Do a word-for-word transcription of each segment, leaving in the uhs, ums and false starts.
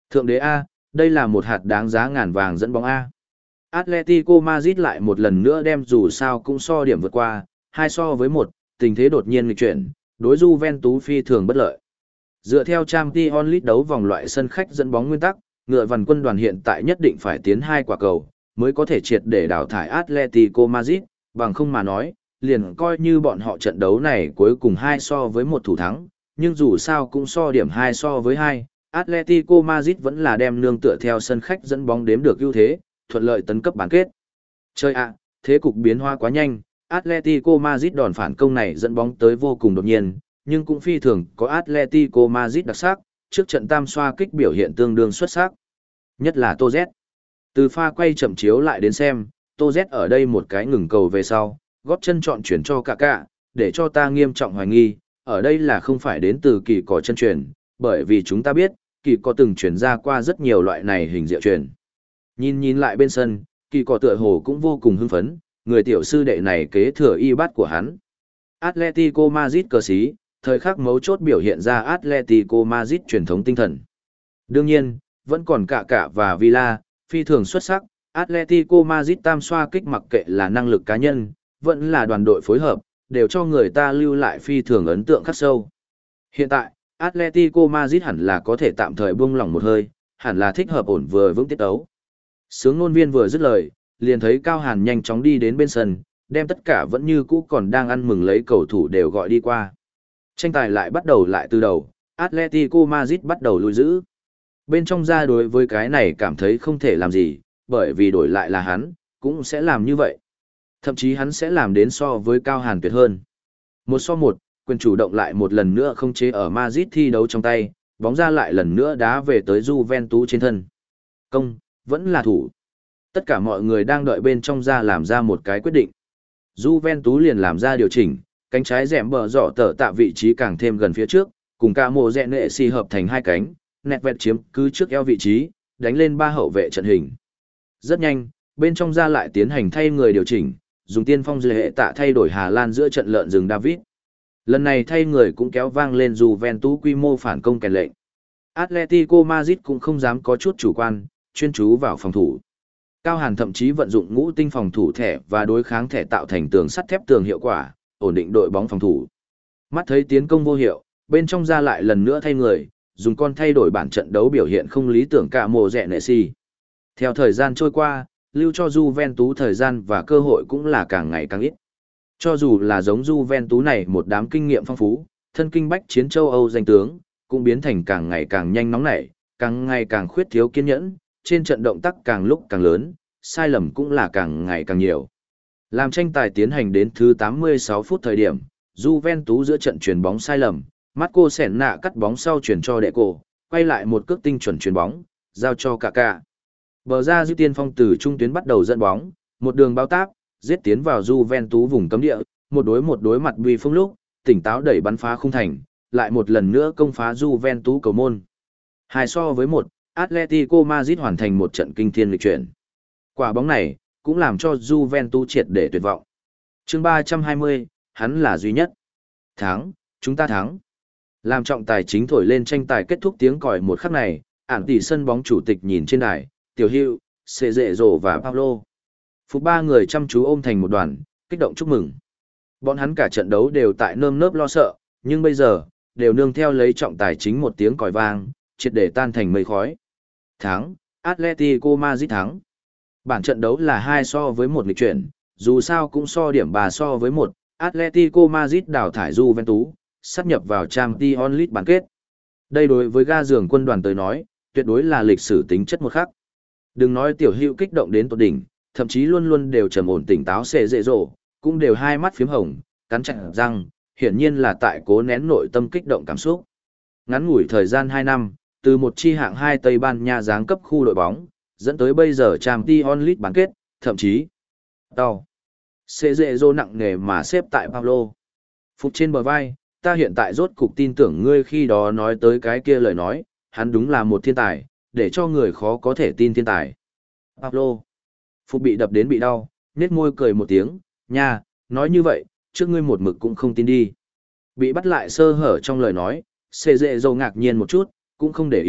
Thượng đế A, đây là một hạt đáng giá ngàn vàng dẫn bóng A. Atletico Madrid lại một lần nữa đem dù sao cũng so điểm vượt qua, hai so với một, tình thế đột nhiên nghịch chuyển, đối Juventus phi thường bất lợi. Dựa theo Champions League đấu vòng loại sân khách dẫn bóng nguyên tắc, ngựa vằn quân đoàn hiện tại nhất định phải tiến hai quả cầu, mới có thể triệt để đào thải Atletico Madrid, bằng không mà nói, liền coi như bọn họ trận đấu này cuối cùng hai so với một thủ thắng, nhưng dù sao cũng so điểm hai so với hai, Atletico Madrid vẫn là đem nương tựa theo sân khách dẫn bóng đếm được ưu thế, thuận lợi tấn cấp bán kết. Chơi ạ, thế cục biến hóa quá nhanh, Atletico Madrid đòn phản công này dẫn bóng tới vô cùng đột nhiên, nhưng cũng phi thường có Atletico Madrid đặc sắc, trước trận tam xoa kích biểu hiện tương đương xuất sắc. Nhất là Tô Z. Từ pha quay chậm chiếu lại đến xem, Tô Z ở đây một cái ngừng cầu về sau, góp chân chọn chuyển cho cả cả, để cho ta nghiêm trọng hoài nghi, ở đây là không phải đến từ kỳ cỏ chân chuyển, bởi vì chúng ta biết, kỳ cỏ từng chuyển ra qua rất nhiều loại này hình diệu chuyển. Nhìn nhìn lại bên sân, kỳ cỏ tựa hồ cũng vô cùng hưng phấn, người tiểu sư đệ này kế thừa y bát của hắn. Atletico Madrid cờ xí, thời khắc mấu chốt biểu hiện ra Atletico Madrid truyền thống tinh thần. Đương nhiên, vẫn còn cả cả và Villa, phi thường xuất sắc, Atletico Madrid tam xoa kích mặc kệ là năng lực cá nhân, vẫn là đoàn đội phối hợp, đều cho người ta lưu lại phi thường ấn tượng khắc sâu. Hiện tại, Atletico Madrid hẳn là có thể tạm thời buông lỏng một hơi, hẳn là thích hợp ổn vừa vững tiết đấu. Sướng ngôn viên vừa dứt lời, liền thấy Cao Hàn nhanh chóng đi đến bên sân, đem tất cả vẫn như cũ còn đang ăn mừng lấy cầu thủ đều gọi đi qua. Tranh tài lại bắt đầu lại từ đầu, Atletico Madrid bắt đầu lùi giữ. Bên trong ra đối với cái này cảm thấy không thể làm gì, bởi vì đổi lại là hắn, cũng sẽ làm như vậy. Thậm chí hắn sẽ làm đến so với Cao Hàn tuyệt hơn. Một so một, quyền chủ động lại một lần nữa không chế ở Madrid thi đấu trong tay, bóng ra lại lần nữa đá về tới Juventus trên thân. Công, vẫn là thủ. Tất cả mọi người đang đợi bên trong ra làm ra một cái quyết định. Juventus liền làm ra điều chỉnh, cánh trái rẽm bờ dọ tở tạ vị trí càng thêm gần phía trước, cùng cả mồ rẽ nệ si hợp thành hai cánh, nẹt vẹt chiếm cứ trước eo vị trí, đánh lên ba hậu vệ trận hình. Rất nhanh, bên trong ra lại tiến hành thay người điều chỉnh, dùng tiên phong dư hệ tạ thay đổi Hà Lan giữa trận lợn rừng David. Lần này thay người cũng kéo vang lên Juventus quy mô phản công kèn lệnh. Atletico Madrid cũng không dám có chút chủ quan, chuyên chú vào phòng thủ. Cao Hàn thậm chí vận dụng ngũ tinh phòng thủ thẻ và đối kháng thẻ tạo thành tường sắt thép tường hiệu quả, ổn định đội bóng phòng thủ. Mắt thấy tiến công vô hiệu, bên trong ra lại lần nữa thay người, dùng con thay đổi bản trận đấu biểu hiện không lý tưởng cả mùa rẻ nệ si. Theo thời gian trôi qua, lưu cho Juventus thời gian và cơ hội cũng là càng ngày càng ít. Cho dù là giống Juventus này một đám kinh nghiệm phong phú, thân kinh bách chiến châu Âu danh tướng, cũng biến thành càng ngày càng nhanh nóng nảy, càng ngày càng khuyết thiếu kiên nhẫn, trên trận động tác càng lúc càng lớn, sai lầm cũng là càng ngày càng nhiều. Làm tranh tài tiến hành đến thứ tám mươi sáu phút thời điểm, Juventus giữa trận chuyền bóng sai lầm, Marco Senna cắt bóng sau chuyển cho Deco, quay lại một cước tinh chuẩn chuyền bóng, giao cho Kaká. Bờ ra giữ tiên phong từ trung tuyến bắt đầu dẫn bóng, một đường bao táp, giết tiến vào Juventus vùng cấm địa, một đối một đối mặt Bùi Phong lúc, tỉnh táo đẩy bắn phá khung thành, lại một lần nữa công phá Juventus cầu môn. Hai so với một, Atletico Madrid hoàn thành một trận kinh thiên lịch chuyển. Quả bóng này cũng làm cho Juventus triệt để tuyệt vọng. Chương ba trăm hai mươi, hắn là duy nhất. Thắng, chúng ta thắng. Làm trọng tài chính thổi lên tranh tài kết thúc tiếng còi một khắc này, ản tỷ sân bóng chủ tịch nhìn trên đài, Tiểu Hữu, Sệ Dệ Rồ và Paulo. Phục ba người chăm chú ôm thành một đoàn, kích động chúc mừng. Bọn hắn cả trận đấu đều tại nơm nớp lo sợ, nhưng bây giờ, đều nương theo lấy trọng tài chính một tiếng còi vang, triệt để tan thành mây khói. Thắng, Atletico Madrid thắng. Bản trận đấu là hai so với một nghịch chuyển, dù sao cũng so điểm ba so với một, Atletico Madrid đào thải Juventus, sắp nhập vào Champions League bán kết. Đây đối với ga giường quân đoàn tới nói, tuyệt đối là lịch sử tính chất một khắc. Đừng nói Tiểu Hữu kích động đến tột đỉnh, thậm chí luôn luôn đều trầm ổn tỉnh táo Sệ Dệ Rồ, cũng đều hai mắt phím hồng, cắn chặt răng, hiển nhiên là tại cố nén nội tâm kích động cảm xúc. Ngắn ngủi thời gian hai năm, từ một chi hạng hai Tây Ban Nha giáng cấp khu đội bóng, dẫn tới bây giờ Champions League bán kết, thậm chí đau. Sệ Dệ Rồ nặng nề mà xếp tại Paulo. Phục trên bờ vai, ta hiện tại rốt cục tin tưởng ngươi khi đó nói tới cái kia lời nói, hắn đúng là một thiên tài, để cho người khó có thể tin thiên tài. Paulo. Phục bị đập đến bị đau, nết môi cười một tiếng, nha, nói như vậy, trước ngươi một mực cũng không tin đi. Bị bắt lại sơ hở trong lời nói, Sệ Dệ Rồ ngạc nhiên một chút, cũng không để ý,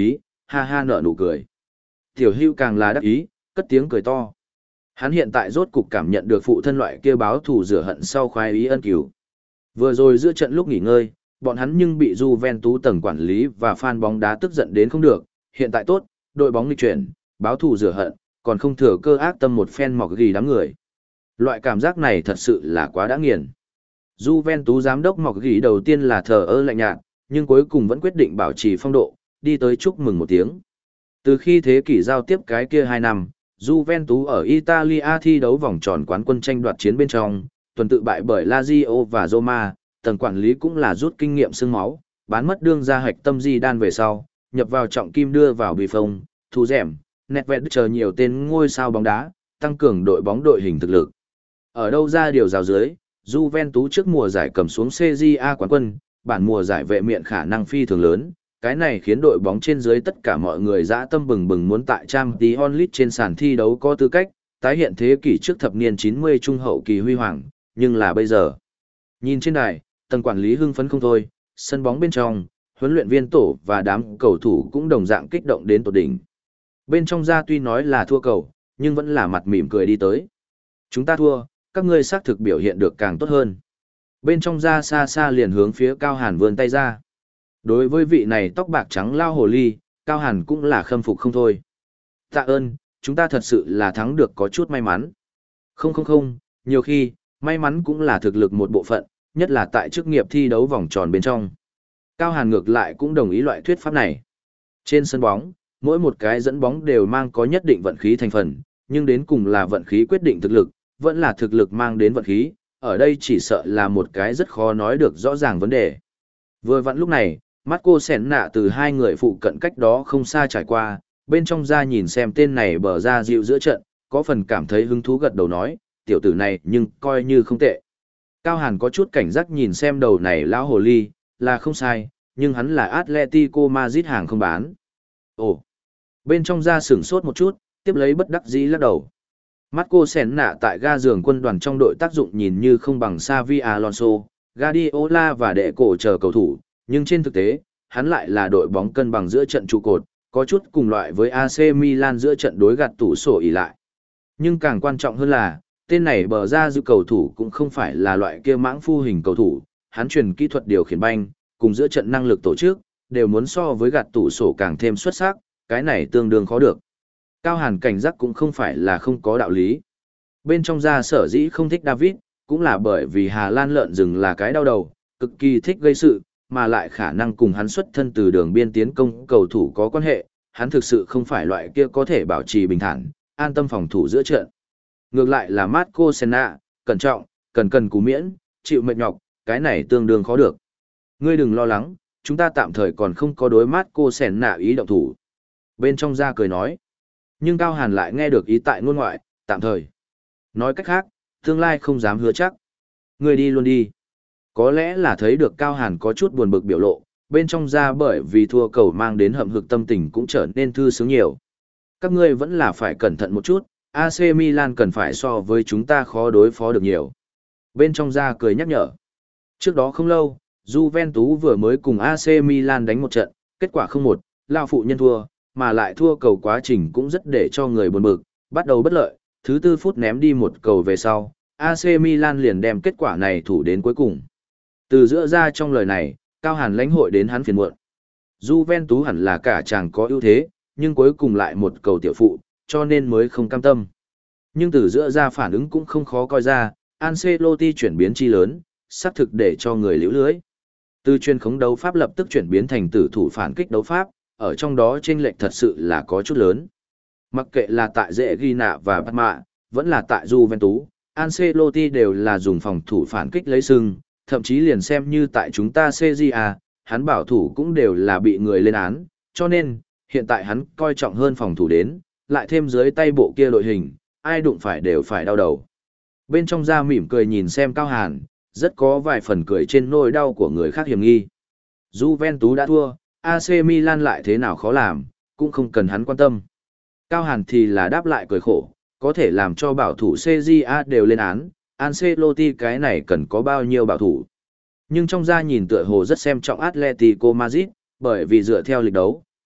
ha ha nở nụ cười. Tiểu Hưu càng là đắc ý, cất tiếng cười to. Hắn hiện tại rốt cục cảm nhận được phụ thân loại kia báo thù rửa hận sau khoái ý ân cứu. Vừa rồi giữa trận lúc nghỉ ngơi, bọn hắn nhưng bị Juventus tầng quản lý và fan bóng đá tức giận đến không được, hiện tại tốt, đội bóng nghịch chuyển, báo thù rửa hận, còn không thừa cơ ác tâm một phen mọc ghi đám người. Loại cảm giác này thật sự là quá đã nghiền. Juventus giám đốc mọc ghi đầu tiên là thờ ơ lạnh nhạt, nhưng cuối cùng vẫn quyết định bảo trì phong độ, đi tới chúc mừng một tiếng. Từ khi thế kỷ giao tiếp cái kia hai năm, Juventus ở Italia thi đấu vòng tròn quán quân tranh đoạt chiến bên trong, tuần tự bại bởi Lazio và Roma, tầng quản lý cũng là rút kinh nghiệm xương máu, bán mất đương ra hạch tâm Zidane về sau, nhập vào trọng kim đưa vào bì phông, thu rẻm, Nedved chờ nhiều tên ngôi sao bóng đá, tăng cường đội bóng đội hình thực lực. Ở đâu ra điều rào dưới, Juventus trước mùa giải cầm xuống xê giê a quán quân, bản mùa giải vệ miện khả năng phi thường lớn, cái này khiến đội bóng trên dưới tất cả mọi người dã tâm bừng bừng muốn tại Champions League trên sàn thi đấu có tư cách, tái hiện thế kỷ trước thập niên chín mươi trung hậu kỳ huy hoàng, nhưng là bây giờ. Nhìn trên đài, tầng quản lý hưng phấn không thôi, sân bóng bên trong, huấn luyện viên tổ và đám cầu thủ cũng đồng dạng kích động đến tột đỉnh. Bên trong ra tuy nói là thua cầu, nhưng vẫn là mặt mỉm cười đi tới. Chúng ta thua, các ngươi xác thực biểu hiện được càng tốt hơn. Bên trong ra xa xa liền hướng phía Cao Hàn vươn tay ra. Đối với vị này tóc bạc trắng lao hồ ly, Cao Hàn cũng là khâm phục không thôi. Tạ ơn, chúng ta thật sự là thắng được có chút may mắn. Không không không, nhiều khi, may mắn cũng là thực lực một bộ phận, nhất là tại chức nghiệp thi đấu vòng tròn bên trong. Cao Hàn ngược lại cũng đồng ý loại thuyết pháp này. Trên sân bóng, mỗi một cái dẫn bóng đều mang có nhất định vận khí thành phần, nhưng đến cùng là vận khí quyết định thực lực, vẫn là thực lực mang đến vận khí, ở đây chỉ sợ là một cái rất khó nói được rõ ràng vấn đề. Vừa vặn lúc này, Marco Senna từ hai người phụ cận cách đó không xa trải qua, bên trong ra nhìn xem tên này bờ ra dịu giữa trận, có phần cảm thấy hứng thú gật đầu nói, tiểu tử này nhưng coi như không tệ. Cao Hàn có chút cảnh giác nhìn xem đầu này lão hồ ly, là không sai, nhưng hắn là Atletico Madrid hàng không bán. Ồ, bên trong ra sửng sốt một chút, tiếp lấy bất đắc dĩ lắc đầu. Marco Senna tại ga giường quân đoàn trong đội tác dụng nhìn như không bằng Xavi Alonso, Guardiola và đệ cổ chờ cầu thủ, nhưng trên thực tế, hắn lại là đội bóng cân bằng giữa trận trụ cột, có chút cùng loại với a xê Milan giữa trận đối gặt tủ sổ ỉ lại. Nhưng càng quan trọng hơn là, tên này bờ ra giữ cầu thủ cũng không phải là loại kia mãng phu hình cầu thủ, hắn truyền kỹ thuật điều khiển banh, cùng giữa trận năng lực tổ chức, đều muốn so với gặt tủ sổ càng thêm xuất sắc, cái này tương đương khó được. Cao Hàn cảnh giác cũng không phải là không có đạo lý. Bên trong ra sở dĩ không thích David, cũng là bởi vì Hà Lan lợn rừng là cái đau đầu, cực kỳ thích gây sự, mà lại khả năng cùng hắn xuất thân từ đường biên tiến công cầu thủ có quan hệ, hắn thực sự không phải loại kia có thể bảo trì bình thản, an tâm phòng thủ giữa trận. Ngược lại là Marco Senna, cẩn trọng, cần cần cú miễn, chịu mệt nhọc, cái này tương đương khó được. Ngươi đừng lo lắng, chúng ta tạm thời còn không có đối Marco Senna ý động thủ. Bên trong ra cười nói. Nhưng Cao Hàn lại nghe được ý tại ngôn ngoại, tạm thời. Nói cách khác, tương lai không dám hứa chắc. Ngươi đi luôn đi. Có lẽ là thấy được Cao Hàn có chút buồn bực biểu lộ, bên trong ra bởi vì thua cầu mang đến hậm hực tâm tình cũng trở nên thư sướng nhiều. Các ngươi vẫn là phải cẩn thận một chút, a xê Milan cần phải so với chúng ta khó đối phó được nhiều. Bên trong ra cười nhắc nhở. Trước đó không lâu, Juventus vừa mới cùng a xê Milan đánh một trận, kết quả không một, lao phụ nhân thua, mà lại thua cầu quá trình cũng rất để cho người buồn bực, bắt đầu bất lợi, thứ tư phút ném đi một cầu về sau, a xê Milan liền đem kết quả này thủ đến cuối cùng. Từ giữa ra trong lời này, Cao Hàn lãnh hội đến hắn phiền muộn. Juventus hẳn là cả chàng có ưu thế, nhưng cuối cùng lại một cầu tiểu phụ, cho nên mới không cam tâm. Nhưng từ giữa ra phản ứng cũng không khó coi ra, Ancelotti chuyển biến chi lớn, xác thực để cho người liễu lưới. Từ chuyên khống đấu pháp lập tức chuyển biến thành tử thủ phản kích đấu pháp, ở trong đó chênh lệch thật sự là có chút lớn. Mặc kệ là tại dễ ghi nạ và bắt mạ, vẫn là tại Juventus, Ancelotti đều là dùng phòng thủ phản kích lấy sưng, thậm chí liền xem như tại chúng ta xê giê a, hắn bảo thủ cũng đều là bị người lên án, cho nên, hiện tại hắn coi trọng hơn phòng thủ đến, lại thêm dưới tay bộ kia đội hình, ai đụng phải đều phải đau đầu. Bên trong ra mỉm cười nhìn xem Cao Hàn, rất có vài phần cười trên nỗi đau của người khác hiểm nghi. Juventus đã thua, a xê Milan lại thế nào khó làm, cũng không cần hắn quan tâm. Cao Hàn thì là đáp lại cười khổ, có thể làm cho bảo thủ xê giê a đều lên án, Ancelotti cái này cần có bao nhiêu bảo thủ. Nhưng trong ra nhìn tựa hồ rất xem trọng Atletico Madrid, bởi vì dựa theo lịch đấu,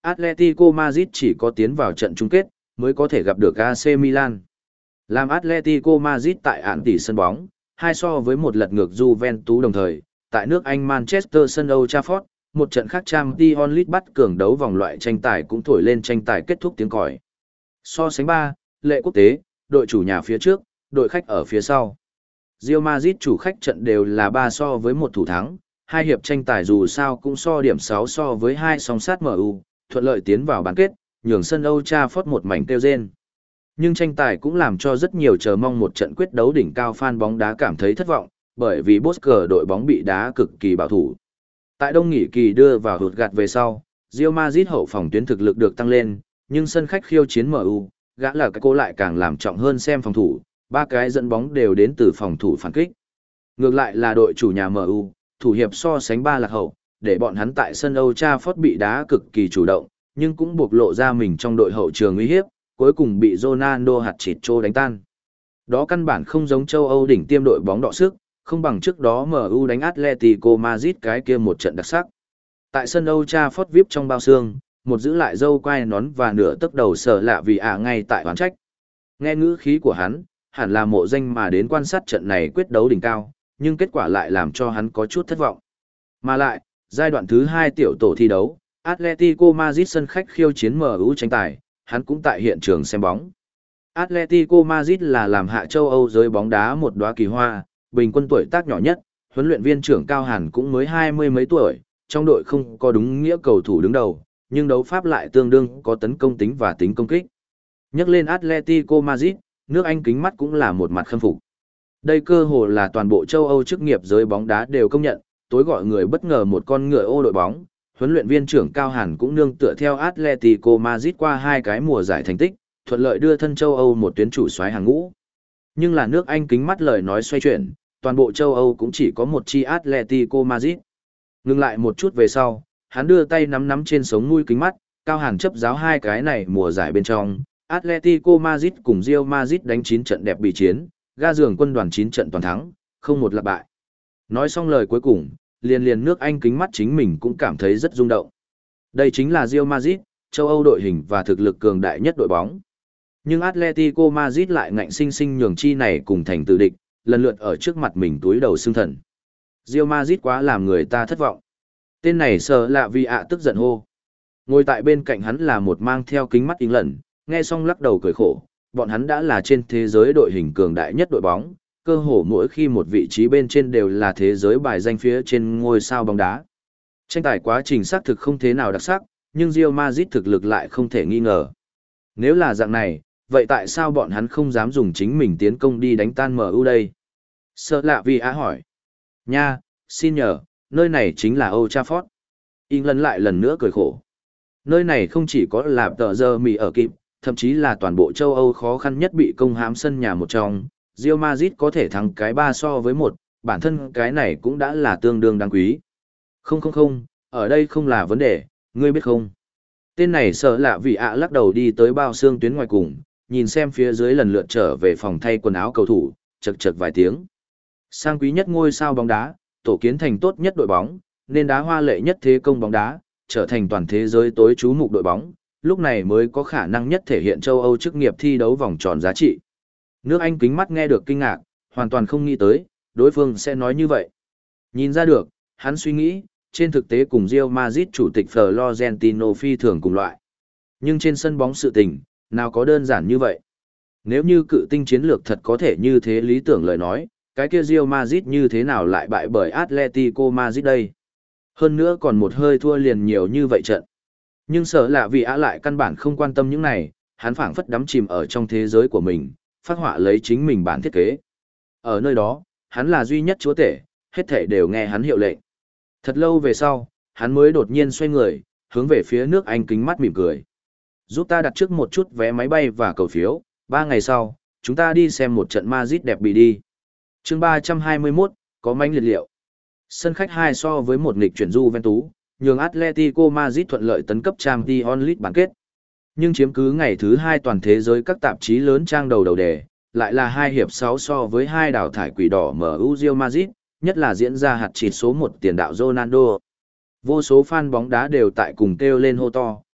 Atletico Madrid chỉ có tiến vào trận chung kết mới có thể gặp được a xê Milan. Làm Atletico Madrid tại ản tỷ sân bóng, hai so với một lật ngược Juventus đồng thời, tại nước Anh Manchester sân Old Trafford, một trận khác Champions League bắt cường đấu vòng loại tranh tài cũng thổi lên tranh tài kết thúc tiếng còi. So sánh ba, lệ quốc tế, đội chủ nhà phía trước, đội khách ở phía sau. Real Madrid chủ khách trận đều là ba so với một thủ thắng, hai hiệp tranh tài dù sao cũng so điểm sáu so với hai song sát em u, thuận lợi tiến vào bán kết, nhường sân Old Trafford một mảnh kêu rên. Nhưng tranh tài cũng làm cho rất nhiều chờ mong một trận quyết đấu đỉnh cao fan bóng đá cảm thấy thất vọng, bởi vì Bosker đội bóng bị đá cực kỳ bảo thủ. Tại đông nghỉ kỳ đưa vào hụt gạt về sau, Real Madrid hậu phòng tuyến thực lực được tăng lên, nhưng sân khách khiêu chiến em u, gã là cái cô lại càng làm trọng hơn xem phòng thủ, ba cái dẫn bóng đều đến từ phòng thủ phản kích. Ngược lại là đội chủ nhà em u, thủ hiệp so sánh ba lạc hậu, để bọn hắn tại sân Old Trafford bị đá cực kỳ chủ động, nhưng cũng bộc lộ ra mình trong đội hậu trường uy hiếp, cuối cùng bị Ronaldo hạt chịt trô đánh tan. Đó căn bản không giống châu Âu đỉnh tiêm đội bóng đọ sức, không bằng trước đó em u đánh Atletico Madrid cái kia một trận đặc sắc. Tại sân Old Trafford vi ai pi trong bao xương, một giữ lại dâu quai nón và nửa tấc đầu sở lạ vì ả ngay tại oán trách. Nghe ngữ khí của hắn, hẳn là mộ danh mà đến quan sát trận này quyết đấu đỉnh cao, nhưng kết quả lại làm cho hắn có chút thất vọng. Mà lại, giai đoạn thứ hai tiểu tổ thi đấu, Atletico Madrid sân khách khiêu chiến em u tranh tài, hắn cũng tại hiện trường xem bóng. Atletico Madrid là làm hạ châu Âu giới bóng đá một đóa kỳ hoa, bình quân tuổi tác nhỏ nhất, huấn luyện viên trưởng Cao Hàn cũng mới hai mươi mấy tuổi, trong đội không có đúng nghĩa cầu thủ đứng đầu, nhưng đấu pháp lại tương đương có tấn công tính và tính công kích. Nhắc lên Atletico Madrid, nước Anh kính mắt cũng là một mặt khâm phục. Đây cơ hồ là toàn bộ châu Âu chức nghiệp giới bóng đá đều công nhận, tối gọi người bất ngờ một con ngựa ô đội bóng, huấn luyện viên trưởng Cao Hàn cũng nương tựa theo Atletico Madrid qua hai cái mùa giải thành tích, thuận lợi đưa thân châu Âu một tuyến chủ soái hàng ngũ. Nhưng là nước Anh kính mắt lời nói xoay chuyển, toàn bộ châu Âu cũng chỉ có một chi Atletico Madrid. Ngừng lại một chút về sau, hắn đưa tay nắm nắm trên sống mũi kính mắt, Cao Hàn chấp giáo hai cái này mùa giải bên trong, Atletico Madrid cùng Real Madrid đánh chín trận đẹp bị chiến, ga giường quân đoàn chín trận toàn thắng, không một lặp bại. Nói xong lời cuối cùng, liền liền nước Anh kính mắt chính mình cũng cảm thấy rất rung động. Đây chính là Real Madrid, châu Âu đội hình và thực lực cường đại nhất đội bóng. Nhưng Atletico Madrid lại ngạnh sinh sinh nhường chi này cùng thành tử địch, lần lượt ở trước mặt mình túi đầu xương thần. Real Madrid quá làm người ta thất vọng. Tên này sợ lạ vì ạ tức giận hô. Ngồi tại bên cạnh hắn là một mang theo kính mắt England, nghe xong lắc đầu cười khổ, bọn hắn đã là trên thế giới đội hình cường đại nhất đội bóng, cơ hồ mỗi khi một vị trí bên trên đều là thế giới bài danh phía trên ngôi sao bóng đá. Tranh tài quá trình xác thực không thế nào đặc sắc, nhưng Real Madrid thực lực lại không thể nghi ngờ. Nếu là dạng này, vậy tại sao bọn hắn không dám dùng chính mình tiến công đi đánh tan em u đây? Sợ lạ vì á hỏi. Nha, xin nhờ, nơi này chính là Old Trafford. England lại lần nữa cười khổ. Nơi này không chỉ có là tờ giờ mì ở kịp, thậm chí là toàn bộ châu Âu khó khăn nhất bị công hãm sân nhà một trong. Real Madrid có thể thắng cái ba so với một, bản thân cái này cũng đã là tương đương đáng quý. Không không không, ở đây không là vấn đề, ngươi biết không? Tên này sợ lạ vì ạ lắc đầu đi tới bao xương tuyến ngoài cùng, nhìn xem phía dưới lần lượt trở về phòng thay quần áo cầu thủ, chật chật vài tiếng. Sang quý nhất ngôi sao bóng đá, tổ kiến thành tốt nhất đội bóng, nên đá hoa lệ nhất thế công bóng đá, trở thành toàn thế giới tối chú mục đội bóng, lúc này mới có khả năng nhất thể hiện châu Âu chức nghiệp thi đấu vòng tròn giá trị. Nước Anh kính mắt nghe được kinh ngạc, hoàn toàn không nghĩ tới, đối phương sẽ nói như vậy. Nhìn ra được, hắn suy nghĩ, trên thực tế cùng Real Madrid chủ tịch Florentino phi thường cùng loại. Nhưng trên sân bóng sự tình, nào có đơn giản như vậy. Nếu như cự tinh chiến lược thật có thể như thế lý tưởng lời nói, cái kia Real Madrid như thế nào lại bại bởi Atletico Madrid đây? Hơn nữa còn một hơi thua liền nhiều như vậy trận. Nhưng sợ lạ vì á lại căn bản không quan tâm những này, hắn phảng phất đắm chìm ở trong thế giới của mình, phát họa lấy chính mình bản thiết kế. Ở nơi đó, hắn là duy nhất chúa tể, hết thể đều nghe hắn hiệu lệnh. Thật lâu về sau, hắn mới đột nhiên xoay người, hướng về phía nước Anh kính mắt mỉm cười. Giúp ta đặt trước một chút vé máy bay và cầu phiếu, ba ngày sau, chúng ta đi xem một trận Madrid đẹp bị đi. Chương ba trăm hai mươi mốt, có manh liệt liệu. Sân khách hai so với một nghịch chuyển Juventus, nhường Atletico Madrid thuận lợi tấn cấp Champions League bán kết. Nhưng chiếm cứ ngày thứ hai toàn thế giới các tạp chí lớn trang đầu đầu đề, lại là hai hiệp sáu so với hai đào thải quỷ đỏ em u Real Madrid, nhất là diễn ra hạt chít số một tiền đạo Ronaldo. Vô số fan bóng đá đều tại cùng kêu lên hô to,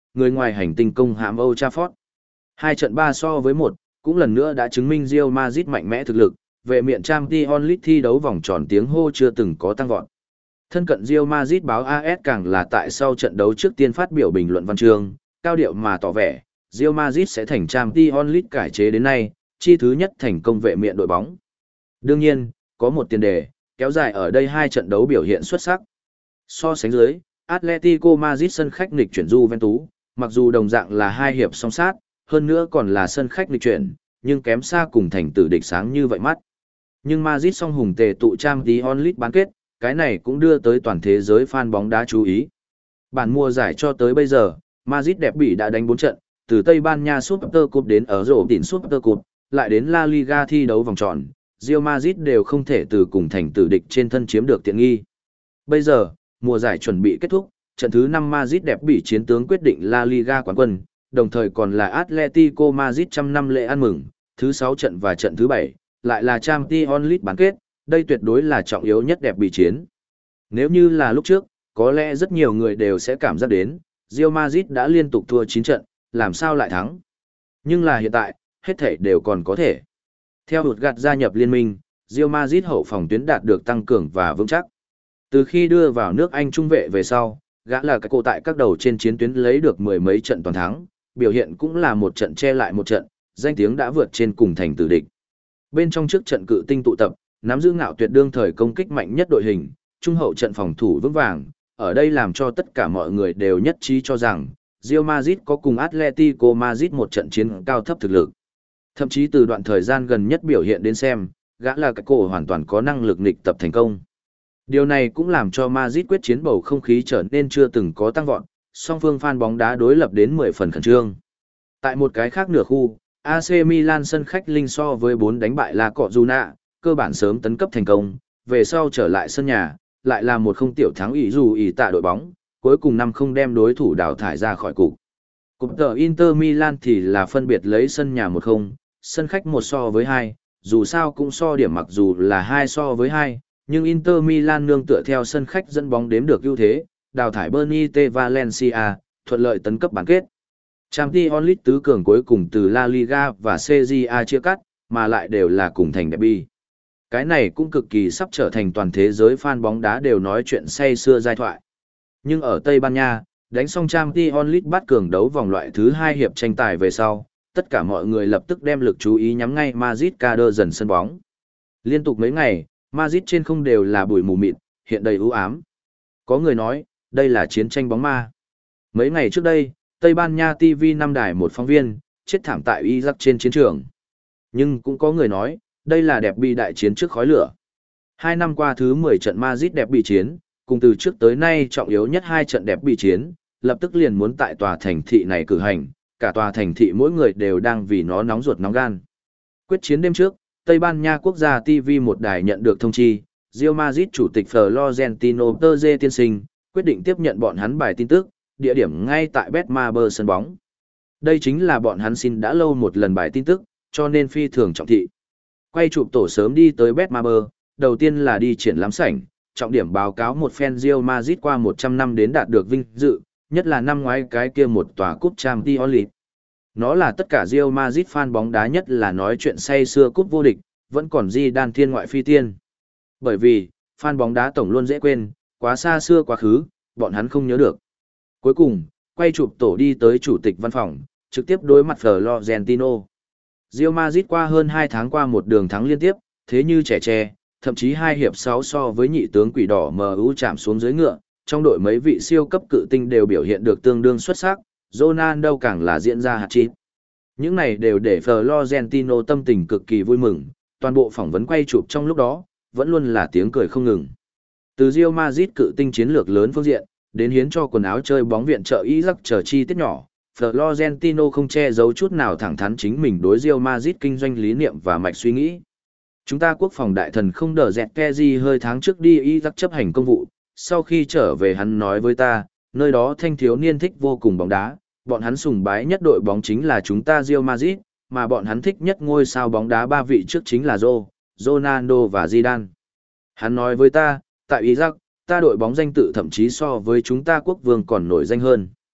người ngoài hành tinh công hãm Old Trafford. Hai trận ba so với một, cũng lần nữa đã chứng minh Real Madrid mạnh mẽ thực lực, về miện Champions League thi đấu vòng tròn tiếng hô chưa từng có tăng vọt. Thân cận Real Madrid báo a ét càng là tại sau trận đấu trước tiên phát biểu bình luận văn chương, cao điệu mà tỏ vẻ, Real Madrid sẽ thành Champions League cải chế đến nay, chi thứ nhất thành công vệ miện đội bóng. Đương nhiên, có một tiền đề, kéo dài ở đây hai trận đấu biểu hiện xuất sắc. So sánh dưới, Atletico Madrid sân khách nghịch chuyển Juventus, mặc dù đồng dạng là hai hiệp song sát, hơn nữa còn là sân khách nghịch chuyển, nhưng kém xa cùng thành tử địch sáng như vậy mắt. Nhưng Madrid song hùng tề tụ Champions League bán kết, cái này cũng đưa tới toàn thế giới fan bóng đá chú ý. Bản mùa giải cho tới bây giờ, Madrid đẹp bị đã đánh bốn trận, từ Tây Ban Nha Super Cup đến ở rổ tỉnh Super Cup, lại đến La Liga thi đấu vòng tròn, Real Madrid đều không thể từ cùng thành tử địch trên thân chiếm được tiện nghi. Bây giờ, mùa giải chuẩn bị kết thúc, trận thứ năm Madrid đẹp bị chiến tướng quyết định La Liga quán quân, đồng thời còn là Atletico Madrid trăm năm lễ ăn mừng, thứ sáu trận và trận thứ bảy, lại là Champions League bán kết, đây tuyệt đối là trọng yếu nhất đẹp bị chiến. Nếu như là lúc trước, có lẽ rất nhiều người đều sẽ cảm giác đến, Real Madrid đã liên tục thua chín trận, làm sao lại thắng. Nhưng là hiện tại, hết thể đều còn có thể. Theo hụt gạt gia nhập liên minh, Real Madrid hậu phòng tuyến đạt được tăng cường và vững chắc. Từ khi đưa vào nước Anh trung vệ về sau, gã là cái cổ tại các đầu trên chiến tuyến lấy được mười mấy trận toàn thắng, biểu hiện cũng là một trận che lại một trận, danh tiếng đã vượt trên cùng thành tử địch. Bên trong trước trận cự tinh tụ tập, nắm giữ ngạo tuyệt đương thời công kích mạnh nhất đội hình, trung hậu trận phòng thủ vững vàng, ở đây làm cho tất cả mọi người đều nhất trí cho rằng, Real Madrid có cùng Atletico Madrid một trận chiến cao thấp thực lực. Thậm chí từ đoạn thời gian gần nhất biểu hiện đến xem, gã là cái cổ hoàn toàn có năng lực nghịch tập thành công. Điều này cũng làm cho Madrid quyết chiến bầu không khí trở nên chưa từng có tăng vọt, song phương fan bóng đá đối lập đến mười phần khẩn trương. Tại một cái khác nửa khu, a xê Milan sân khách linh so với bốn đánh bại La Cojuna, cơ bản sớm tấn cấp thành công, về sau trở lại sân nhà, lại là một không tiểu thắng ỷ dù ỷ tạ đội bóng, cuối cùng năm không đem đối thủ đào thải ra khỏi cục. Cúp tờ Inter Milan thì là phân biệt lấy sân nhà một không, sân khách một so với hai, dù sao cũng so điểm mặc dù là hai so với hai, nhưng Inter Milan nương tựa theo sân khách dẫn bóng đếm được ưu thế, đào thải Benite Valencia, thuận lợi tấn cấp bán kết. Champions League tứ cường cuối cùng từ La Liga và xê giê a chia cắt, mà lại đều là cùng thành derby. Cái này cũng cực kỳ sắp trở thành toàn thế giới fan bóng đá đều nói chuyện say xưa giai thoại. Nhưng ở Tây Ban Nha, đánh xong Champions League bắt cường đấu vòng loại thứ hai hiệp tranh tài về sau, tất cả mọi người lập tức đem lực chú ý nhắm ngay Madrid Cader dần sân bóng. Liên tục mấy ngày, Madrid trên không đều là bụi mù mịt, hiện đầy u ám. Có người nói, đây là chiến tranh bóng ma. Mấy ngày trước đây, Tây Ban Nha ti vi năm đài một phóng viên, chết thảm tại Iraq trên chiến trường. Nhưng cũng có người nói, đây là đẹp bị đại chiến trước khói lửa. Hai năm qua thứ mười trận Madrid đẹp bị chiến, cùng từ trước tới nay trọng yếu nhất hai trận đẹp bị chiến, lập tức liền muốn tại tòa thành thị này cử hành, cả tòa thành thị mỗi người đều đang vì nó nóng ruột nóng gan. Quyết chiến đêm trước, Tây Ban Nha quốc gia ti vi một đài nhận được thông chi, Real Madrid chủ tịch Florentino Perez tiên sinh, quyết định tiếp nhận bọn hắn bài tin tức, địa điểm ngay tại Betmaber sân bóng. Đây chính là bọn hắn xin đã lâu một lần bài tin tức, cho nên phi thường trọng thị. Quay chụp tổ sớm đi tới Betmaber, đầu tiên là đi triển lãm sảnh, trọng điểm báo cáo một fan Real Madrid qua một trăm năm đến đạt được vinh dự, nhất là năm ngoái cái kia một tòa cúp Champions League. Nó là tất cả Real Madrid fan bóng đá nhất là nói chuyện say xưa cúp vô địch, vẫn còn Zidane thiên ngoại phi tiên. Bởi vì, fan bóng đá tổng luôn dễ quên, quá xa xưa quá khứ, bọn hắn không nhớ được. Cuối cùng, quay chụp tổ đi tới chủ tịch văn phòng, trực tiếp đối mặt Florentino. Real Madrid qua hơn hai tháng qua một đường thắng liên tiếp, thế như trẻ tre, thậm chí hai hiệp sáu so với nhị tướng quỷ đỏ em u chạm xuống dưới ngựa, trong đội mấy vị siêu cấp cự tinh đều biểu hiện được tương đương xuất sắc, Ronaldo càng là diễn ra hat-trick. Những này đều để Florentino tâm tình cực kỳ vui mừng, toàn bộ phỏng vấn quay chụp trong lúc đó, vẫn luôn là tiếng cười không ngừng. Từ Real Madrid cự tinh chiến lược lớn phương diện, đến hiến cho quần áo chơi bóng viện trợ Iraq chờ chi tiết nhỏ, Florentino không che giấu chút nào thẳng thắn chính mình đối Real Madrid kinh doanh lý niệm và mạch suy nghĩ. Chúng ta quốc phòng đại thần không đỡ dẹt Kezi hơi tháng trước đi Iraq chấp hành công vụ, sau khi trở về hắn nói với ta, nơi đó thanh thiếu niên thích vô cùng bóng đá, bọn hắn sùng bái nhất đội bóng chính là chúng ta Real Madrid, mà bọn hắn thích nhất ngôi sao bóng đá ba vị trước chính là Ro, Ronaldo và Zidane. Hắn nói với ta, tại Iraq, ta đội bóng danh tự thậm chí so với chúng ta quốc vương còn nổi danh hơn.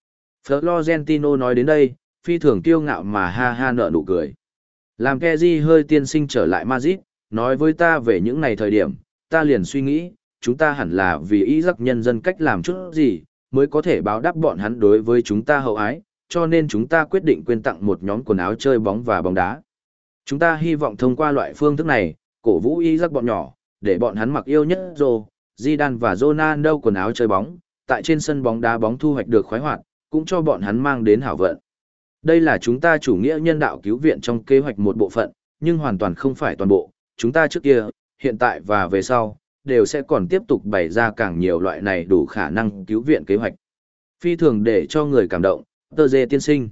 Florentino nói đến đây, phi thường kiêu ngạo mà ha ha nở nụ cười. Làm Kezi hơi tiên sinh trở lại Madrid, nói với ta về những ngày thời điểm, ta liền suy nghĩ, chúng ta hẳn là vì ý giấc nhân dân cách làm chút gì, mới có thể báo đáp bọn hắn đối với chúng ta hậu ái, cho nên chúng ta quyết định quyên tặng một nhóm quần áo chơi bóng và bóng đá. Chúng ta hy vọng thông qua loại phương thức này, cổ vũ ý giấc bọn nhỏ, để bọn hắn mặc yêu nhất Rô, Zidane và Ronaldo quần áo chơi bóng, tại trên sân bóng đá bóng thu hoạch được khoái hoạt, cũng cho bọn hắn mang đến hảo vận. Đây là chúng ta chủ nghĩa nhân đạo cứu viện trong kế hoạch một bộ phận, nhưng hoàn toàn không phải toàn bộ. Chúng ta trước kia, hiện tại và về sau, đều sẽ còn tiếp tục bày ra càng nhiều loại này đủ khả năng cứu viện kế hoạch. Phi thường để cho người cảm động, tơ dê tiên sinh.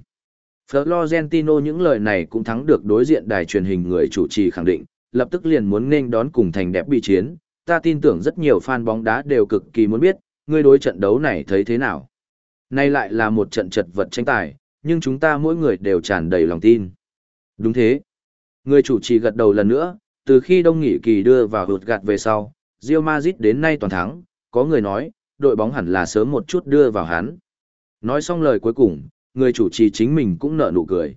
Florentino những lời này cũng thắng được đối diện đài truyền hình người chủ trì khẳng định, lập tức liền muốn nên đón cùng thành đẹp bị chiến. Ta tin tưởng rất nhiều fan bóng đá đều cực kỳ muốn biết, ngươi đối trận đấu này thấy thế nào. Nay lại là một trận chật vật tranh tài, nhưng chúng ta mỗi người đều tràn đầy lòng tin. Đúng thế. Người chủ trì gật đầu lần nữa, từ khi đông nghỉ kỳ đưa vào hụt gạt về sau, Real Madrid đến nay toàn thắng, có người nói, đội bóng hẳn là sớm một chút đưa vào hắn. Nói xong lời cuối cùng, người chủ trì chính mình cũng nở nụ cười.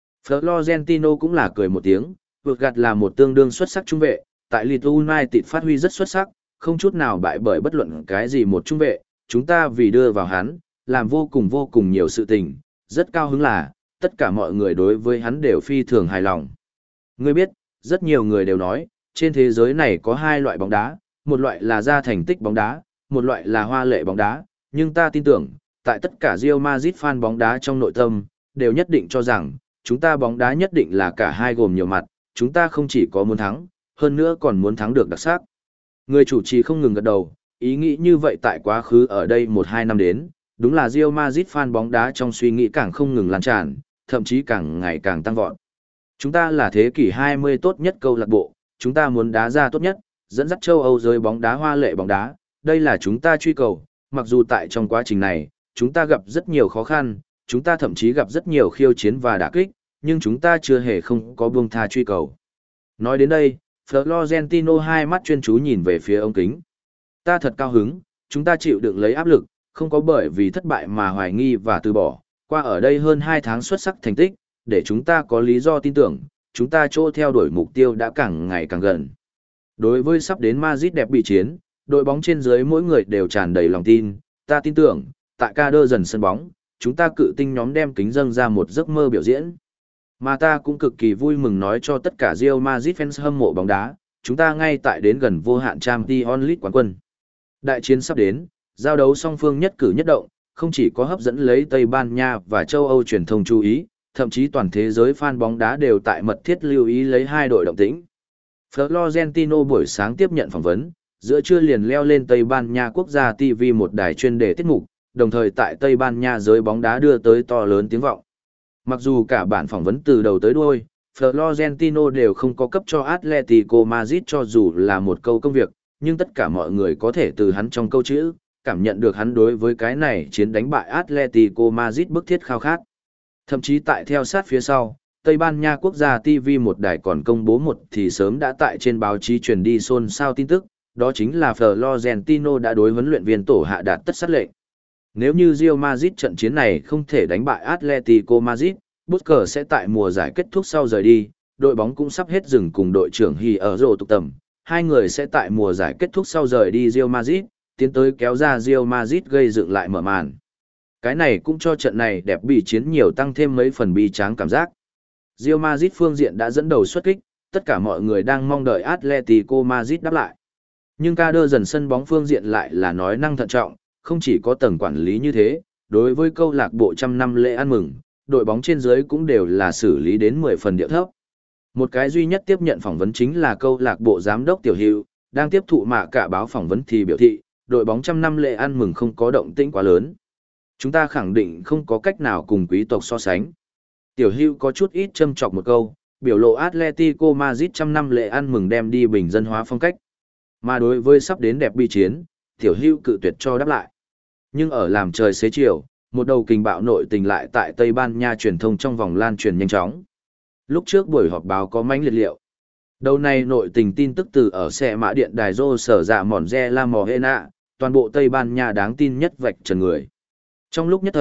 Florentino cũng là cười một tiếng, hụt gạt là một tương đương xuất sắc trung vệ, tại Leeds United phát huy rất xuất sắc, không chút nào bại bởi bất luận cái gì một trung vệ, chúng ta vì đưa vào hắn, làm vô cùng vô cùng nhiều sự tình, rất cao hứng là, tất cả mọi người đối với hắn đều phi thường hài lòng. Ngươi biết, rất nhiều người đều nói, trên thế giới này có hai loại bóng đá, một loại là ra thành tích bóng đá, một loại là hoa lệ bóng đá, nhưng ta tin tưởng, tại tất cả Real Madrid fan bóng đá trong nội tâm, đều nhất định cho rằng, chúng ta bóng đá nhất định là cả hai gồm nhiều mặt, chúng ta không chỉ có muốn thắng, hơn nữa còn muốn thắng được đặc sắc. Người chủ trì không ngừng gật đầu, ý nghĩ như vậy tại quá khứ ở đây một hai năm đến, đúng là Real Madrid fan bóng đá trong suy nghĩ càng không ngừng lan tràn, thậm chí càng ngày càng tăng vọt. Chúng ta là thế kỷ hai mươi tốt nhất câu lạc bộ, chúng ta muốn đá ra tốt nhất, dẫn dắt châu Âu giới bóng đá hoa lệ bóng đá, đây là chúng ta truy cầu, mặc dù tại trong quá trình này, chúng ta gặp rất nhiều khó khăn, chúng ta thậm chí gặp rất nhiều khiêu chiến và đả kích, nhưng chúng ta chưa hề không có buông tha truy cầu. Nói đến đây, Florentino hai mắt chuyên chú nhìn về phía ống kính. Ta thật cao hứng, chúng ta chịu đựng lấy áp lực, không có bởi vì thất bại mà hoài nghi và từ bỏ, qua ở đây hơn hai tháng xuất sắc thành tích, để chúng ta có lý do tin tưởng, chúng ta chỗ theo đuổi mục tiêu đã càng ngày càng gần. Đối với sắp đến Madrid đẹp bị chiến, đội bóng trên dưới mỗi người đều tràn đầy lòng tin, ta tin tưởng, tại ca đơ dần sân bóng, chúng ta cự tinh nhóm đem kính dâng ra một giấc mơ biểu diễn. Mà ta cũng cực kỳ vui mừng nói cho tất cả Real Madrid fans hâm mộ bóng đá, chúng ta ngay tại đến gần vô hạn Champions League quán quân. Đại chiến sắp đến, giao đấu song phương nhất cử nhất động, không chỉ có hấp dẫn lấy Tây Ban Nha và châu Âu truyền thông chú ý, thậm chí toàn thế giới fan bóng đá đều tại mật thiết lưu ý lấy hai đội động tĩnh. Florentino buổi sáng tiếp nhận phỏng vấn, giữa trưa liền leo lên Tây Ban Nha quốc gia ti vi một đài chuyên đề tiết mục, đồng thời tại Tây Ban Nha giới bóng đá đưa tới to lớn tiếng vọng. Mặc dù cả bản phỏng vấn từ đầu tới đuôi, Florentino đều không có cấp cho Atletico Madrid cho dù là một câu công việc, nhưng tất cả mọi người có thể từ hắn trong câu chữ, cảm nhận được hắn đối với cái này chiến đánh bại Atletico Madrid bức thiết khao khát. Thậm chí tại theo sát phía sau, Tây Ban Nha quốc gia ti vi một đài còn công bố một thì sớm đã tại trên báo chí truyền đi xôn xao tin tức, đó chính là Florentino đã đối huấn luyện viên tổ hạ đạt tất sát lệnh. Nếu như Real Madrid trận chiến này không thể đánh bại Atletico Madrid, Busquets sẽ tại mùa giải kết thúc sau rời đi, đội bóng cũng sắp hết dừng cùng đội trưởng Hì ở rổ tục tầm. Hai người sẽ tại mùa giải kết thúc sau rời đi Real Madrid, tiến tới kéo ra Real Madrid gây dựng lại mở màn. Cái này cũng cho trận này đẹp bị chiến nhiều tăng thêm mấy phần bi tráng cảm giác. Real Madrid phương diện đã dẫn đầu xuất kích, tất cả mọi người đang mong đợi Atletico Madrid đáp lại. Nhưng ca đơ dần sân bóng phương diện lại là nói năng thận trọng, không chỉ có tầng quản lý như thế, đối với câu lạc bộ trăm năm lễ ăn mừng, đội bóng trên dưới cũng đều là xử lý đến mười phần điệu thấp. Một cái duy nhất tiếp nhận phỏng vấn chính là câu lạc bộ giám đốc Tiểu Hữu, đang tiếp thụ mạ cả báo phỏng vấn thì biểu thị, đội bóng trăm năm lễ ăn mừng không có động tĩnh quá lớn. Chúng ta khẳng định không có cách nào cùng quý tộc so sánh. Tiểu Hữu có chút ít châm chọc một câu, biểu lộ Atletico Madrid trăm năm lễ ăn mừng đem đi bình dân hóa phong cách. Mà đối với sắp đến đẹp bi chiến, Tiểu Hữu cự tuyệt cho đáp lại. Nhưng ở làm trời xế chiều, một đầu kình bạo nội tình lại tại Tây Ban Nha truyền thông trong vòng lan truyền nhanh chóng. Lúc trước buổi họp báo có mánh liệt liệu. Đầu này nội tình tin tức từ ở xe mã điện đài rô sở dạ mòn re la mò hena, toàn bộ Tây Ban Nha đáng tin nhất vạch trần người. Trong lúc nhất thời,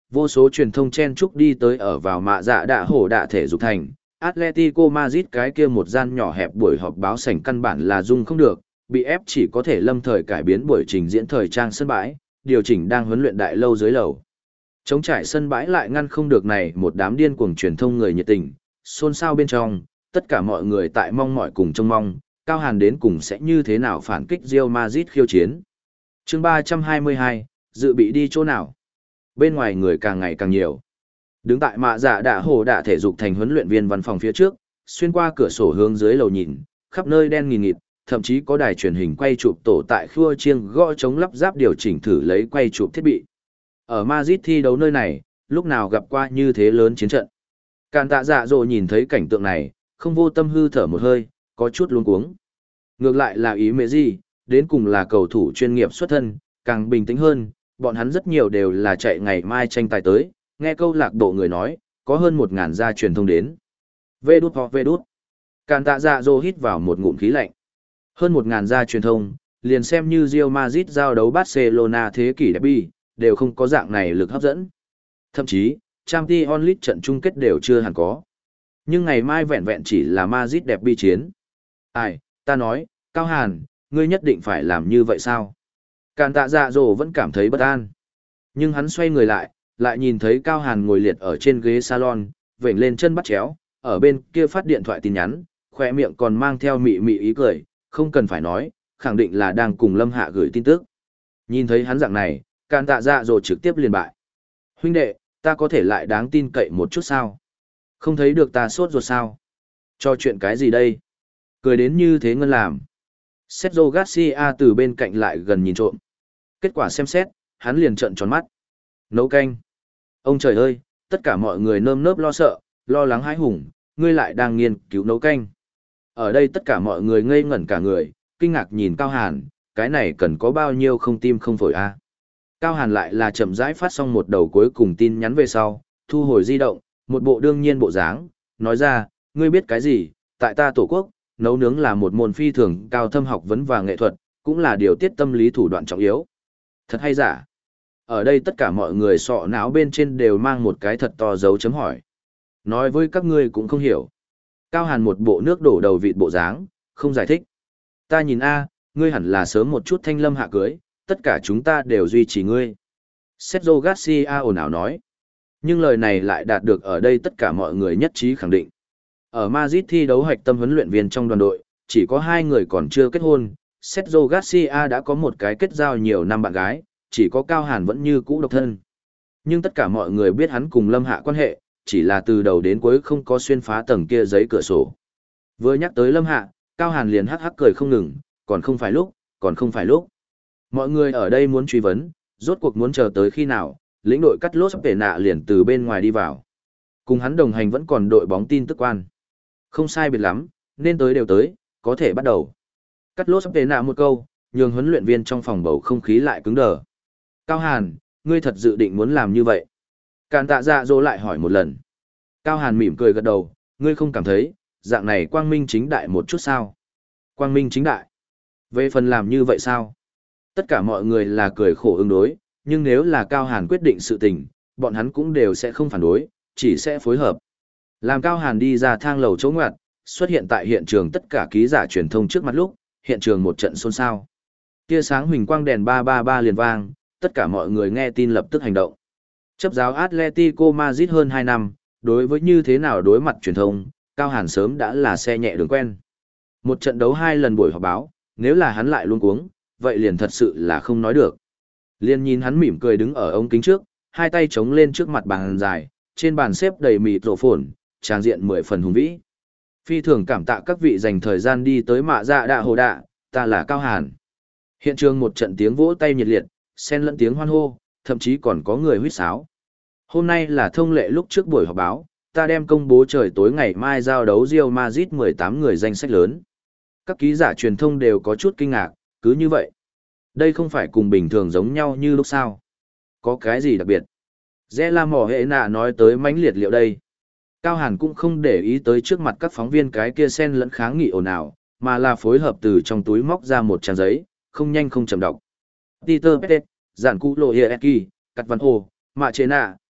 vô số truyền thông chen chúc đi tới ở vào mạ dạ đạ hổ đạ thể dục thành. Atletico Madrid cái kia một gian nhỏ hẹp buổi họp báo sảnh căn bản là dung không được, bị ép chỉ có thể lâm thời cải biến buổi trình diễn thời trang sân bãi, điều chỉnh đang huấn luyện đại lâu dưới lầu. Chống trải sân bãi lại ngăn không được này một đám điên cuồng truyền thông người nhiệt tình, xôn xao bên trong, tất cả mọi người tại mong mỏi cùng trông mong, Cao Hàn đến cùng sẽ như thế nào phản kích Real Madrid khiêu chiến. Chương ba trăm hai mươi hai, dự bị đi chỗ nào? Bên ngoài người càng ngày càng nhiều. Đứng tại mạ dạ đạ hồ đạ thể dục thành huấn luyện viên văn phòng phía trước, xuyên qua cửa sổ hướng dưới lầu nhìn, khắp nơi đen nghìn nghịt, thậm chí có đài truyền hình quay chụp tổ tại khua chiêng gõ chống lắp ráp điều chỉnh thử lấy quay chụp thiết bị. Ở Madrid thi đấu nơi này, lúc nào gặp qua như thế lớn chiến trận. Càn tạ dạ dỗ nhìn thấy cảnh tượng này, không vô tâm hư thở một hơi, có chút luống cuống. Ngược lại là ý mẹ gì, đến cùng là cầu thủ chuyên nghiệp xuất thân, càng bình tĩnh hơn, bọn hắn rất nhiều đều là chạy ngày mai tranh tài tới, nghe câu lạc bộ người nói, có hơn một ngàn gia truyền thông đến. Vê đút hoặc vê đút. Càn tạ dạ dỗ hít vào một ngụm khí lạnh. Hơn một ngàn gia truyền thông, liền xem như Real Madrid giao đấu Barcelona thế kỷ derby, đều không có dạng này lực hấp dẫn. Thậm chí, Champions League trận chung kết đều chưa hẳn có. Nhưng ngày mai vẹn vẹn chỉ là Madrid derby chiến. Ai, ta nói, Cao Hàn, ngươi nhất định phải làm như vậy sao? Càn tạ dạ dỗ vẫn cảm thấy bất an. Nhưng hắn xoay người lại, lại nhìn thấy Cao Hàn ngồi liệt ở trên ghế salon, vểnh lên chân bắt chéo, ở bên kia phát điện thoại tin nhắn, khỏe miệng còn mang theo mị mị ý cười, không cần phải nói, khẳng định là đang cùng Lâm Hạ gửi tin tức. Nhìn thấy hắn dạng này, Càn tạ dạ dỗ trực tiếp liền bại. Huynh đệ, ta có thể lại đáng tin cậy một chút sao? Không thấy được ta sốt ruột sao? Cho chuyện cái gì đây? Cười đến như thế ngân làm. Sergio Garcia từ bên cạnh lại gần nhìn trộm. Kết quả xem xét, hắn liền trợn tròn mắt. Nấu canh. Ông trời ơi, tất cả mọi người nơm nớp lo sợ, lo lắng hãi hùng, ngươi lại đang nghiên cứu nấu canh. Ở đây tất cả mọi người ngây ngẩn cả người, kinh ngạc nhìn Cao Hàn, cái này cần có bao nhiêu không tim không phổi a? Cao Hàn lại là chậm rãi phát xong một đầu cuối cùng tin nhắn về sau, thu hồi di động, một bộ đương nhiên bộ dáng, nói ra, ngươi biết cái gì, tại ta tổ quốc, nấu nướng là một môn phi thường cao thâm học vấn và nghệ thuật, cũng là điều tiết tâm lý thủ đoạn trọng yếu. Thật hay giả? Ở đây tất cả mọi người sọ não bên trên đều mang một cái thật to dấu chấm hỏi. Nói với các ngươi cũng không hiểu. Cao Hàn một bộ nước đổ đầu vịt bộ dáng, không giải thích. Ta nhìn a, ngươi hẳn là sớm một chút thanh lâm hạ cưới, tất cả chúng ta đều duy trì ngươi. Sergio Garcia ồn ào nói. Nhưng lời này lại đạt được ở đây tất cả mọi người nhất trí khẳng định. Ở Madrid thi đấu hạch tâm huấn luyện viên trong đoàn đội, chỉ có hai người còn chưa kết hôn. Sergio Garcia đã có một cái kết giao nhiều năm bạn gái, chỉ có Cao Hàn vẫn như cũ độc thân. Nhưng tất cả mọi người biết hắn cùng Lâm Hạ quan hệ, chỉ là từ đầu đến cuối không có xuyên phá tầng kia giấy cửa sổ. Vừa nhắc tới Lâm Hạ, Cao Hàn liền hắc hắc cười không ngừng, còn không phải lúc, còn không phải lúc. Mọi người ở đây muốn truy vấn, rốt cuộc muốn chờ tới khi nào, lĩnh đội cắt lốt về nạ liền từ bên ngoài đi vào. Cùng hắn đồng hành vẫn còn đội bóng tin tức quan. Không sai biệt lắm, nên tới đều tới, có thể bắt đầu. Cắt lốt về nạ một câu, nhường huấn luyện viên trong phòng bầu không khí lại cứng đờ. Cao Hàn, ngươi thật dự định muốn làm như vậy? Càn tạ dạ dỗ lại hỏi một lần. Cao Hàn mỉm cười gật đầu, ngươi không cảm thấy, dạng này quang minh chính đại một chút sao? Quang minh chính đại? Về phần làm như vậy sao? Tất cả mọi người là cười khổ ứng đối, nhưng nếu là Cao Hàn quyết định sự tình, bọn hắn cũng đều sẽ không phản đối, chỉ sẽ phối hợp. Làm Cao Hàn đi ra thang lầu chỗ ngoặt, xuất hiện tại hiện trường tất cả ký giả truyền thông trước mặt lúc, hiện trường một trận xôn xao. Tia sáng huỳnh quang đèn ba ba ba liền vang, tất cả mọi người nghe tin lập tức hành động. Chấp giáo Atletico Madrid hơn hai năm, đối với như thế nào đối mặt truyền thông, Cao Hàn sớm đã là xe nhẹ đường quen. Một trận đấu hai lần buổi họp báo, nếu là hắn lại luôn cuống, vậy liền thật sự là không nói được. Liên nhìn hắn mỉm cười đứng ở ống kính trước, hai tay chống lên trước mặt bàn dài, trên bàn xếp đầy mịt rổ phồn, tràng diện mười phần hùng vĩ. Phi thường cảm tạ các vị dành thời gian đi tới mạ dạ đạ hồ đạ, ta là Cao Hàn. Hiện trường một trận tiếng vỗ tay nhiệt liệt, xen lẫn tiếng hoan hô, thậm chí còn có người huýt sáo. Hôm nay là thông lệ lúc trước buổi họp báo, ta đem công bố trời tối ngày mai giao đấu Real Madrid mười tám người danh sách lớn. Các ký giả truyền thông đều có chút kinh ngạc, cứ như vậy. Đây không phải cùng bình thường giống nhau như lúc sau. Có cái gì đặc biệt? Rẽ la mỏ hệ nạ nói tới mãnh liệt liệu đây. Cao Hàn cũng không để ý tới trước mặt các phóng viên cái kia xen lẫn kháng nghị ồn ào, mà là phối hợp từ trong túi móc ra một trang giấy, không nhanh không chậm đọc. Peter Pettet, giản cụ lộ hiệki, cắt văn hồ, mạ chế nạ,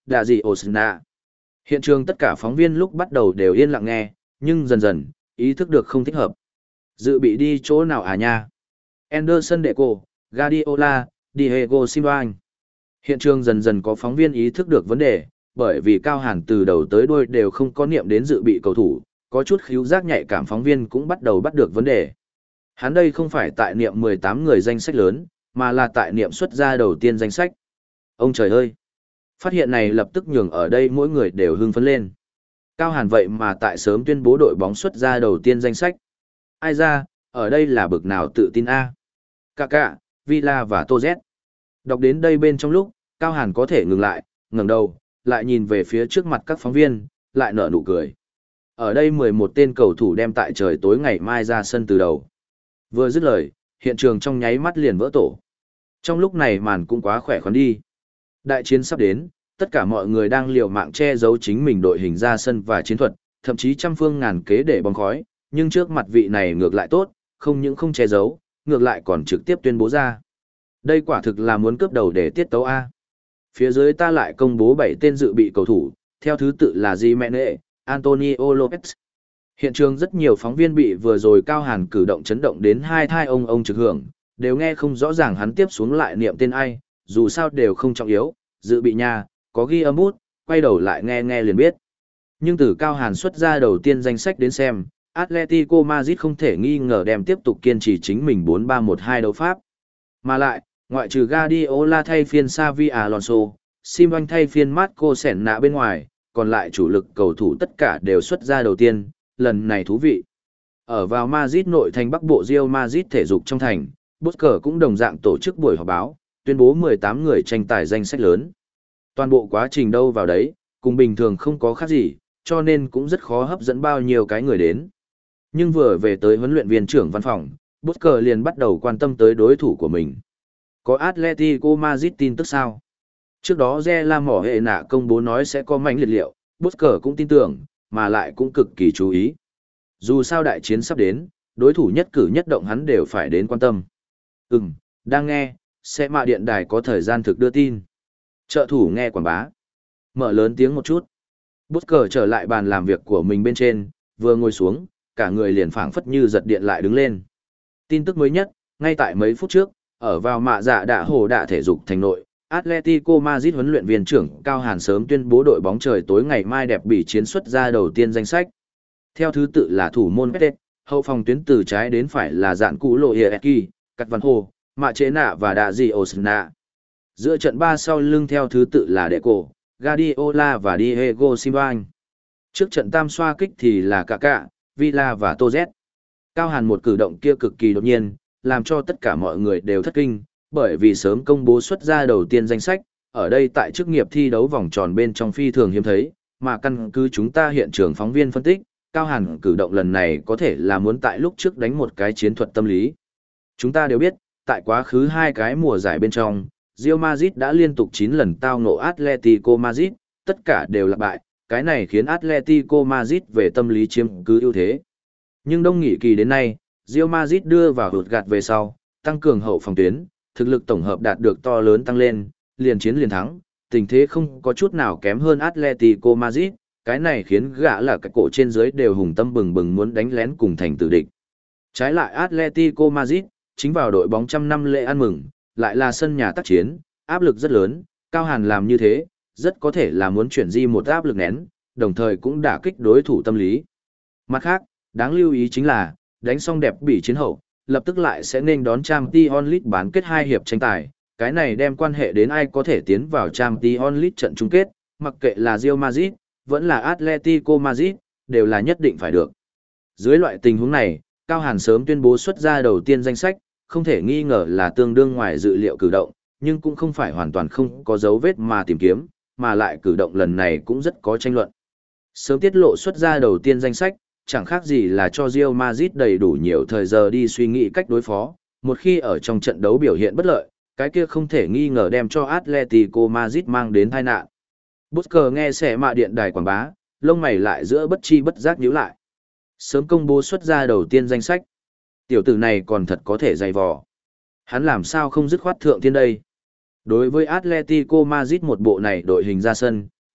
đạ gì Osna. Hiện trường tất cả phóng viên lúc bắt đầu đều yên lặng nghe, nhưng dần dần, ý thức được không thích hợp. Dự bị đi chỗ nào à nha? Anderson Deco, Guardiola, Diego Simeone. Hiện trường dần dần có phóng viên ý thức được vấn đề, bởi vì Cao Hàn từ đầu tới đuôi đều không có niệm đến dự bị cầu thủ, có chút khíu giác nhạy cảm phóng viên cũng bắt đầu bắt được vấn đề. Hắn đây không phải tại niệm mười tám người danh sách lớn, mà là tại niệm xuất ra đầu tiên danh sách. Ông trời ơi! Phát hiện này lập tức nhường ở đây mỗi người đều hưng phấn lên. Cao Hàn vậy mà tại sớm tuyên bố đội bóng xuất ra đầu tiên danh sách. Ai ra, ở đây là bực nào tự tin a? Kaká, Villa và Tô Z. Đọc đến đây bên trong lúc, Cao Hàn có thể ngừng lại, ngẩng đầu, lại nhìn về phía trước mặt các phóng viên, lại nở nụ cười. Ở đây mười một tên cầu thủ đem tại trời tối ngày mai ra sân từ đầu. Vừa dứt lời, hiện trường trong nháy mắt liền vỡ tổ. Trong lúc này màn cũng quá khỏe khoắn đi. Đại chiến sắp đến, tất cả mọi người đang liều mạng che giấu chính mình đội hình ra sân và chiến thuật, thậm chí trăm phương ngàn kế để bóng khói, nhưng trước mặt vị này ngược lại tốt, không những không che giấu, ngược lại còn trực tiếp tuyên bố ra. Đây quả thực là muốn cướp đầu để tiết tấu A. Phía dưới ta lại công bố bảy tên dự bị cầu thủ, theo thứ tự là Gimenez, Antonio Lopez. Hiện trường rất nhiều phóng viên bị vừa rồi Cao Hàn cử động chấn động đến hai thai ông ông trực hưởng, đều nghe không rõ ràng hắn tiếp xuống lại niệm tên ai, dù sao đều không trọng yếu, dự bị nha, có ghi âm bút, quay đầu lại nghe nghe liền biết. Nhưng từ Cao Hàn xuất ra đầu tiên danh sách đến xem, Atletico Madrid không thể nghi ngờ đem tiếp tục kiên trì chính mình bốn ba một hai đấu pháp. Mà lại, ngoại trừ Guardiola thay phiên Xavi Alonso, Simeone thay phiên Marco Senna bên ngoài, còn lại chủ lực cầu thủ tất cả đều xuất ra đầu tiên, lần này thú vị. Ở vào Madrid nội thành Bắc Bộ Real Madrid thể dục trong thành, Busquets cũng đồng dạng tổ chức buổi họp báo, tuyên bố mười tám người tranh tài danh sách lớn. Toàn bộ quá trình đâu vào đấy, cùng bình thường không có khác gì, cho nên cũng rất khó hấp dẫn bao nhiêu cái người đến. Nhưng vừa về tới huấn luyện viên trưởng văn phòng, Busquets liền bắt đầu quan tâm tới đối thủ của mình. Có Atletico Madrid tin tức sao? Trước đó Re La Mỏ Hệ Nạ công bố nói sẽ có mảnh liệt liệu, Busquets cũng tin tưởng, mà lại cũng cực kỳ chú ý. Dù sao đại chiến sắp đến, đối thủ nhất cử nhất động hắn đều phải đến quan tâm. Ừm, đang nghe, sẽ mạ điện đài có thời gian thực đưa tin. Trợ thủ nghe quảng bá. Mở lớn tiếng một chút. Busquets trở lại bàn làm việc của mình bên trên, vừa ngồi xuống, cả người liền phảng phất như giật điện lại đứng lên. Tin tức mới nhất, ngay tại mấy phút trước, ở vào mạ dạ đạ hồ đạ thể dục thành nội, Atletico Madrid huấn luyện viên trưởng Cao Hàn sớm tuyên bố đội bóng trời tối ngày mai đẹp bị chiến xuất ra đầu tiên danh sách. Theo thứ tự là thủ môn Pete, hậu phòng tuyến từ trái đến phải là dạn cú lộ Hieki, Cắt Văn Hồ, Mạ Chế Nạ và Đạ Dị Osna. Giữa trận ba sau lưng theo thứ tự là Deco, Guardiola và Diego Simeone. Trước trận tam xoa kích thì là Kaká, Villa và Tô Z. Cao Hàn một cử động kia cực kỳ đột nhiên, làm cho tất cả mọi người đều thất kinh, bởi vì sớm công bố xuất ra đầu tiên danh sách, ở đây tại chức nghiệp thi đấu vòng tròn bên trong phi thường hiếm thấy, mà căn cứ chúng ta hiện trường phóng viên phân tích, Cao Hàn cử động lần này có thể là muốn tại lúc trước đánh một cái chiến thuật tâm lý. Chúng ta đều biết, tại quá khứ hai cái mùa giải bên trong, Real Madrid đã liên tục chín lần tao ngộ Atletico Madrid, tất cả đều là bại, cái này khiến Atletico Madrid về tâm lý chiếm cứ ưu thế. Nhưng đông nghị kỳ đến nay, Real Madrid đưa vào hụt gạt về sau, tăng cường hậu phòng tuyến, thực lực tổng hợp đạt được to lớn tăng lên, liền chiến liền thắng, tình thế không có chút nào kém hơn Atletico Madrid, cái này khiến gã là cái cổ trên dưới đều hùng tâm bừng bừng muốn đánh lén cùng thành tử địch. Trái lại Atletico Madrid, chính vào đội bóng trăm năm lễ ăn mừng, lại là sân nhà tác chiến, áp lực rất lớn, Cao Hàn làm như thế, rất có thể là muốn chuyển di một áp lực nén, đồng thời cũng đả kích đối thủ tâm lý. Mặt khác, đáng lưu ý chính là, đánh xong đẹp bị chiến hậu, lập tức lại sẽ nên đón Champions League bán kết hai hiệp tranh tài, cái này đem quan hệ đến ai có thể tiến vào Champions League trận chung kết, mặc kệ là Real Madrid, vẫn là Atletico Madrid, đều là nhất định phải được. Dưới loại tình huống này, Cao Hàn sớm tuyên bố xuất ra đầu tiên danh sách, không thể nghi ngờ là tương đương ngoài dự liệu cử động, nhưng cũng không phải hoàn toàn không có dấu vết mà tìm kiếm, mà lại cử động lần này cũng rất có tranh luận. Sớm tiết lộ xuất ra đầu tiên danh sách, chẳng khác gì là cho Real Madrid đầy đủ nhiều thời giờ đi suy nghĩ cách đối phó, một khi ở trong trận đấu biểu hiện bất lợi, cái kia không thể nghi ngờ đem cho Atletico Madrid mang đến tai nạn. Busquets nghe sẽ mạ điện đài quảng bá, lông mày lại giữa bất chi bất giác nhíu lại. Sớm công bố xuất ra đầu tiên danh sách. Tiểu tử này còn thật có thể dày vò. Hắn làm sao không dứt khoát thượng thiên đây. Đối với Atletico Madrid một bộ này đội hình ra sân,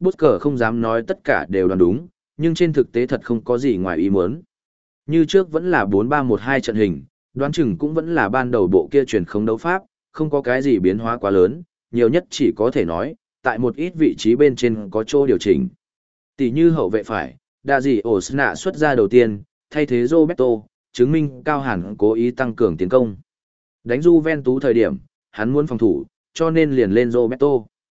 Busker không dám nói tất cả đều đoán đúng, nhưng trên thực tế thật không có gì ngoài ý muốn. Như trước vẫn là bốn ba một hai trận hình, đoán chừng cũng vẫn là ban đầu bộ kia truyền không đấu pháp, không có cái gì biến hóa quá lớn, nhiều nhất chỉ có thể nói, tại một ít vị trí bên trên có chỗ điều chỉnh. Tỷ như hậu vệ phải, đa gì Osna xuất ra đầu tiên, thay thế Roberto, chứng minh Cao Hàn cố ý tăng cường tiến công. Đánh Juventus thời điểm, hắn muốn phòng thủ, cho nên liền lên Roberto.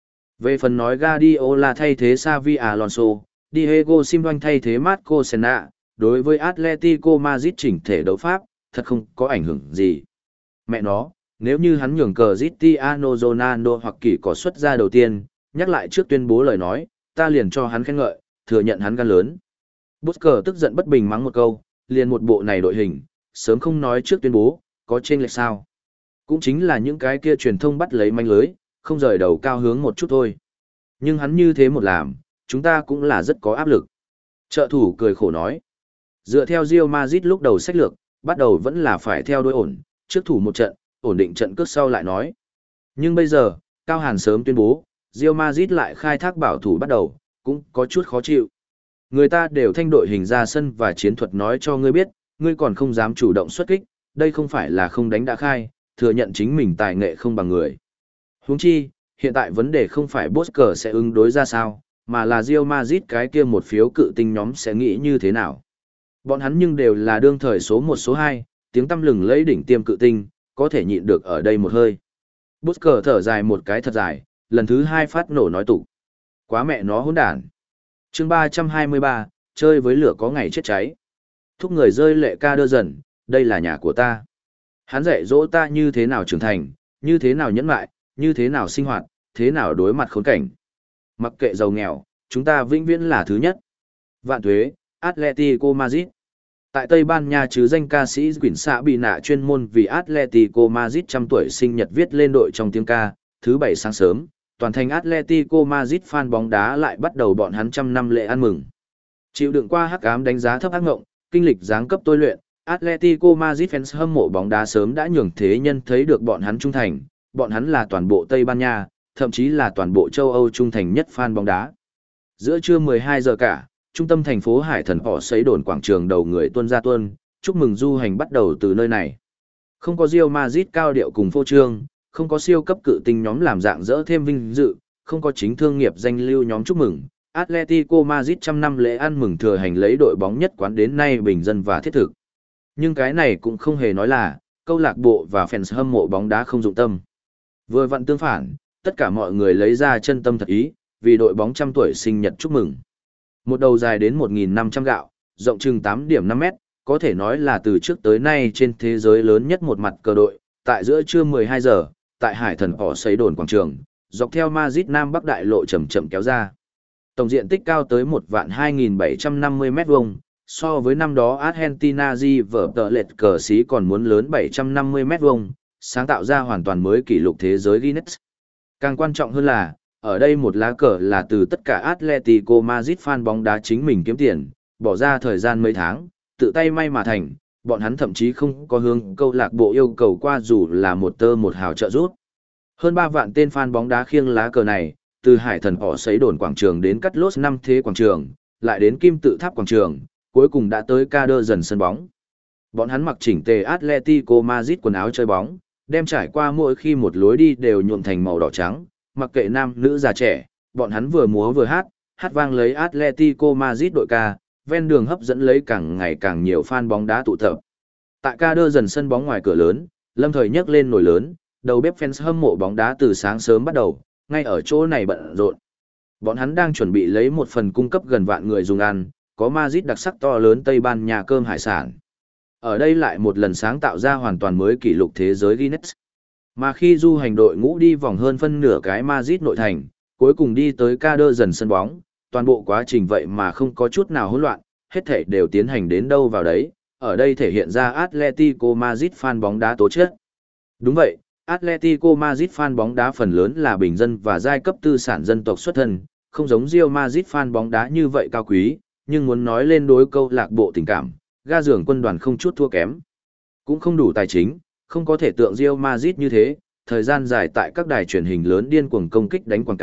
Về phần nói Guardiola thay thế Xavi Alonso, Diego Simeone thay thế Marco Senna, đối với Atletico Madrid chỉnh thể đấu pháp, thật không có ảnh hưởng gì. Mẹ nó, nếu như hắn nhường cờ Cristiano Ronaldo hoặc kỳ có xuất ra đầu tiên, nhắc lại trước tuyên bố lời nói, ta liền cho hắn khen ngợi, thừa nhận hắn gan lớn. Busker tức giận bất bình mắng một câu, liền một bộ này đội hình, sớm không nói trước tuyên bố, có chênh lệch sao. Cũng chính là những cái kia truyền thông bắt lấy manh lưới, không rời đầu cao hướng một chút thôi. Nhưng hắn như thế một làm, chúng ta cũng là rất có áp lực. Trợ thủ cười khổ nói. Dựa theo Real Madrid lúc đầu sách lược, bắt đầu vẫn là phải theo đuôi ổn, trước thủ một trận, ổn định trận cước sau lại nói. Nhưng bây giờ, Cao Hàn sớm tuyên bố, Real Madrid lại khai thác bảo thủ bắt đầu, cũng có chút khó chịu. Người ta đều thanh đội hình ra sân và chiến thuật nói cho ngươi biết, ngươi còn không dám chủ động xuất kích, đây không phải là không đánh đã khai, thừa nhận chính mình tài nghệ không bằng người. Huống chi, hiện tại vấn đề không phải Busker sẽ ứng đối ra sao, mà là Real Madrid cái kia một phiếu cự tinh nhóm sẽ nghĩ như thế nào. Bọn hắn nhưng đều là đương thời số một số hai, tiếng tăm lừng lấy đỉnh tiêm cự tinh, có thể nhịn được ở đây một hơi. Busker thở dài một cái thật dài, lần thứ hai phát nổ nói tụ. Quá mẹ nó hỗn đản. Chương ba trăm hai mươi ba, chơi với lửa có ngày chết cháy. Thúc người rơi lệ ca đơ dần, đây là nhà của ta. Hắn dạy dỗ ta như thế nào trưởng thành, như thế nào nhẫn lại, như thế nào sinh hoạt, thế nào đối mặt khốn cảnh. Mặc kệ giàu nghèo, chúng ta vĩnh viễn là thứ nhất. Vạn thuế, Atletico Madrid. Tại Tây Ban Nha chứ danh ca sĩ Quyển Xạ bị nạ chuyên môn vì Atletico Madrid trăm tuổi sinh nhật viết lên đội trong tiếng ca, thứ bảy sáng sớm, toàn thành Atletico Madrid fan bóng đá lại bắt đầu bọn hắn trăm năm lễ ăn mừng. Chịu đựng qua hắc ám đánh giá thấp ác ngộng, kinh lịch giáng cấp tôi luyện, Atletico Madrid fans hâm mộ bóng đá sớm đã nhường thế nhân thấy được bọn hắn trung thành, bọn hắn là toàn bộ Tây Ban Nha, thậm chí là toàn bộ châu Âu trung thành nhất fan bóng đá. Giữa trưa mười hai giờ cả, trung tâm thành phố Hải Thần họ sấy đồn quảng trường đầu người tuân ra tuân, chúc mừng du hành bắt đầu từ nơi này. Không có Real Madrid cao điệu cùng phô trương, không có siêu cấp cự tinh nhóm làm dạng dỡ thêm vinh dự, không có chính thương nghiệp danh lưu nhóm chúc mừng. Atletico Madrid trăm năm lễ ăn mừng thừa hành lấy đội bóng nhất quán đến nay bình dân và thiết thực. Nhưng cái này cũng không hề nói là, câu lạc bộ và fans hâm mộ bóng đá không dụng tâm. Vừa vặn tương phản, tất cả mọi người lấy ra chân tâm thật ý, vì đội bóng trăm tuổi sinh nhật chúc mừng. Một đầu dài đến một nghìn năm trăm gạo, rộng chừng tám điểm năm mét, có thể nói là từ trước tới nay trên thế giới lớn nhất một mặt cờ đội, tại giữa trưa mười hai giờ, tại Hải Thần họ sấy đồn quảng trường, dọc theo Madrid Nam Bắc đại lộ chậm chậm kéo ra. Tổng diện tích cao tới một vạn hai nghìn bảy trăm năm mươi mét vuông, so với năm đó Argentina Di vở tờ lệch cờ xí còn muốn lớn bảy trăm năm mươi mét vuông, sáng tạo ra hoàn toàn mới kỷ lục thế giới Guinness. Càng quan trọng hơn là, ở đây một lá cờ là từ tất cả Atletico Madrid fan bóng đá chính mình kiếm tiền, bỏ ra thời gian mấy tháng, tự tay may mà thành, bọn hắn thậm chí không có hướng câu lạc bộ yêu cầu qua dù là một tơ một hào trợ giúp. Hơn ba vạn tên fan bóng đá khiêng lá cờ này, từ Hải Thần họ sấy đồn quảng trường đến Cắt Lốt năm thế quảng trường, lại đến Kim Tự Tháp quảng trường, cuối cùng đã tới ca đơ dần sân bóng. Bọn hắn mặc chỉnh tề Atletico Madrid quần áo chơi bóng, đem trải qua mỗi khi một lối đi đều nhuộm thành màu đỏ trắng, mặc kệ nam nữ già trẻ, bọn hắn vừa múa vừa hát, hát vang lấy Atletico Madrid đội ca, ven đường hấp dẫn lấy càng ngày càng nhiều fan bóng đá tụ tập. Tại ca đơ dần sân bóng ngoài cửa lớn, Lâm Thời nhấc lên nồi lớn, đầu bếp fans hâm mộ bóng đá từ sáng sớm bắt đầu, ngay ở chỗ này bận rộn. Bọn hắn đang chuẩn bị lấy một phần cung cấp gần vạn người dùng ăn, có Madrid đặc sắc to lớn Tây Ban Nha cơm hải sản. Ở đây lại một lần sáng tạo ra hoàn toàn mới kỷ lục thế giới Guinness. Mà khi du hành đội ngũ đi vòng hơn phân nửa cái Madrid nội thành, cuối cùng đi tới ca đơ dần sân bóng, toàn bộ quá trình vậy mà không có chút nào hỗn loạn, hết thảy đều tiến hành đến đâu vào đấy, ở đây thể hiện ra Atletico Madrid fan bóng đá tố chất. Đúng vậy, Atletico Madrid fan bóng đá phần lớn là bình dân và giai cấp tư sản dân tộc xuất thân, không giống Real Madrid fan bóng đá như vậy cao quý, nhưng muốn nói lên đối câu lạc bộ tình cảm, ga giường quân đoàn không chút thua kém. Cũng không đủ tài chính, không có thể tượng Real Madrid như thế, thời gian dài tại các đài truyền hình lớn điên cuồng công kích đánh quảng cáo,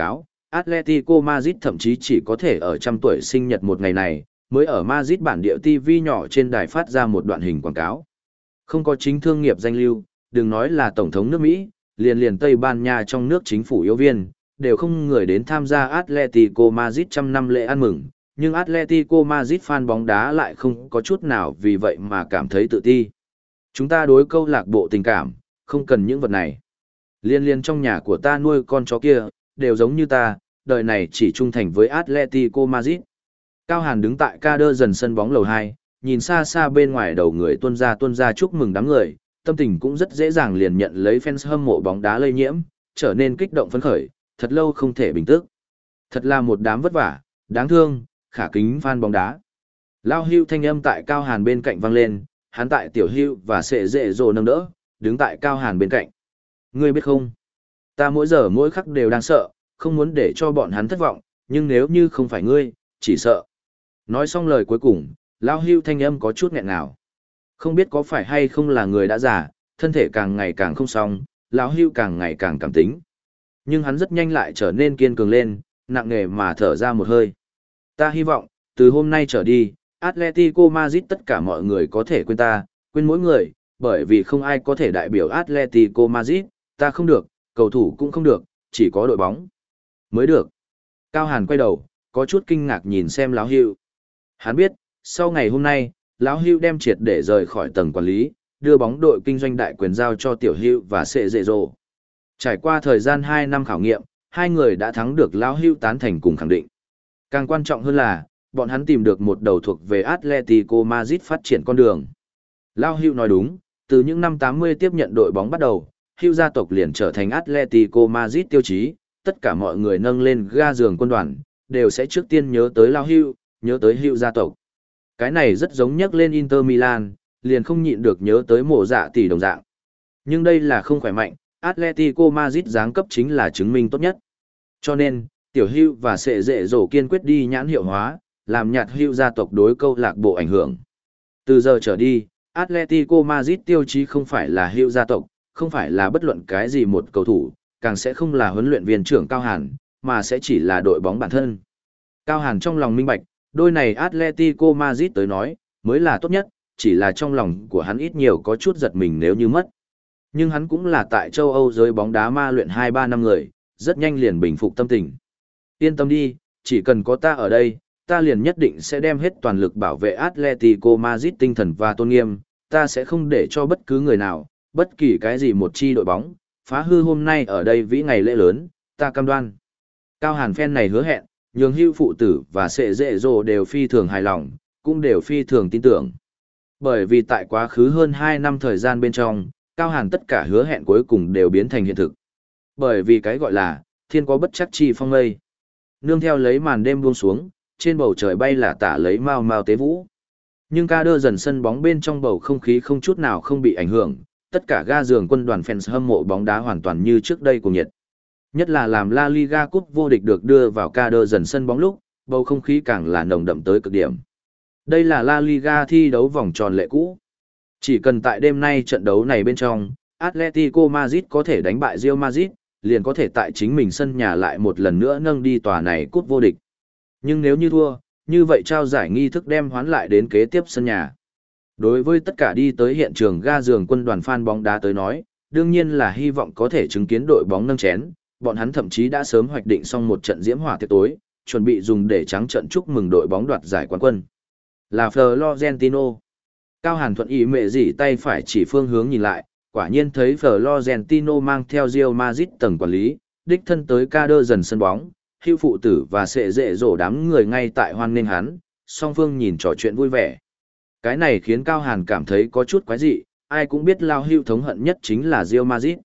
Atletico Madrid thậm chí chỉ có thể ở trăm tuổi sinh nhật một ngày này, mới ở Madrid bản địa ti vi nhỏ trên đài phát ra một đoạn hình quảng cáo. Không có chính thương nghiệp danh lưu, đừng nói là Tổng thống nước Mỹ, liền liền Tây Ban Nha trong nước chính phủ yếu viên, đều không người đến tham gia Atletico Madrid trăm năm lễ ăn mừng, nhưng Atletico Madrid fan bóng đá lại không có chút nào vì vậy mà cảm thấy tự ti. Chúng ta đối câu lạc bộ tình cảm, không cần những vật này. Liên liên trong nhà của ta nuôi con chó kia, đều giống như ta, đời này chỉ trung thành với Atletico Madrid. Cao Hàn đứng tại ca đơ dần sân bóng lầu hai, nhìn xa xa bên ngoài đầu người tuôn ra tuôn ra chúc mừng đám người, tâm tình cũng rất dễ dàng liền nhận lấy fans hâm mộ bóng đá lây nhiễm, trở nên kích động phấn khởi, thật lâu không thể bình tức. Thật là một đám vất vả, đáng thương, khả kính fan bóng đá. Lao Hưu thanh âm tại Cao Hàn bên cạnh vang lên, hắn tại Tiểu Hưu và Sệ Dệ Dồ nâng đỡ, đứng tại Cao Hàn bên cạnh. Ngươi biết không? Ta mỗi giờ mỗi khắc đều đang sợ, không muốn để cho bọn hắn thất vọng, nhưng nếu như không phải ngươi, chỉ sợ. Nói xong lời cuối cùng, Lao Hưu thanh âm có chút nghẹn ngào. Không biết có phải hay không là người đã già, thân thể càng ngày càng không xong, Lao Hưu càng ngày càng cảm tính. Nhưng hắn rất nhanh lại trở nên kiên cường lên, nặng nề mà thở ra một hơi. Ta hy vọng, từ hôm nay trở đi, Atletico Madrid tất cả mọi người có thể quên ta, quên mỗi người, bởi vì không ai có thể đại biểu Atletico Madrid, ta không được, cầu thủ cũng không được, chỉ có đội bóng mới được. Cao Hàn quay đầu, có chút kinh ngạc nhìn xem Lão Hưu. Hắn biết, sau ngày hôm nay, Lão Hưu đem triệt để rời khỏi tầng quản lý, đưa bóng đội kinh doanh đại quyền giao cho Tiểu Hưu và Sệ Dệ Dồ. Trải qua thời gian hai năm khảo nghiệm, hai người đã thắng được Lão Hưu tán thành cùng khẳng định. Càng quan trọng hơn là, bọn hắn tìm được một đầu thuộc về Atletico Madrid phát triển con đường. Lão Hưu nói đúng, từ những năm tám mươi tiếp nhận đội bóng bắt đầu, Hưu gia tộc liền trở thành Atletico Madrid tiêu chí, tất cả mọi người nâng lên ga giường quân đoàn, đều sẽ trước tiên nhớ tới Lão Hưu, nhớ tới Hưu gia tộc. Cái này rất giống nhắc lên Inter Milan, liền không nhịn được nhớ tới mộ dạ tỷ đồng dạng. Nhưng đây là không khỏe mạnh, Atletico Madrid giáng cấp chính là chứng minh tốt nhất. Cho nên, Tiểu Hưu và Sệ Dệ Dồ kiên quyết đi nhãn hiệu hóa, làm nhạt Hưu gia tộc đối câu lạc bộ ảnh hưởng. Từ giờ trở đi, Atletico Madrid tiêu chí không phải là Hưu gia tộc, không phải là bất luận cái gì một cầu thủ, càng sẽ không là huấn luyện viên trưởng Cao Hàn, mà sẽ chỉ là đội bóng bản thân. Cao Hàn trong lòng minh bạch, đôi này Atletico Madrid tới nói, mới là tốt nhất, chỉ là trong lòng của hắn ít nhiều có chút giật mình nếu như mất. Nhưng hắn cũng là tại châu Âu giới bóng đá ma luyện hai ba năm người, rất nhanh liền bình phục tâm tình. Yên tâm đi, chỉ cần có ta ở đây, ta liền nhất định sẽ đem hết toàn lực bảo vệ Atletico Madrid tinh thần và tôn nghiêm, ta sẽ không để cho bất cứ người nào, bất kỳ cái gì một chi đội bóng, phá hư hôm nay ở đây vĩ ngày lễ lớn, ta cam đoan. Cao Hàn phen này hứa hẹn, nhường Hưu phụ tử và Sệ Dệ Dồ đều phi thường hài lòng, cũng đều phi thường tin tưởng. Bởi vì tại quá khứ hơn hai năm thời gian bên trong, Cao Hàn tất cả hứa hẹn cuối cùng đều biến thành hiện thực. Bởi vì cái gọi là, thiên có bất chắc chi phong mây. Nương theo lấy màn đêm buông xuống, trên bầu trời bay là tả lấy mau mau tế vũ. Nhưng ca đơ dần sân bóng bên trong bầu không khí không chút nào không bị ảnh hưởng, tất cả ga giường quân đoàn fans hâm mộ bóng đá hoàn toàn như trước đây cùng nhiệt. Nhất là làm La Liga Cup vô địch được đưa vào ca đơ dần sân bóng lúc, bầu không khí càng là nồng đậm tới cực điểm. Đây là La Liga thi đấu vòng tròn lệ cũ. Chỉ cần tại đêm nay trận đấu này bên trong, Atletico Madrid có thể đánh bại Real Madrid, liền có thể tại chính mình sân nhà lại một lần nữa nâng đi tòa này cúp vô địch. Nhưng nếu như thua, như vậy trao giải nghi thức đem hoán lại đến kế tiếp sân nhà. Đối với tất cả đi tới hiện trường ga giường quân đoàn fan bóng đá tới nói, đương nhiên là hy vọng có thể chứng kiến đội bóng nâng chén, bọn hắn thậm chí đã sớm hoạch định xong một trận diễm hỏa tiệc tối, chuẩn bị dùng để trắng trận chúc mừng đội bóng đoạt giải quán quân. Là Florentino. Cao Hàn thuận ý mẹ dỉ tay phải chỉ phương hướng nhìn lại, quả nhiên thấy Florentino mang theo Real Madrid tầng quản lý, đích thân tới ca đơ dần sân bóng, Hưu phụ tử và Sệ Dệ Dồ đám người ngay tại hoan nghênh hắn, song phương nhìn trò chuyện vui vẻ. Cái này khiến Cao Hàn cảm thấy có chút quái dị, ai cũng biết Lao Hưu thống hận nhất chính là Real Madrid.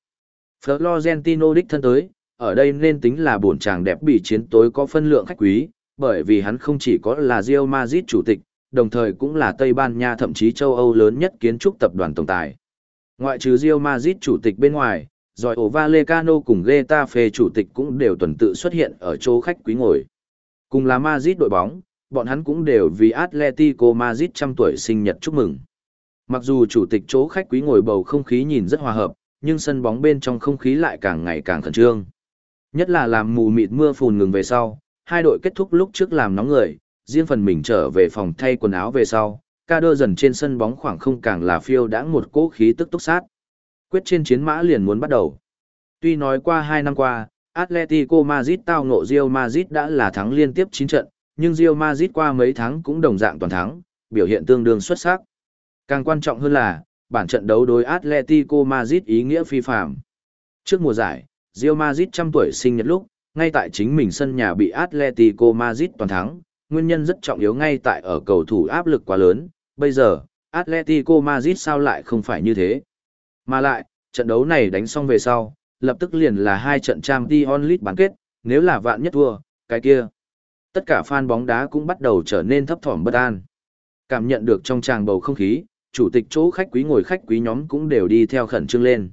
Florentino đích thân tới, ở đây nên tính là bổn chàng đẹp bị chiến tối có phân lượng khách quý, bởi vì hắn không chỉ có là Real Madrid chủ tịch, đồng thời cũng là Tây Ban Nha thậm chí châu Âu lớn nhất kiến trúc tập đoàn tổng tài. Ngoại trừ Real Madrid chủ tịch bên ngoài, rồi ổ Vallecano cùng Getafe chủ tịch cũng đều tuần tự xuất hiện ở chỗ khách quý ngồi. Cùng là Madrid đội bóng, bọn hắn cũng đều vì Atletico Madrid trăm tuổi sinh nhật chúc mừng. Mặc dù chủ tịch chỗ khách quý ngồi bầu không khí nhìn rất hòa hợp, nhưng sân bóng bên trong không khí lại càng ngày càng khẩn trương. Nhất là làm mù mịt mưa phùn ngừng về sau, hai đội kết thúc lúc trước làm nóng người, riêng phần mình trở về phòng thay quần áo về sau, ca đơ dần trên sân bóng khoảng không càng là phiêu đãng một cỗ khí tức túc sát. Quyết trên chiến mã liền muốn bắt đầu. Tuy nói qua hai năm qua, Atletico Madrid tao ngộ Real Madrid đã là thắng liên tiếp chín trận, nhưng Real Madrid qua mấy tháng cũng đồng dạng toàn thắng, biểu hiện tương đương xuất sắc. Càng quan trọng hơn là, bản trận đấu đối Atletico Madrid ý nghĩa phi phàm. Trước mùa giải, Real Madrid trăm tuổi sinh nhật lúc, ngay tại chính mình sân nhà bị Atletico Madrid toàn thắng, nguyên nhân rất trọng yếu ngay tại ở cầu thủ áp lực quá lớn, bây giờ, Atletico Madrid sao lại không phải như thế. Mà lại, trận đấu này đánh xong về sau, lập tức liền là hai trận Champions League bán kết, nếu là vạn nhất thua, cái kia. Tất cả fan bóng đá cũng bắt đầu trở nên thấp thỏm bất an. Cảm nhận được trong tràng bầu không khí, chủ tịch chỗ khách quý ngồi khách quý nhóm cũng đều đi theo khẩn trương lên.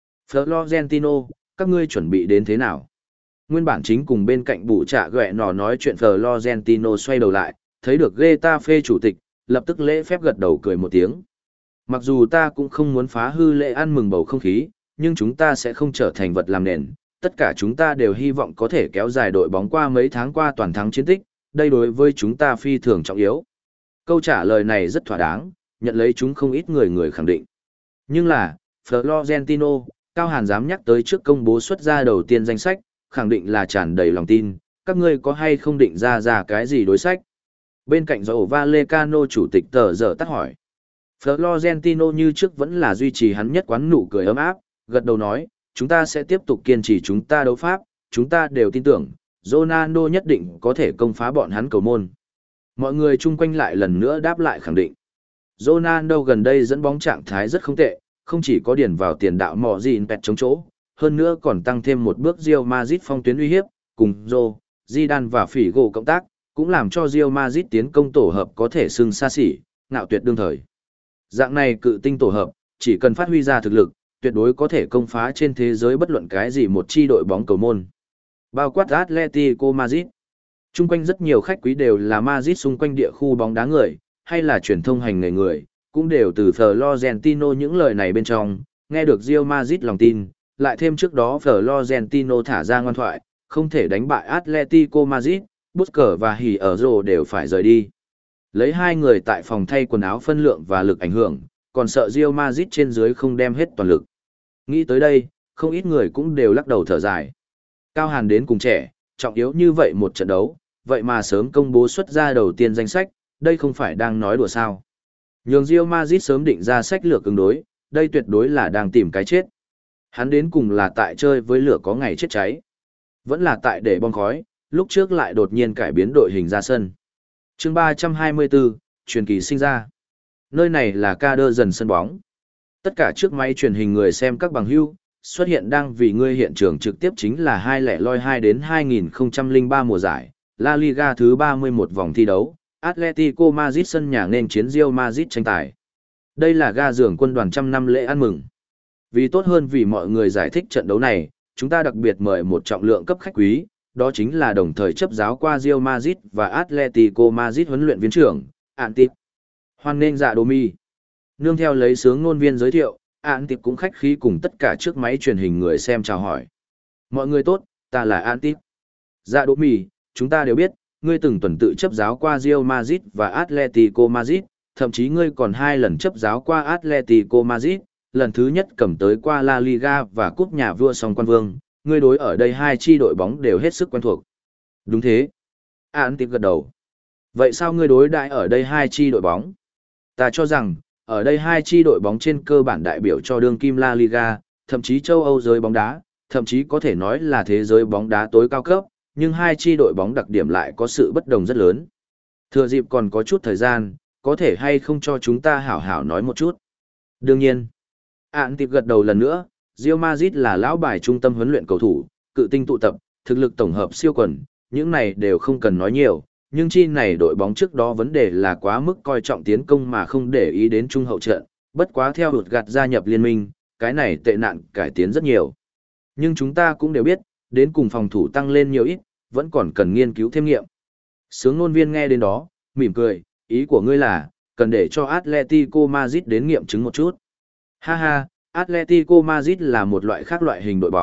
Florentino, các ngươi chuẩn bị đến thế nào? Nguyên bản chính cùng bên cạnh bụ trạ ghẹ nò nói chuyện Florentino xoay đầu lại, thấy được Getafe chủ tịch, lập tức lễ phép gật đầu cười một tiếng. Mặc dù ta cũng không muốn phá hư lễ ăn mừng bầu không khí, nhưng chúng ta sẽ không trở thành vật làm nền. Tất cả chúng ta đều hy vọng có thể kéo dài đội bóng qua mấy tháng qua toàn thắng chiến tích, đây đối với chúng ta phi thường trọng yếu. Câu trả lời này rất thỏa đáng, nhận lấy chúng không ít người người khẳng định. Nhưng là, Florentino, Cao Hàn dám nhắc tới trước công bố xuất ra đầu tiên danh sách, khẳng định là tràn đầy lòng tin, các ngươi có hay không định ra ra cái gì đối sách? Bên cạnh Joao Vallecano chủ tịch tờ giờ tắt hỏi. Florentino như trước vẫn là duy trì hắn nhất quán nụ cười ấm áp, gật đầu nói, chúng ta sẽ tiếp tục kiên trì chúng ta đấu pháp, chúng ta đều tin tưởng, Ronaldo nhất định có thể công phá bọn hắn cầu môn. Mọi người chung quanh lại lần nữa đáp lại khẳng định. Ronaldo gần đây dẫn bóng trạng thái rất không tệ, không chỉ có điền vào tiền đạo mỏ gìn pẹt chống chỗ, hơn nữa còn tăng thêm một bước Real Madrid phong tuyến uy hiếp, cùng Zô, Zidane và Figo cộng tác, cũng làm cho Real Madrid tiến công tổ hợp có thể xưng xa xỉ, ngạo tuyệt đương thời. Dạng này cự tinh tổ hợp, chỉ cần phát huy ra thực lực, tuyệt đối có thể công phá trên thế giới bất luận cái gì một chi đội bóng cầu môn. Bao quát Atletico Madrid. Trung quanh rất nhiều khách quý đều là Madrid xung quanh địa khu bóng đá người, hay là truyền thông hành nghề người, cũng đều từ Florentino những lời này bên trong, nghe được Real Madrid lòng tin, lại thêm trước đó Florentino thả ra ngoan thoại, không thể đánh bại Atletico Madrid, Busquets và Hỉ ở Rồ đều phải rời đi. Lấy hai người tại phòng thay quần áo phân lượng và lực ảnh hưởng, còn sợ Real Madrid trên dưới không đem hết toàn lực. Nghĩ tới đây, không ít người cũng đều lắc đầu thở dài. Cao Hàn đến cùng trẻ, trọng yếu như vậy một trận đấu, vậy mà sớm công bố xuất ra đầu tiên danh sách, đây không phải đang nói đùa sao. Nhường Real Madrid sớm định ra sách lược ứng đối, đây tuyệt đối là đang tìm cái chết. Hắn đến cùng là tại chơi với lửa có ngày chết cháy. Vẫn là tại để bom khói, lúc trước lại đột nhiên cải biến đội hình ra sân. Chương ba trăm hai mươi tư, truyền kỳ sinh ra. Nơi này là ca đơ dần sân bóng. Tất cả trước máy truyền hình người xem các bằng hữu, xuất hiện đang vì ngươi hiện trường trực tiếp chính là hai lẻ loi hai đến hai nghìn không trăm lẻ ba mùa giải, La Liga thứ ba mươi mốt vòng thi đấu, Atletico Madrid sân nhà nên chiến Real Madrid tranh tài. Đây là ga giường quân đoàn trăm năm lễ ăn mừng. Vì tốt hơn vì mọi người giải thích trận đấu này, chúng ta đặc biệt mời một trọng lượng cấp khách quý, đó chính là đồng thời chấp giáo qua Real Madrid và Atletico Madrid huấn luyện viên trưởng, Antip. Hoan nghênh Dạ Đô Mi. Nương theo lấy sướng ngôn viên giới thiệu, Antip cũng khách khí cùng tất cả trước máy truyền hình người xem chào hỏi. Mọi người tốt, ta là Antip. Dạ Đô Mi, chúng ta đều biết, ngươi từng tuần tự chấp giáo qua Real Madrid và Atletico Madrid, thậm chí ngươi còn hai lần chấp giáo qua Atletico Madrid, lần thứ nhất cầm tới qua La Liga và cúp nhà vua song quan vương, ngươi đối ở đây hai chi đội bóng đều hết sức quen thuộc. Đúng thế. Antip gật đầu. Vậy sao ngươi đối đãi ở đây hai chi đội bóng? Ta cho rằng, ở đây hai chi đội bóng trên cơ bản đại biểu cho đương kim La Liga, thậm chí châu Âu giới bóng đá, thậm chí có thể nói là thế giới bóng đá tối cao cấp, nhưng hai chi đội bóng đặc điểm lại có sự bất đồng rất lớn. Thừa dịp còn có chút thời gian, có thể hay không cho chúng ta hảo hảo nói một chút? Đương nhiên. Antip gật đầu lần nữa, Real Madrid là lão bài trung tâm huấn luyện cầu thủ, cự tinh tụ tập, thực lực tổng hợp siêu quần, những này đều không cần nói nhiều, nhưng chi này đội bóng trước đó vấn đề là quá mức coi trọng tiến công mà không để ý đến trung hậu trận, bất quá theo hụt gạt gia nhập liên minh, cái này tệ nạn cải tiến rất nhiều. Nhưng chúng ta cũng đều biết, đến cùng phòng thủ tăng lên nhiều ít, vẫn còn cần nghiên cứu thêm nghiệm. Sướng ngôn viên nghe đến đó, mỉm cười, ý của ngươi là, cần để cho Atletico Madrid đến nghiệm chứng một chút. Ha ha, Atletico Madrid là một loại khác loại hình đội bóng,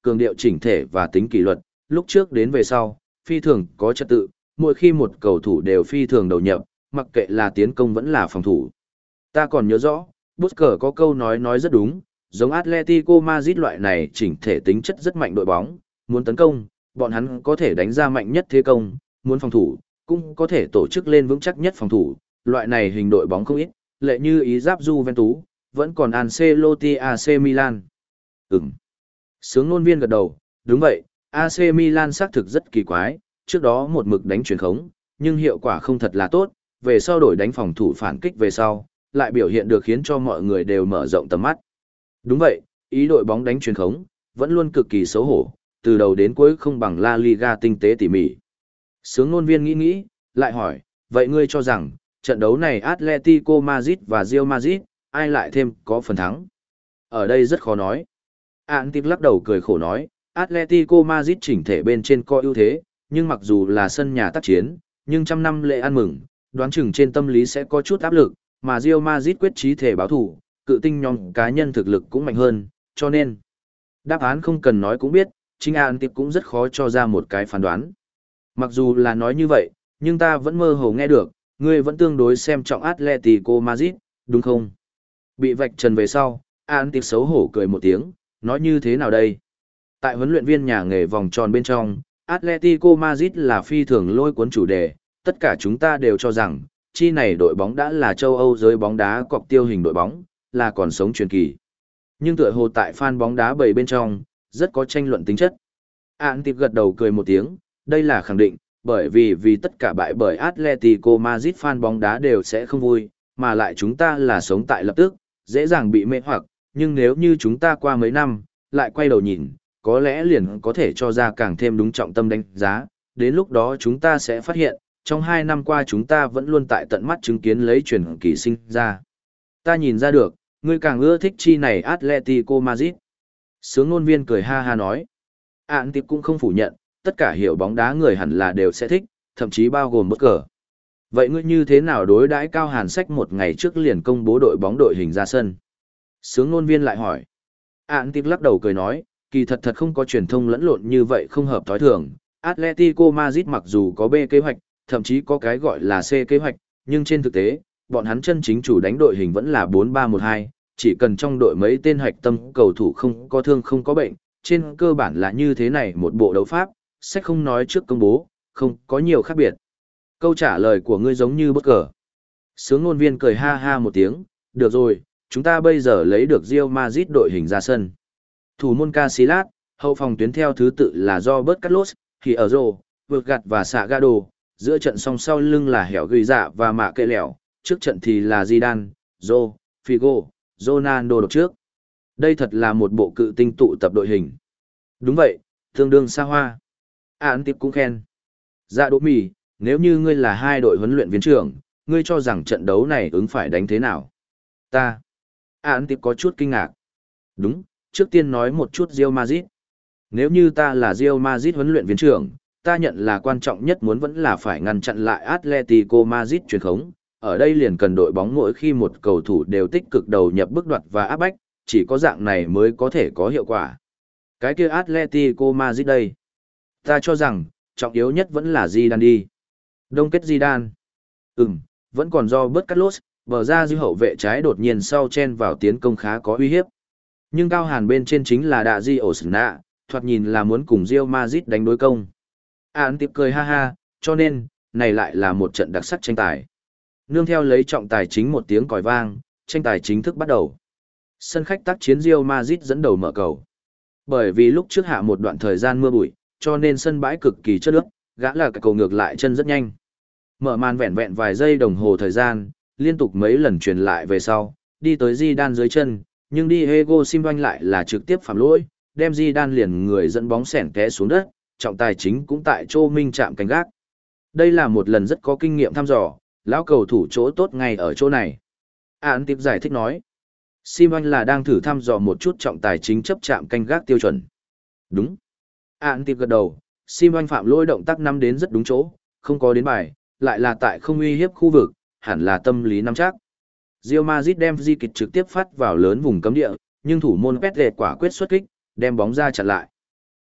cường điệu chỉnh thể và tính kỷ luật, lúc trước đến về sau, phi thường có trật tự, mỗi khi một cầu thủ đều phi thường đầu nhập, mặc kệ là tiến công vẫn là phòng thủ. Ta còn nhớ rõ, Busker có câu nói nói rất đúng, giống Atletico Madrid loại này chỉnh thể tính chất rất mạnh đội bóng, muốn tấn công, bọn hắn có thể đánh ra mạnh nhất thế công, muốn phòng thủ, cũng có thể tổ chức lên vững chắc nhất phòng thủ, loại này hình đội bóng không ít, lệ như ý giáp Juventus, vẫn còn Ancelotti a xê Milan. Ừm. Sướng ngôn viên gật đầu, đúng vậy, a xê Milan xác thực rất kỳ quái, trước đó một mực đánh truyền khống, nhưng hiệu quả không thật là tốt, về sau đổi đánh phòng thủ phản kích về sau, lại biểu hiện được khiến cho mọi người đều mở rộng tầm mắt. Đúng vậy, ý đội bóng đánh truyền khống, vẫn luôn cực kỳ xấu hổ, từ đầu đến cuối không bằng La Liga tinh tế tỉ mỉ. Sướng ngôn viên nghĩ nghĩ, lại hỏi, vậy ngươi cho rằng, trận đấu này Atletico Madrid và Real Madrid, ai lại thêm có phần thắng? Ở đây rất khó nói. Ản tiếp lắc đầu cười khổ nói, Atletico Madrid chỉnh thể bên trên có ưu thế, nhưng mặc dù là sân nhà tác chiến, nhưng trăm năm lễ ăn mừng, đoán chừng trên tâm lý sẽ có chút áp lực, mà Real Madrid quyết chí thể báo thủ, cự tinh nhóm cá nhân thực lực cũng mạnh hơn, cho nên đáp án không cần nói cũng biết, chính Ản tiếp cũng rất khó cho ra một cái phán đoán. Mặc dù là nói như vậy, nhưng ta vẫn mơ hồ nghe được, ngươi vẫn tương đối xem trọng Atletico Madrid, đúng không? Bị vạch trần về sau, Ản tiếp xấu hổ cười một tiếng, nói như thế nào đây? Tại huấn luyện viên nhà nghề vòng tròn bên trong, Atletico Madrid là phi thường lôi cuốn chủ đề, tất cả chúng ta đều cho rằng, chi này đội bóng đã là châu Âu giới bóng đá cọc tiêu hình đội bóng, là còn sống truyền kỳ. Nhưng tựa hồ tại fan bóng đá bầy bên trong, rất có tranh luận tính chất. Ản tiếp gật đầu cười một tiếng, đây là khẳng định, bởi vì vì tất cả bại bởi Atletico Madrid fan bóng đá đều sẽ không vui, mà lại chúng ta là sống tại lập tức, dễ dàng bị mê hoặc, nhưng nếu như chúng ta qua mấy năm, lại quay đầu nhìn, có lẽ liền có thể cho ra càng thêm đúng trọng tâm đánh giá, đến lúc đó chúng ta sẽ phát hiện, trong hai năm qua chúng ta vẫn luôn tại tận mắt chứng kiến lấy truyền kỳ sinh ra. Ta nhìn ra được, ngươi càng ưa thích chi này Atletico Madrid. Sướng ngôn viên cười ha ha nói. Ản tiếp cũng không phủ nhận, tất cả hiểu bóng đá người hẳn là đều sẽ thích, thậm chí bao gồm bất cờ. Vậy ngươi như thế nào đối đãi Cao Hàn Sách một ngày trước liền công bố đội bóng đội hình ra sân? Sướng ngôn viên lại hỏi. Ản tiếp lắc đầu cười nói, kỳ thật thật không có truyền thông lẫn lộn như vậy không hợp thói thường. Atletico Madrid mặc dù có B kế hoạch, thậm chí có cái gọi là C kế hoạch, nhưng trên thực tế, bọn hắn chân chính chủ đánh đội hình vẫn là bốn ba một hai, chỉ cần trong đội mấy tên hạch tâm cầu thủ không có thương không có bệnh, trên cơ bản là như thế này một bộ đấu pháp, sẽ không nói trước công bố, không có nhiều khác biệt. Câu trả lời của ngươi giống như bất cờ. Sướng ngôn viên cười ha ha một tiếng, được rồi, chúng ta bây giờ lấy được Real Madrid đội hình ra sân. Thủ môn Casillas, hậu phòng tuyến theo thứ tự là Robert Carlos, thì ở rồ, vượt gạt và xạ Gado, giữa trận song sau lưng là hẻo gửi dạ và mạ kệ lẻo, trước trận thì là Zidane, Zô, Figo, Ronaldo đột trước. Đây thật là một bộ cự tinh tụ tập đội hình. Đúng vậy, tương đương xa hoa. Án tiếp cũng khen. Dạ đỗ mì, nếu như ngươi là hai đội huấn luyện viên trưởng, ngươi cho rằng trận đấu này ứng phải đánh thế nào? Ta. Án tiếp có chút kinh ngạc. Đúng, trước tiên nói một chút Real Madrid. Nếu như ta là Real Madrid huấn luyện viên trưởng, ta nhận là quan trọng nhất muốn vẫn là phải ngăn chặn lại Atletico Madrid truyền khống. Ở đây liền cần đội bóng mỗi khi một cầu thủ đều tích cực đầu nhập bước đoạt và áp bách, chỉ có dạng này mới có thể có hiệu quả. Cái kia Atletico Madrid đây. Ta cho rằng, trọng yếu nhất vẫn là Zidane đi. Đông kết Zidane. Ừm, vẫn còn do bớt Carlos, bờ ra dư hậu vệ trái đột nhiên sau chen vào tiến công khá có uy hiếp. Nhưng cao hàn bên trên chính là Đạ Di Osna, thoạt nhìn là muốn cùng Real Madrid đánh đối công. Án tiếp cười ha ha, cho nên, này lại là một trận đặc sắc tranh tài. Nương theo lấy trọng tài chính một tiếng còi vang, tranh tài chính thức bắt đầu. Sân khách tác chiến Real Madrid dẫn đầu mở cầu. Bởi vì lúc trước hạ một đoạn thời gian mưa bụi, cho nên sân bãi cực kỳ chất nước, gã là cái cầu ngược lại chân rất nhanh. Mở màn vẹn vẹn vài giây đồng hồ thời gian, liên tục mấy lần truyền lại về sau, đi tới Zidane dưới chân, nhưng Diego Simeone lại là trực tiếp phạm lỗi, đem Zidane liền người dẫn bóng xẻng té xuống đất, trọng tài chính cũng tại chỗ minh chạm canh gác. Đây là một lần rất có kinh nghiệm thăm dò, lão cầu thủ chỗ tốt ngay ở chỗ này. Án tiếp giải thích nói, Simeone là đang thử thăm dò một chút trọng tài chính chấp chạm canh gác tiêu chuẩn. Đúng. Án tiếp gật đầu, Simeone phạm lỗi động tác năm đến rất đúng chỗ, không có đến bài, lại là tại không uy hiếp khu vực, hẳn là tâm lý nắm chắc. Real Madrid đem di kịch trực tiếp phát vào lớn vùng cấm địa, nhưng thủ môn Pedro quả quyết xuất kích, đem bóng ra chặn lại.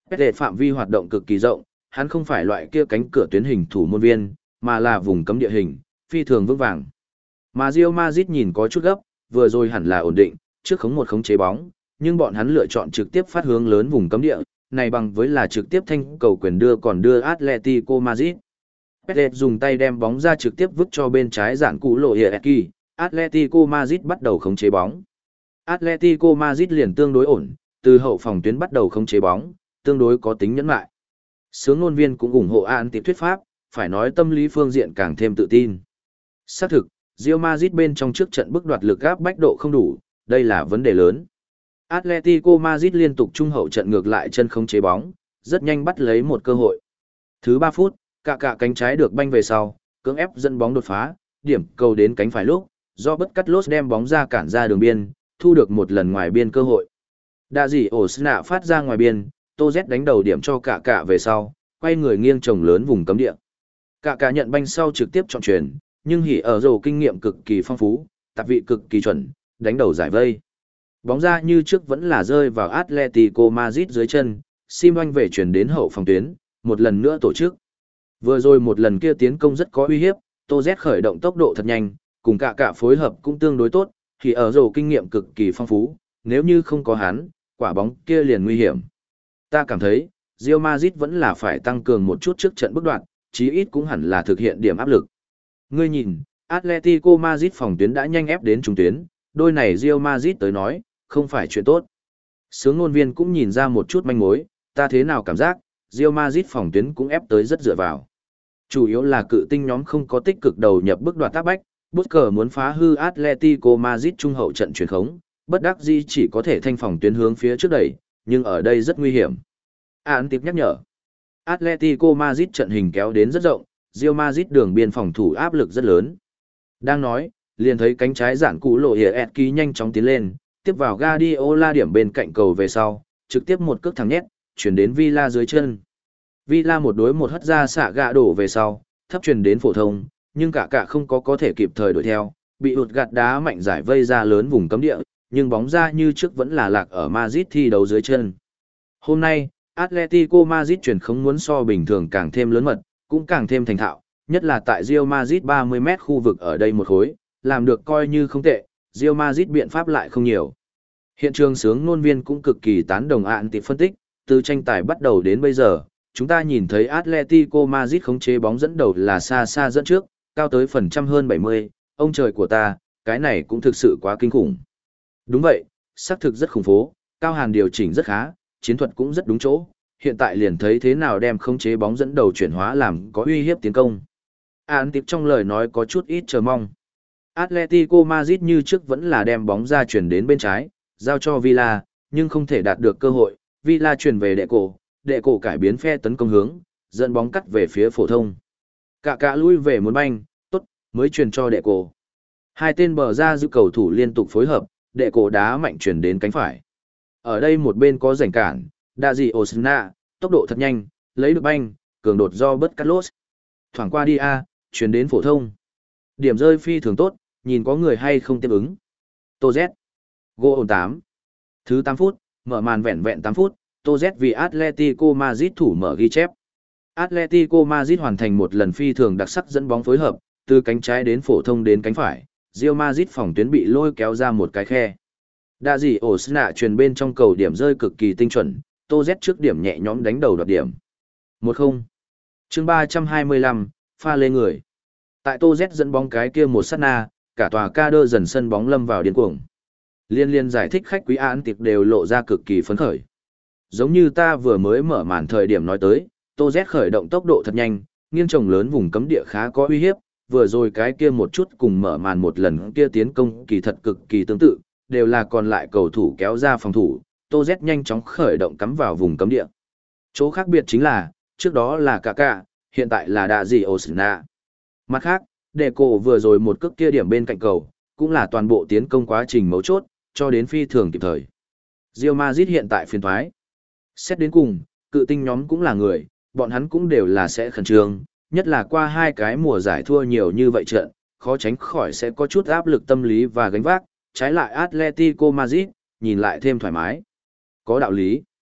Pettet phạm vi hoạt động cực kỳ rộng, hắn không phải loại kia cánh cửa tuyến hình thủ môn viên, mà là vùng cấm địa hình, phi thường vững vàng. Mà Real Madrid nhìn có chút gấp, vừa rồi hẳn là ổn định, trước khống một khống chế bóng, nhưng bọn hắn lựa chọn trực tiếp phát hướng lớn vùng cấm địa, này bằng với là trực tiếp thanh cầu quyền đưa còn đưa Atletico Madrid. Pettet dùng tay đem bóng ra trực tiếp vứt cho bên trái giản cũ lộ Hieki, Atletico Madrid bắt đầu khống chế bóng. Atletico Madrid liền tương đối ổn, từ hậu phòng tuyến bắt đầu khống chế bóng, tương đối có tính nhẫn lại. Sướng ngôn viên cũng ủng hộ an tiếp thuyết pháp, phải nói tâm lý phương diện càng thêm tự tin. Xác thực, Real Madrid bên trong trước trận bức đoạt lực áp bách độ không đủ, đây là vấn đề lớn. Atletico Madrid liên tục trung hậu trận ngược lại chân không chế bóng, rất nhanh bắt lấy một cơ hội. Thứ ba phút, cả cả cánh trái được banh về sau, cưỡng ép dẫn bóng đột phá, điểm cầu đến cánh phải lúc, do bất cắt lốt đem bóng ra cản ra đường biên, thu được một lần ngoài biên cơ hội. Đa dị ổ sna phát ra ngoài biên, Tô Z đánh đầu điểm cho cả cả về sau, quay người nghiêng trồng lớn vùng cấm địa. Cả cả nhận banh sau trực tiếp chọn chuyển, nhưng hỉ ở rổ kinh nghiệm cực kỳ phong phú, tạp vị cực kỳ chuẩn, đánh đầu giải vây. Bóng ra như trước vẫn là rơi vào Atletico Madrid dưới chân, sim oanh về chuyển đến hậu phòng tuyến, một lần nữa tổ chức. Vừa rồi một lần kia tiến công rất có uy hiếp, Tô Z khởi động tốc độ thật nhanh, cùng cả cả phối hợp cũng tương đối tốt, thì ở rổ kinh nghiệm cực kỳ phong phú, nếu như không có hắn, quả bóng kia liền nguy hiểm. Ta cảm thấy, Real Madrid vẫn là phải tăng cường một chút trước trận bước đoạn, chí ít cũng hẳn là thực hiện điểm áp lực. Ngươi nhìn, Atletico Madrid phòng tuyến đã nhanh ép đến trung tuyến, đôi này Real Madrid tới nói, không phải chuyện tốt. Sướng ngôn viên cũng nhìn ra một chút manh mối, ta thế nào cảm giác, Real Madrid phòng tuyến cũng ép tới rất dựa vào. Chủ yếu là cự tinh nhóm không có tích cực đầu nhập bước đoạt tác bách, Busquets muốn phá hư Atletico Madrid trung hậu trận chuyển khống, bất đắc dĩ chỉ có thể thanh phòng tuyến hướng phía trước đẩy, nhưng ở đây rất nguy hiểm. Án tiếp nhắc nhở. Atletico Madrid trận hình kéo đến rất rộng, Real Madrid đường biên phòng thủ áp lực rất lớn. Đang nói, liền thấy cánh trái giản cũ lộ Hieki nhanh chóng tiến lên, tiếp vào Guardiola điểm bên cạnh cầu về sau, trực tiếp một cước thẳng nhét, chuyển đến Villa dưới chân. Villa một đối một hất ra xạ gạ đổ về sau, thấp chuyển đến phổ thông, nhưng cả cả không có có thể kịp thời đuổi theo, bị ụt gạt đá mạnh giải vây ra lớn vùng cấm địa, nhưng bóng ra như trước vẫn là lạc ở Madrid thi đấu dưới chân. Hôm nay, Atletico Madrid chuyển không muốn so bình thường càng thêm lớn mật, cũng càng thêm thành thạo, nhất là tại Real Madrid ba mươi mét khu vực ở đây một khối, làm được coi như không tệ, Real Madrid biện pháp lại không nhiều. Hiện trường sướng ngôn viên cũng cực kỳ tán đồng ạn tịp phân tích, từ tranh tài bắt đầu đến bây giờ, chúng ta nhìn thấy Atletico Madrid khống chế bóng dẫn đầu là xa xa dẫn trước, cao tới phần trăm hơn bảy mươi, ông trời của ta, cái này cũng thực sự quá kinh khủng. Đúng vậy, xác thực rất khủng phố, Cao Hàn điều chỉnh rất khá, chiến thuật cũng rất đúng chỗ, hiện tại liền thấy thế nào đem khống chế bóng dẫn đầu chuyển hóa làm có uy hiếp tiến công. Án tiếp trong lời nói có chút ít chờ mong. Atletico Madrid như trước vẫn là đem bóng ra chuyển đến bên trái, giao cho Villa, nhưng không thể đạt được cơ hội, Villa chuyển về đệ cổ, đệ cổ cải biến phe tấn công hướng, dẫn bóng cắt về phía phổ thông. Cả cả lui về muốn banh, tốt, mới chuyển cho đệ cổ. Hai tên bờ ra giữ cầu thủ liên tục phối hợp, đệ cổ đá mạnh chuyển đến cánh phải. Ở đây một bên có rảnh cản, Đa dị Osna, tốc độ thật nhanh, lấy được banh, cường đột do bất cắt lốt. Thoảng qua đi A, chuyển đến phổ thông. Điểm rơi phi thường tốt, nhìn có người hay không tiếp ứng. Tô Z. Goal tám. Thứ tám phút, mở màn vẹn vẹn tám phút, Tô Z vì Atletico Madrid thủ mở ghi chép. Atletico Madrid hoàn thành một lần phi thường đặc sắc dẫn bóng phối hợp, từ cánh trái đến phổ thông đến cánh phải, Real Madrid phòng tuyến bị lôi kéo ra một cái khe. Đa dị Osna truyền bên trong cầu điểm rơi cực kỳ tinh chuẩn, Tô Z trước điểm nhẹ nhõm đánh đầu đoạt điểm. một không. Chương ba trăm hai mươi lăm, pha lên người. Tại Tô Z dẫn bóng cái kia một sát na, cả tòa ca đơ dần sân bóng lâm vào điên cuồng. Liên liên giải thích khách quý án tiệp đều lộ ra cực kỳ phấn khởi. Giống như ta vừa mới mở màn thời điểm nói tới, Tô Z khởi động tốc độ thật nhanh, nghiêng trồng lớn vùng cấm địa khá có uy hiếp, vừa rồi cái kia một chút cùng mở màn một lần kia tiến công kỳ thật cực kỳ tương tự, đều là còn lại cầu thủ kéo ra phòng thủ, Tô Z nhanh chóng khởi động cắm vào vùng cấm địa. Chỗ khác biệt chính là, trước đó là Kaká, hiện tại là Đa dị Osna. Mặt khác, đệ cổ vừa rồi một cước kia điểm bên cạnh cầu, cũng là toàn bộ tiến công quá trình mấu chốt, cho đến phi thường kịp thời. Real Madrid hiện tại phiền thoái. Xét đến cùng, cự tinh nhóm cũng là người, bọn hắn cũng đều là sẽ khẩn trương, nhất là qua hai cái mùa giải thua nhiều như vậy trận, khó tránh khỏi sẽ có chút áp lực tâm lý và gánh vác, trái lại Atletico Madrid, nhìn lại thêm thoải mái. Có đạo lý.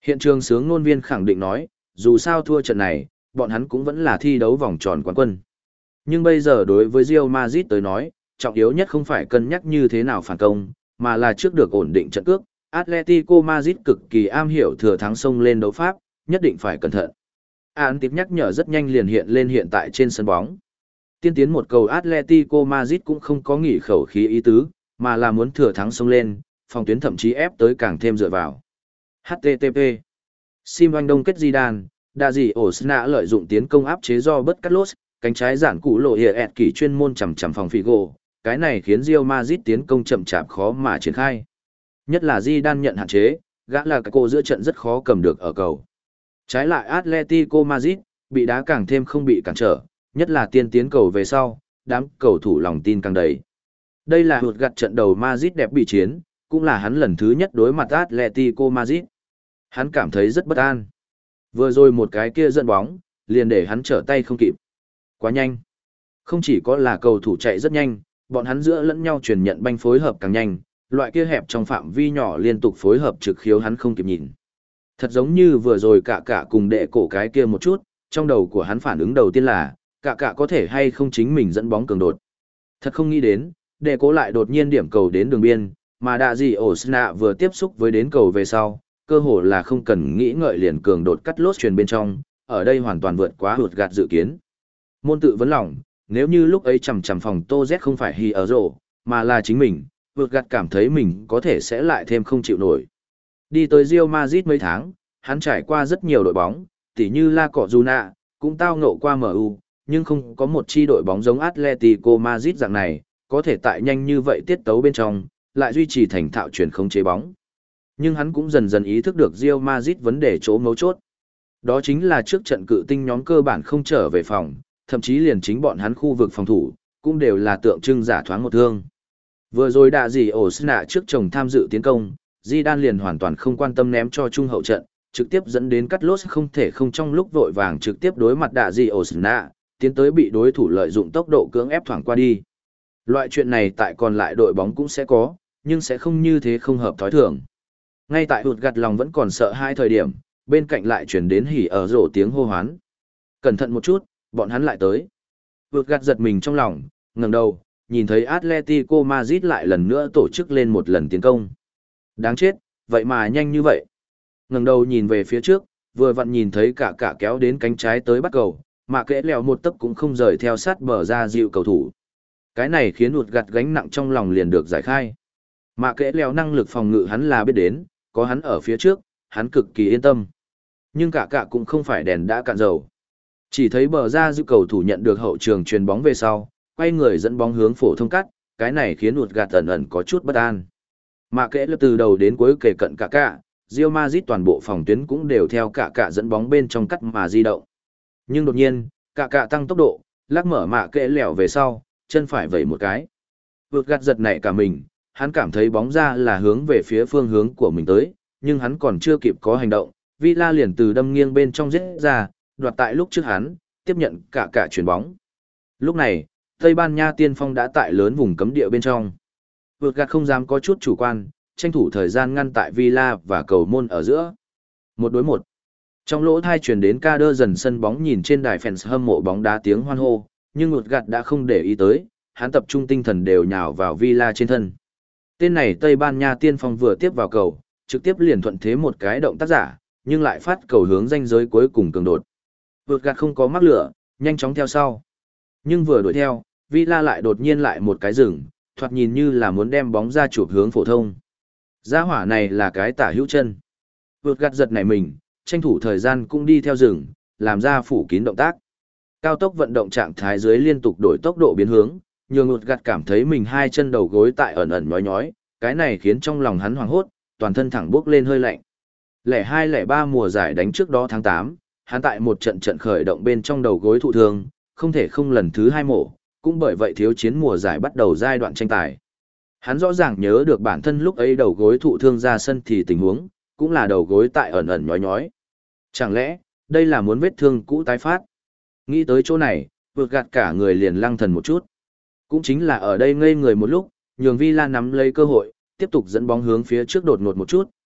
Hiện trường sướng ngôn viên khẳng định nói, dù sao thua trận này, bọn hắn cũng vẫn là thi đấu vòng tròn quán quân. Nhưng bây giờ đối với Real Madrid tới nói, trọng yếu nhất không phải cân nhắc như thế nào phản công, mà là trước được ổn định trận cước. Atletico Madrid cực kỳ am hiểu thừa thắng xông lên đấu pháp, nhất định phải cẩn thận. Án tiếp nhắc nhở rất nhanh liền hiện lên hiện tại trên sân bóng. Tiên tiến một cầu Atletico Madrid cũng không có nghỉ khẩu khí ý tứ, mà là muốn thừa thắng xông lên, phòng tuyến thậm chí ép tới càng thêm dựa vào. hát tê tê pê Sim Anh Đông kết Zidane, đa gì Osna lợi dụng tiến công áp chế do bất cắt lốt, cánh trái giản cụ lộ hiệp ẹt kỳ chuyên môn chằm chằm phòng Figo, cái này khiến Real Madrid tiến công chậm chạp khó mà triển khai. Nhất là Zidane nhận hạn chế, gã là cái cô giữa trận rất khó cầm được ở cầu. Trái lại Atletico Madrid, bị đá càng thêm không bị cản trở, nhất là tiên tiến cầu về sau, đám cầu thủ lòng tin càng đầy. Đây là hụt gặt trận đầu Madrid đẹp bị chiến, cũng là hắn lần thứ nhất đối mặt Atletico Madrid. Hắn cảm thấy rất bất an. Vừa rồi một cái kia dẫn bóng, liền để hắn trở tay không kịp. Quá nhanh. Không chỉ có là cầu thủ chạy rất nhanh, bọn hắn giữa lẫn nhau truyền nhận banh phối hợp càng nhanh, loại kia hẹp trong phạm vi nhỏ liên tục phối hợp trực khiếu hắn không kịp nhìn. Thật giống như vừa rồi cả cả cùng đệ cổ cái kia một chút, trong đầu của hắn phản ứng đầu tiên là, cả cả có thể hay không chính mình dẫn bóng cường đột. Thật không nghĩ đến, đệ cổ lại đột nhiên điểm cầu đến đường biên, mà đạ gì Osna vừa tiếp xúc với đến cầu về sau, cơ hồ là không cần nghĩ ngợi liền cường đột cắt lốt truyền bên trong, ở đây hoàn toàn vượt quá hụt gạt dự kiến. Môn tự vấn lòng, nếu như lúc ấy chằm chằm phòng Tô Z không phải Hi ở rổ, mà là chính mình, hụt gạt cảm thấy mình có thể sẽ lại thêm không chịu nổi. Đi tới Real Madrid mấy tháng, hắn trải qua rất nhiều đội bóng, tỉ như La Cojuna, cũng tao ngộ qua em u, nhưng không có một chi đội bóng giống Atletico Madrid dạng này, có thể tại nhanh như vậy tiết tấu bên trong, lại duy trì thành thạo chuyển không chế bóng. Nhưng hắn cũng dần dần ý thức được Real Madrid vấn đề chỗ mấu chốt. Đó chính là trước trận cự tinh nhóm cơ bản không trở về phòng, thậm chí liền chính bọn hắn khu vực phòng thủ, cũng đều là tượng trưng giả thoáng một thương. Vừa rồi đạ gì Osna trước chồng tham dự tiến công, Zidane liền hoàn toàn không quan tâm ném cho trung hậu trận, trực tiếp dẫn đến cắt lốt không thể không trong lúc vội vàng trực tiếp đối mặt đạ gì Osna, tiến tới bị đối thủ lợi dụng tốc độ cưỡng ép thoảng qua đi. Loại chuyện này tại còn lại đội bóng cũng sẽ có, nhưng sẽ không như thế không hợp thói thường. Ngay tại hụt gặt lòng vẫn còn sợ hai thời điểm, bên cạnh lại chuyển đến hỉ ở rổ tiếng hô hoán. Cẩn thận một chút, bọn hắn lại tới. Hụt gặt giật mình trong lòng, ngẩng đầu, nhìn thấy Atletico Madrid lại lần nữa tổ chức lên một lần tiến công. Đáng chết, vậy mà nhanh như vậy. Ngẩng đầu nhìn về phía trước, vừa vặn nhìn thấy cả cả kéo đến cánh trái tới bắt cầu, mà kẽ lèo một tấc cũng không rời theo sát bờ ra dịu cầu thủ. Cái này khiến hụt gặt gánh nặng trong lòng liền được giải khai. Mà kẽ lèo năng lực phòng ngự hắn là biết đến, có hắn ở phía trước, hắn cực kỳ yên tâm. Nhưng cả cả cũng không phải đèn đã cạn dầu. Chỉ thấy bờ ra dịu cầu thủ nhận được hậu trường truyền bóng về sau, quay người dẫn bóng hướng phổ thông cắt, cái này khiến hụt gặt ẩn ẩn có chút bất an. Mà kẽ lèo từ đầu đến cuối kề cận cả cả, Real Madrid toàn bộ phòng tuyến cũng đều theo cả cả dẫn bóng bên trong cắt mà di động. Nhưng đột nhiên, cả cả tăng tốc độ, lắc mở mạ kẽ lèo về sau, chân phải vẩy một cái. Vượt gạt giật nảy cả mình, hắn cảm thấy bóng ra là hướng về phía phương hướng của mình tới, nhưng hắn còn chưa kịp có hành động, Villa liền từ đâm nghiêng bên trong giết ra, đoạt tại lúc trước hắn, tiếp nhận cả cả chuyền bóng. Lúc này, Tây Ban Nha tiên phong đã tại lớn vùng cấm địa bên trong. Vượt gạt không dám có chút chủ quan, tranh thủ thời gian ngăn tại Villa và cầu môn ở giữa. Một đối một. Trong lỗ thai truyền đến ca đơ dần sân bóng nhìn trên đài fans hâm mộ bóng đá tiếng hoan hô, nhưng Vượt gạt đã không để ý tới, hắn tập trung tinh thần đều nhào vào Villa trên thân. Tên này Tây Ban Nha tiên phong vừa tiếp vào cầu, trực tiếp liền thuận thế một cái động tác giả, nhưng lại phát cầu hướng ranh giới cuối cùng cường đột. Vượt gạt không có mắc lửa, nhanh chóng theo sau. Nhưng vừa đuổi theo, Villa lại đột nhiên lại một cái dừng, thoạt nhìn như là muốn đem bóng ra chụp hướng phổ thông. Gia hỏa này là cái tả hữu chân. Vượt gạt giật nảy mình, tranh thủ thời gian cũng đi theo rừng, làm ra phủ kín động tác. Cao tốc vận động trạng thái dưới liên tục đổi tốc độ biến hướng, nhường Vượt gạt cảm thấy mình hai chân đầu gối tại ẩn ẩn nhói nhói, cái này khiến trong lòng hắn hoảng hốt, toàn thân thẳng bước lên hơi lạnh. Lẻ hai lẻ ba mùa giải đánh trước đó tháng tám, hắn tại một trận trận khởi động bên trong đầu gối thụ thương, không thể không lần thứ hai mổ, cũng bởi vậy thiếu chiến mùa giải bắt đầu giai đoạn tranh tài. Hắn rõ ràng nhớ được bản thân lúc ấy đầu gối thụ thương ra sân thì tình huống, cũng là đầu gối tại ẩn ẩn nhói nhói. Chẳng lẽ, đây là muốn vết thương cũ tái phát? Nghĩ tới chỗ này, Vượt gạt cả người liền lăng thần một chút. Cũng chính là ở đây ngây người một lúc, nhường Villa nắm lấy cơ hội, tiếp tục dẫn bóng hướng phía trước đột ngột một chút,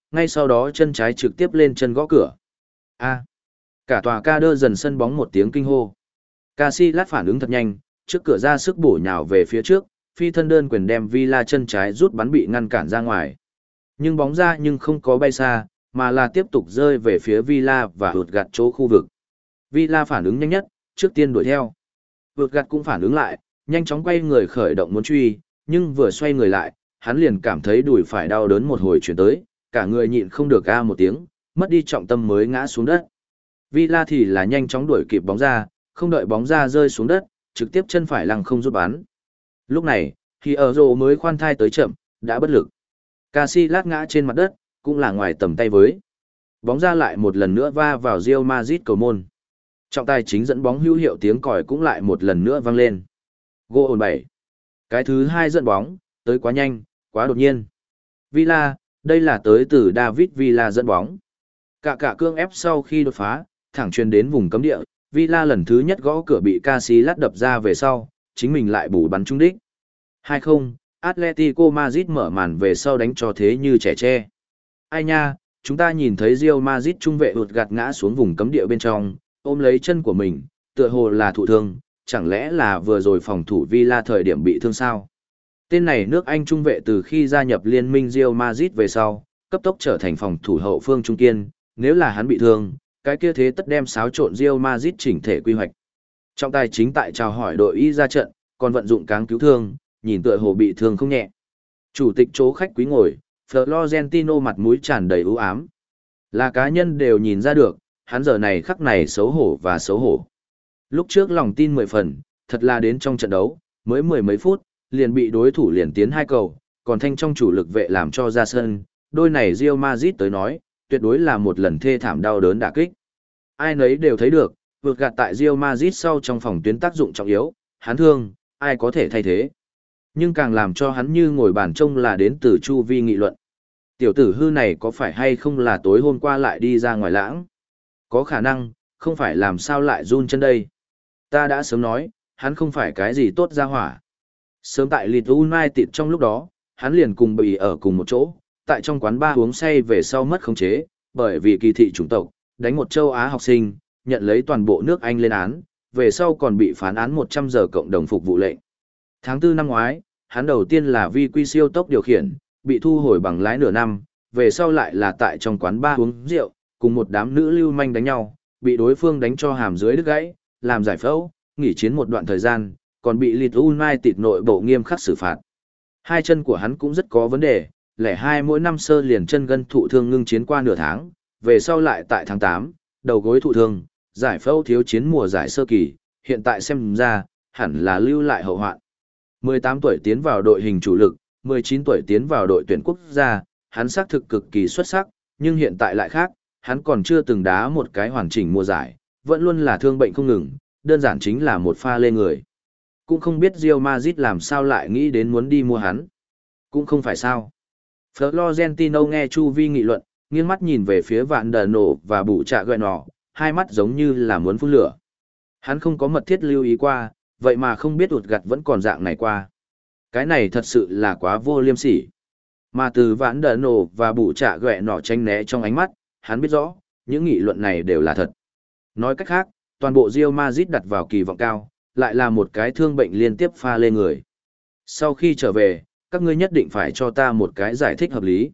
ngay sau đó chân trái trực tiếp lên chân gõ cửa. A. Cả tòa ca đơ dần sân bóng một tiếng kinh hô. Casillas phản ứng thật nhanh, trước cửa ra sức bổ nhào về phía trước, phi thân đơn quyền đem Villa chân trái rút bắn bị ngăn cản ra ngoài. Nhưng bóng ra nhưng không có bay xa, mà là tiếp tục rơi về phía Villa và hụt gạt chỗ khu vực. Villa phản ứng nhanh nhất, trước tiên đuổi theo. Hụt gạt cũng phản ứng lại, nhanh chóng quay người khởi động muốn truy, nhưng vừa xoay người lại, hắn liền cảm thấy đùi phải đau đớn một hồi chuyển tới, cả người nhịn không được a một tiếng, mất đi trọng tâm mới ngã xuống đất. Villa thì là nhanh chóng đuổi kịp bóng ra, không đợi bóng ra rơi xuống đất, trực tiếp chân phải lăng không rút bắn. Lúc này, thì ở rồ mới khoan thai tới chậm, đã bất lực. Casillas ngã trên mặt đất, cũng là ngoài tầm tay với. Bóng ra lại một lần nữa va vào Real Madrid cầu môn. Trọng tài chính dẫn bóng hữu hiệu tiếng còi cũng lại một lần nữa vang lên. Goal bảy. Cái thứ hai dẫn bóng, tới quá nhanh, quá đột nhiên. Villa, đây là tới từ David Villa dẫn bóng. Cả cả cương ép sau khi đột phá, thẳng truyền đến vùng cấm địa, Villa lần thứ nhất gõ cửa bị Casillas đập ra về sau, chính mình lại bù bắn trúng đích. hai không, Atletico Madrid mở màn về sau đánh cho thế như trẻ tre. Ai nha, chúng ta nhìn thấy Real Madrid trung vệ hụt gạt ngã xuống vùng cấm địa bên trong, ôm lấy chân của mình, tựa hồ là thụ thương, chẳng lẽ là vừa rồi phòng thủ Villa thời điểm bị thương sao? Tên này nước Anh trung vệ từ khi gia nhập liên minh Real Madrid về sau, cấp tốc trở thành phòng thủ hậu phương trung kiên, nếu là hắn bị thương, cái kia thế tất đem xáo trộn Real Madrid chỉnh thể quy hoạch. Trọng tài chính tại chào hỏi đội y ra trận, còn vận dụng cáng cứu thương, nhìn tựa hồ bị thương không nhẹ. Chủ tịch chỗ khách quý ngồi, Florentino mặt mũi tràn đầy u ám. Là cá nhân đều nhìn ra được, hắn giờ này khắc này xấu hổ và xấu hổ. Lúc trước lòng tin mười phần, thật là đến trong trận đấu, mới mười mấy phút, liền bị đối thủ liền tiến hai cầu, còn thanh trong chủ lực vệ làm cho ra sân, đôi này Real Madrid tới nói, tuyệt đối là một lần thê thảm đau đớn đả kích. Ai nấy đều thấy được, vượt gạt tại Real Madrid sau trong phòng tuyến tác dụng trọng yếu, hắn thương, ai có thể thay thế. Nhưng càng làm cho hắn như ngồi bàn trông là đến từ chu vi nghị luận. Tiểu tử hư này có phải hay không là tối hôm qua lại đi ra ngoài lãng? Có khả năng, không phải làm sao lại run chân đây. Ta đã sớm nói, hắn không phải cái gì tốt ra hỏa. Sớm tại Leeds United trong lúc đó, hắn liền cùng bị ở cùng một chỗ, tại trong quán bar uống say về sau mất khống chế, bởi vì kỳ thị chủng tộc, đánh một châu Á học sinh, nhận lấy toàn bộ nước Anh lên án, về sau còn bị phán án một trăm giờ cộng đồng phục vụ lệnh. Tháng tư năm ngoái, hắn đầu tiên là vi quy siêu tốc điều khiển, bị thu hồi bằng lái nửa năm, về sau lại là tại trong quán bar uống rượu, cùng một đám nữ lưu manh đánh nhau, bị đối phương đánh cho hàm dưới đứt gãy, làm giải phẫu, nghỉ chiến một đoạn thời gian, còn bị Leeds United nội bộ nghiêm khắc xử phạt. Hai chân của hắn cũng rất có vấn đề, lẻ hai mỗi năm sơ liền chân gân thụ thương ngưng chiến qua nửa tháng, về sau lại tại tháng tám, đầu gối thụ thương, giải phẫu thiếu chiến mùa giải sơ kỳ, hiện tại xem ra, hẳn là lưu lại hậu hoạn. mười tám tuổi tiến vào đội hình chủ lực, mười chín tuổi tiến vào đội tuyển quốc gia, hắn xác thực cực kỳ xuất sắc, nhưng hiện tại lại khác, hắn còn chưa từng đá một cái hoàn chỉnh mùa giải, vẫn luôn là thương bệnh không ngừng, đơn giản chính là một pha lê người. Cũng không biết Real Madrid làm sao lại nghĩ đến muốn đi mua hắn. Cũng không phải sao. Florentino nghe Chu Vi nghị luận, nghiêng mắt nhìn về phía Vạn Đờ Nổ và Bụ Trạ Gợi Nọ, hai mắt giống như là muốn phun lửa. Hắn không có mật thiết lưu ý qua, vậy mà không biết ụt gặt vẫn còn dạng này qua. Cái này thật sự là quá vô liêm sỉ. Mà từ Vạn Đờ Nổ và Bụ Trạ Gợi Nọ tranh né trong ánh mắt, hắn biết rõ, những nghị luận này đều là thật. Nói cách khác, toàn bộ Real Madrid đặt vào kỳ vọng cao, lại là một cái thương bệnh liên tiếp pha lên người. Sau khi trở về, các ngươi nhất định phải cho ta một cái giải thích hợp lý.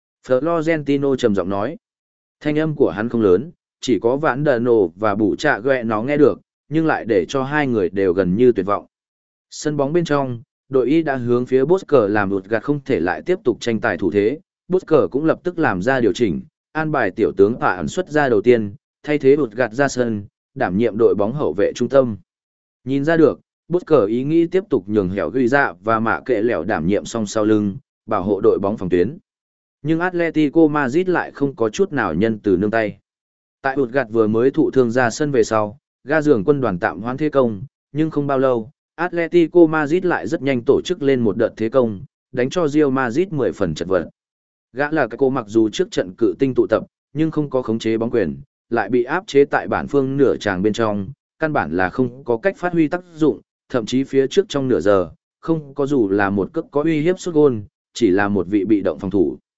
Florentino trầm giọng nói. Thanh âm của hắn không lớn, chỉ có Vãn Đờ Nổ và Bụ Trạ Gợi nó nghe được, nhưng lại để cho hai người đều gần như tuyệt vọng. Sân bóng bên trong, đội y đã hướng phía Bosker làm đột gạt không thể lại tiếp tục tranh tài thủ thế. Bosker cũng lập tức làm ra điều chỉnh, an bài tiểu tướng Tạ ẩn xuất ra đầu tiên, thay thế đột gạt ra sân, đảm nhiệm đội bóng hậu vệ trung tâm. Nhìn ra được, Bosker ý nghĩ tiếp tục nhường hẻo ghi ra và mạ kệ lẻo đảm nhiệm song sau lưng, bảo hộ đội bóng phòng tuyến. Nhưng Atletico Madrid lại không có chút nào nhân từ nương tay. Tại đột gạt vừa mới thụ thương ra sân về sau, ga giường quân đoàn tạm hoãn thế công, nhưng không bao lâu, Atletico Madrid lại rất nhanh tổ chức lên một đợt thế công, đánh cho Real Madrid mười phần chật vật. Gã là cái cô mặc dù trước trận cự tinh tụ tập, nhưng không có khống chế bóng quyền, lại bị áp chế tại bản phương nửa tràng bên trong, căn bản là không có cách phát huy tác dụng, thậm chí phía trước trong nửa giờ, không có dù là một cước có uy hiếp sút gôn, chỉ là một vị bị động phòng thủ.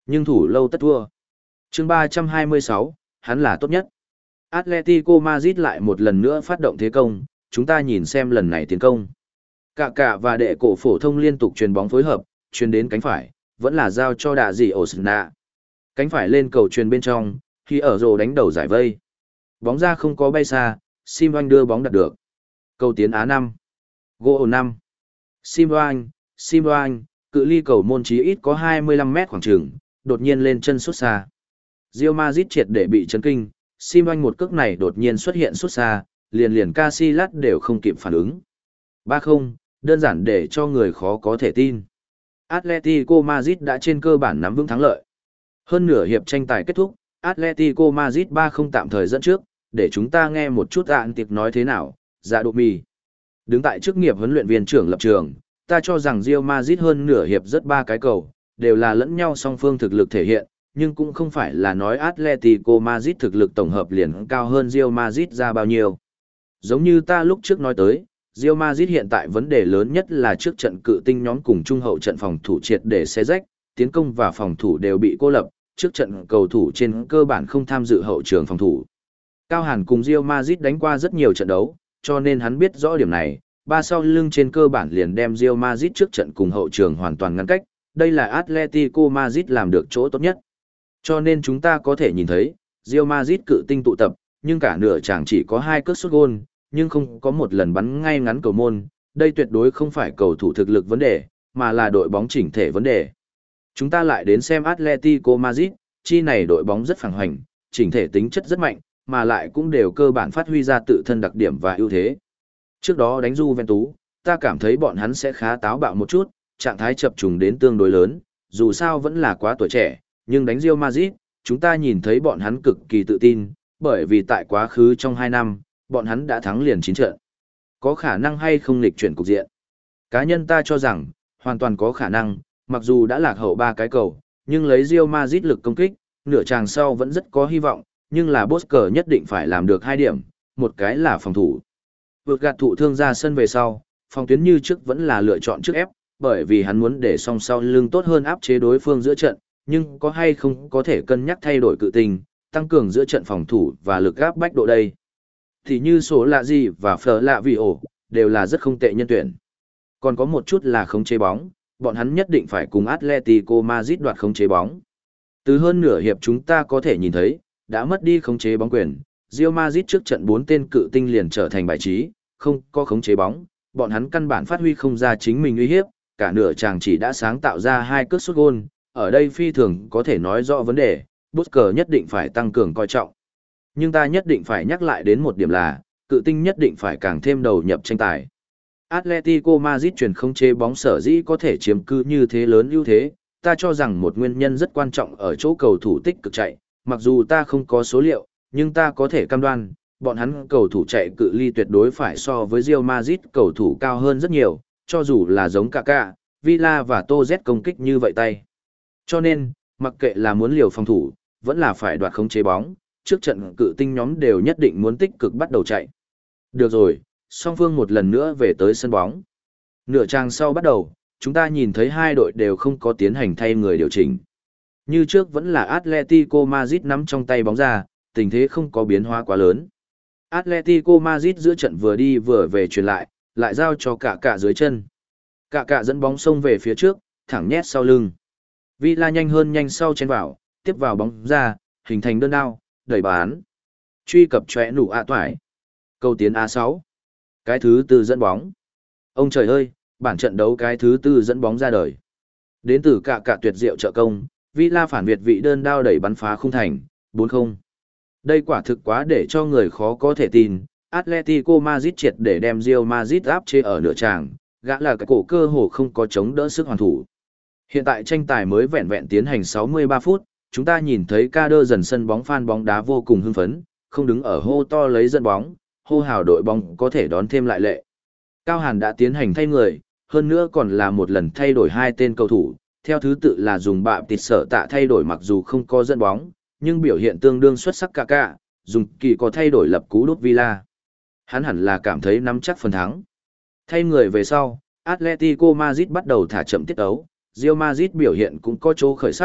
Nhưng thủ lâu tất thua. Chương ba trăm hai mươi sáu, hắn là tốt nhất. Atletico Madrid lại một lần nữa phát động thế công, chúng ta nhìn xem lần này tiến công. Cả cả và đệ cổ phổ thông liên tục chuyền bóng phối hợp, chuyền đến cánh phải, vẫn là giao cho đạ dị Osna. Cánh phải lên cầu chuyền bên trong, khi ở rồ đánh đầu giải vây. Bóng ra không có bay xa, Sim Oanh đưa bóng đặt được. Cầu tiến Á năm. Gỗ năm. Sim Oanh, Sim Oanh, cự ly cầu môn chí ít có hai mươi lăm mét khoảng trường, đột nhiên lên chân sút xa. Real Madrid triệt để bị chấn kinh, Sim Oanh một cước này đột nhiên xuất hiện sút xa, liền liền Casillas đều không kịp phản ứng. ba không, đơn giản để cho người khó có thể tin. Atletico Madrid đã trên cơ bản nắm vững thắng lợi. Hơn nửa hiệp tranh tài kết thúc, Atletico Madrid ba không tạm thời dẫn trước, để chúng ta nghe một chút ạn tiệp nói thế nào. Dạ độ mì. Đứng tại chức nghiệp huấn luyện viên trưởng lập trường, ta cho rằng Real Madrid hơn nửa hiệp rất ba cái cầu, đều là lẫn nhau song phương thực lực thể hiện, nhưng cũng không phải là nói Atletico Madrid thực lực tổng hợp liền cao hơn Real Madrid ra bao nhiêu. Giống như ta lúc trước nói tới, Real Madrid hiện tại vấn đề lớn nhất là trước trận cự tinh nhóm cùng trung hậu trận phòng thủ triệt để xé rách, tiến công và phòng thủ đều bị cô lập, trước trận cầu thủ trên cơ bản không tham dự hậu trường phòng thủ. Cao Hàn cùng Real Madrid đánh qua rất nhiều trận đấu, cho nên hắn biết rõ điểm này, ba sau lưng trên cơ bản liền đem Real Madrid trước trận cùng hậu trường hoàn toàn ngăn cách, đây là Atletico Madrid làm được chỗ tốt nhất. Cho nên chúng ta có thể nhìn thấy, Real Madrid cự tinh tụ tập, nhưng cả nửa chẳng chỉ có hai cước sút gôn, nhưng không có một lần bắn ngay ngắn cầu môn, đây tuyệt đối không phải cầu thủ thực lực vấn đề, mà là đội bóng chỉnh thể vấn đề. Chúng ta lại đến xem Atletico Madrid, chi này đội bóng rất phẳng hoành, chỉnh thể tính chất rất mạnh, mà lại cũng đều cơ bản phát huy ra tự thân đặc điểm và ưu thế. Trước đó đánh Juventus, ta cảm thấy bọn hắn sẽ khá táo bạo một chút, trạng thái chập trùng đến tương đối lớn, dù sao vẫn là quá tuổi trẻ, nhưng đánh Real Madrid, chúng ta nhìn thấy bọn hắn cực kỳ tự tin, bởi vì tại quá khứ trong hai năm, bọn hắn đã thắng liền chín trận. Có khả năng hay không nghịch chuyển cục diện? Cá nhân ta cho rằng, hoàn toàn có khả năng, mặc dù đã lạc hậu ba cái cầu, nhưng lấy Real Madrid lực công kích, nửa tràng sau vẫn rất có hy vọng, nhưng là Bosker nhất định phải làm được hai điểm, một cái là phòng thủ. Vượt gạt thụ thương ra sân về sau, phòng tuyến như trước vẫn là lựa chọn trước ép, bởi vì hắn muốn để song sau lưng tốt hơn áp chế đối phương giữa trận, nhưng có hay không có thể cân nhắc thay đổi cự tình, tăng cường giữa trận phòng thủ và lực áp bách độ đây. Thì như số lạ gì và phở lạ vì ổ, đều là rất không tệ nhân tuyển. Còn có một chút là khống chế bóng, bọn hắn nhất định phải cùng Atletico Madrid đoạt khống chế bóng. Từ hơn nửa hiệp chúng ta có thể nhìn thấy, đã mất đi khống chế bóng quyền, Real Madrid trước trận bốn tên cự tinh liền trở thành bài trí, không có khống chế bóng, bọn hắn căn bản phát huy không ra chính mình uy hiếp, cả nửa chàng chỉ đã sáng tạo ra hai cước sút gôn, ở đây phi thường có thể nói rõ vấn đề, Bosker nhất định phải tăng cường coi trọng. Nhưng ta nhất định phải nhắc lại đến một điểm là, cự tinh nhất định phải càng thêm đầu nhập tranh tài. Atletico Madrid chuyển không chế bóng sở dĩ có thể chiếm cứ như thế lớn ưu thế, ta cho rằng một nguyên nhân rất quan trọng ở chỗ cầu thủ tích cực chạy, mặc dù ta không có số liệu, nhưng ta có thể cam đoan, bọn hắn cầu thủ chạy cự ly tuyệt đối phải so với Real Madrid cầu thủ cao hơn rất nhiều, cho dù là giống Kaká, Villa và Toz công kích như vậy tay. Cho nên, mặc kệ là muốn liều phòng thủ, vẫn là phải đoạt khống chế bóng, trước trận cự tinh nhóm đều nhất định muốn tích cực bắt đầu chạy. Được rồi, song phương một lần nữa về tới sân bóng. Nửa trang sau bắt đầu, chúng ta nhìn thấy hai đội đều không có tiến hành thay người điều chỉnh. Như trước vẫn là Atletico Madrid nắm trong tay bóng ra, tình thế không có biến hóa quá lớn. Atletico Madrid giữa trận vừa đi vừa về truyền lại, lại giao cho cả cả dưới chân. Cả cả dẫn bóng xông về phía trước, thẳng nhét sau lưng. Villa nhanh hơn nhanh sau chen vào, tiếp vào bóng ra, hình thành đơn đao, đẩy bán. Truy cập chóe nụ ạ toải. Cầu tiến a sáu. Cái thứ tư dẫn bóng. Ông trời ơi, bản trận đấu cái thứ tư dẫn bóng ra đời. Đến từ cả cả tuyệt diệu trợ công, Villa phản việt vị đơn đao đẩy bắn phá khung thành, bốn không. Đây quả thực quá để cho người khó có thể tin, Atletico Madrid triệt để đem Real Madrid áp chế ở nửa tràng, gã là cái cổ cơ hồ không có chống đỡ sức hoàn thủ. Hiện tại tranh tài mới vẹn vẹn tiến hành sáu mươi ba phút, chúng ta nhìn thấy ca đơ dần sân bóng fan bóng đá vô cùng hưng phấn, không đứng ở hô to lấy dẫn bóng, hô hào đội bóng có thể đón thêm lại lệ. Cao Hàn đã tiến hành thay người, hơn nữa còn là một lần thay đổi hai tên cầu thủ, theo thứ tự là dùng bạ tịt sở tạ thay đổi mặc dù không có dẫn bóng, nhưng biểu hiện tương đương xuất sắc cả cả, dùng kỳ có thay đổi lập cú đốt Villa. Hắn hẳn là cảm thấy nắm chắc phần thắng. Thay người về sau, Atletico Madrid bắt đầu thả chậm tiết ấu, Real Madrid biểu hiện cũng có chỗ khởi sắc,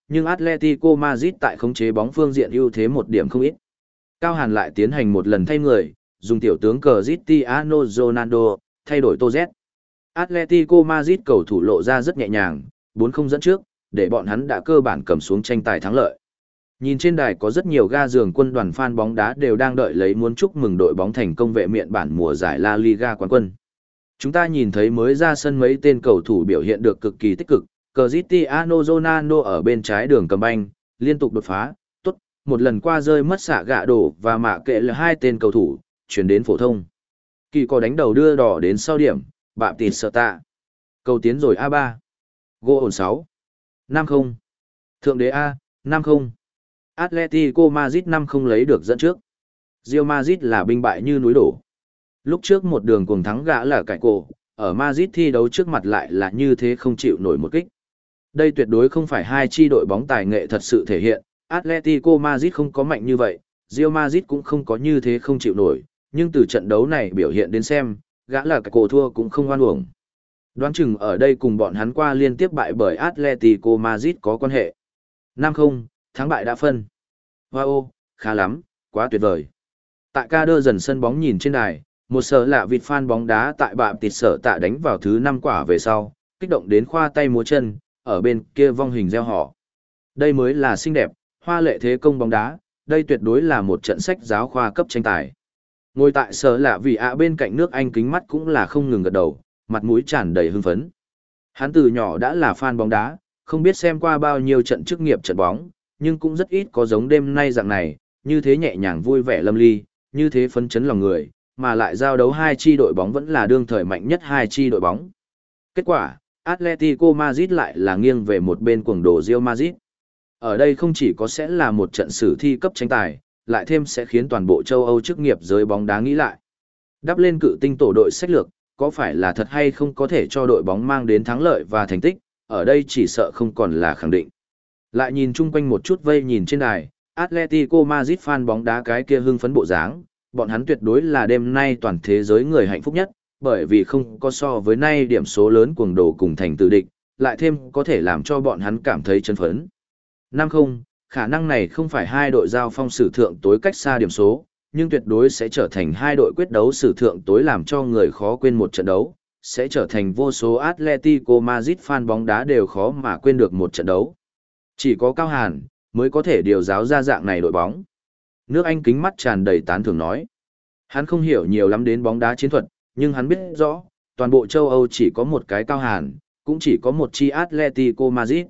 nhưng Atletico Madrid tại khống chế bóng phương diện ưu thế một điểm không ít. Cao Hàn lại tiến hành một lần thay người, dùng tiểu tướng Cristiano Ronaldo thay đổi Tô Z. Atletico Madrid cầu thủ lộ ra rất nhẹ nhàng, bốn không dẫn trước, để bọn hắn đã cơ bản cầm xuống tranh tài thắng lợi. Nhìn trên đài có rất nhiều ga giường quân đoàn fan bóng đá đều đang đợi lấy muốn chúc mừng đội bóng thành công vệ miện bản mùa giải La Liga quán quân. Chúng ta nhìn thấy mới ra sân mấy tên cầu thủ biểu hiện được cực kỳ tích cực, Cristiano Ronaldo ở bên trái đường cầm banh, liên tục đột phá, tốt, một lần qua rơi mất xạ gạ đổ và mạ kệ là hai tên cầu thủ, chuyển đến phổ thông. Kỳ có đánh đầu đưa đỏ đến sau điểm, bạm tịt sợ tạ. Cầu tiến rồi a ba. Gô ổn sáu. năm không. Thượng đế A, năm không. Atletico Madrid năm không lấy được dẫn trước. Real Madrid là binh bại như núi đổ. Lúc trước một đường cuồng thắng gã là cải cổ, ở Madrid thi đấu trước mặt lại là như thế không chịu nổi một kích. Đây tuyệt đối không phải hai chi đội bóng tài nghệ thật sự thể hiện, Atletico Madrid không có mạnh như vậy, Real Madrid cũng không có như thế không chịu nổi, nhưng từ trận đấu này biểu hiện đến xem, gã là cải cổ thua cũng không oan uổng. Đoán chừng ở đây cùng bọn hắn qua liên tiếp bại bởi Atletico Madrid có quan hệ. năm không, thắng bại đã phân. Wow, khá lắm, quá tuyệt vời. Tại ca đơ dần sân bóng nhìn trên đài, một sở lạ vịt fan bóng đá tại bạm tịt sở tạ đánh vào thứ năm quả về sau, kích động đến khoa tay múa chân, ở bên kia vong hình gieo họ. Đây mới là xinh đẹp, hoa lệ thế công bóng đá, đây tuyệt đối là một trận sách giáo khoa cấp tranh tài. Ngồi tại sở lạ vì ạ bên cạnh nước Anh kính mắt cũng là không ngừng gật đầu, mặt mũi tràn đầy hưng phấn. Hắn từ nhỏ đã là fan bóng đá, không biết xem qua bao nhiêu trận chức nghiệp trận bóng, nhưng cũng rất ít có giống đêm nay dạng này, như thế nhẹ nhàng vui vẻ lâm ly, như thế phấn chấn lòng người, mà lại giao đấu hai chi đội bóng vẫn là đương thời mạnh nhất hai chi đội bóng. Kết quả, Atletico Madrid lại là nghiêng về một bên cuồng đồ Real Madrid. Ở đây không chỉ có sẽ là một trận sử thi cấp tranh tài, lại thêm sẽ khiến toàn bộ châu Âu chức nghiệp giới bóng đá nghĩ lại. Đắp lên cự tinh tổ đội sách lược, có phải là thật hay không có thể cho đội bóng mang đến thắng lợi và thành tích, ở đây chỉ sợ không còn là khẳng định. Lại nhìn chung quanh một chút vây nhìn trên đài, Atletico Madrid fan bóng đá cái kia hưng phấn bộ dáng, bọn hắn tuyệt đối là đêm nay toàn thế giới người hạnh phúc nhất, bởi vì không có so với nay điểm số lớn cuồng đồ cùng thành tự địch, lại thêm có thể làm cho bọn hắn cảm thấy chấn phấn. năm không, khả năng này không phải hai đội giao phong sử thượng tối cách xa điểm số, nhưng tuyệt đối sẽ trở thành hai đội quyết đấu sử thượng tối làm cho người khó quên một trận đấu, sẽ trở thành vô số Atletico Madrid fan bóng đá đều khó mà quên được một trận đấu. Chỉ có Cao Hàn mới có thể điều giáo ra dạng này đội bóng. Nước Anh kính mắt tràn đầy tán thưởng nói. Hắn không hiểu nhiều lắm đến bóng đá chiến thuật, nhưng hắn biết rõ, toàn bộ châu Âu chỉ có một cái Cao Hàn, cũng chỉ có một chi Atletico Madrid.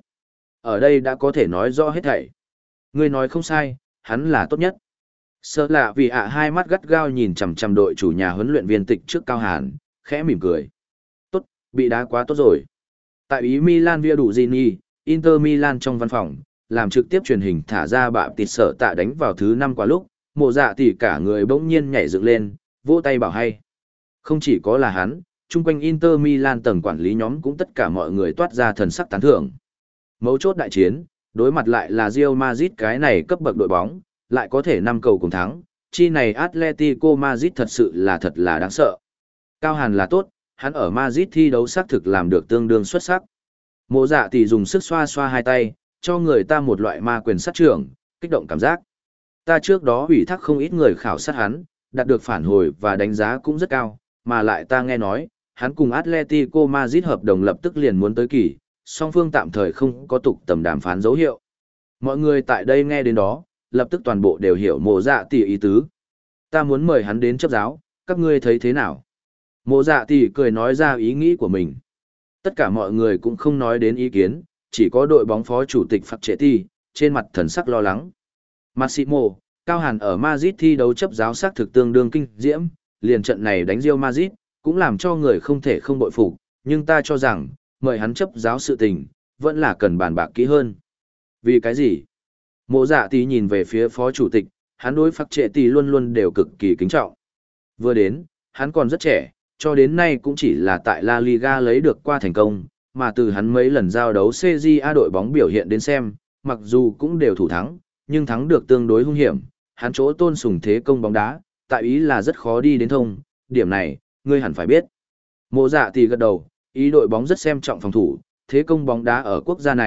Ở đây đã có thể nói rõ hết thảy. Người nói không sai, hắn là tốt nhất. Sợ lạ vì ạ hai mắt gắt gao nhìn chằm chằm đội chủ nhà huấn luyện viên tịch trước Cao Hàn, khẽ mỉm cười. Tốt, bị đá quá tốt rồi. Tại ý Milan Via đủ Gini, Inter Milan trong văn phòng, làm trực tiếp truyền hình thả ra bạm tịt sở tạ đánh vào thứ năm qua lúc, mộ dạ thì cả người bỗng nhiên nhảy dựng lên, vỗ tay bảo hay. Không chỉ có là hắn, chung quanh Inter Milan tầng quản lý nhóm cũng tất cả mọi người toát ra thần sắc tán thưởng. Mấu chốt đại chiến, đối mặt lại là Real Madrid cái này cấp bậc đội bóng, lại có thể năm cầu cùng thắng, chi này Atletico Madrid thật sự là thật là đáng sợ. Cao Hàn là tốt, hắn ở Madrid thi đấu xác thực làm được tương đương xuất sắc. Mộ dạ thì dùng sức xoa xoa hai tay, cho người ta một loại ma quyền sát trưởng, kích động cảm giác. Ta trước đó ủy thác không ít người khảo sát hắn, đạt được phản hồi và đánh giá cũng rất cao, mà lại ta nghe nói, hắn cùng Atletico Madrid hợp đồng lập tức liền muốn tới kỳ, song phương tạm thời không có tục tầm đàm phán dấu hiệu. Mọi người tại đây nghe đến đó, lập tức toàn bộ đều hiểu mộ dạ tỷ ý tứ. Ta muốn mời hắn đến chấp giáo, các ngươi thấy thế nào? Mộ dạ tỷ cười nói ra ý nghĩ của mình. Tất cả mọi người cũng không nói đến ý kiến, chỉ có đội bóng phó chủ tịch Phạc Trệ Ti, trên mặt thần sắc lo lắng. Massimo, Cao Hàn ở Madrid thi đấu chấp giáo xác thực tương đương kinh diễm, liền trận này đánh Real Madrid, cũng làm cho người không thể không bội phục, nhưng ta cho rằng, mời hắn chấp giáo sự tình, vẫn là cần bàn bạc kỹ hơn. Vì cái gì? Mộ dạ tí nhìn về phía phó chủ tịch, hắn đối Phạc Trệ Ti luôn luôn đều cực kỳ kính trọng. Vừa đến, hắn còn rất trẻ, cho đến nay cũng chỉ là tại La Liga lấy được qua thành công, mà từ hắn mấy lần giao đấu xê giê a đội bóng biểu hiện đến xem, mặc dù cũng đều thủ thắng, nhưng thắng được tương đối hung hiểm, hắn chỗ tôn sùng thế công bóng đá, tại ý là rất khó đi đến thông, điểm này, ngươi hẳn phải biết. Mộ dạ thì gật đầu, ý đội bóng rất xem trọng phòng thủ, thế công bóng đá ở quốc gia này,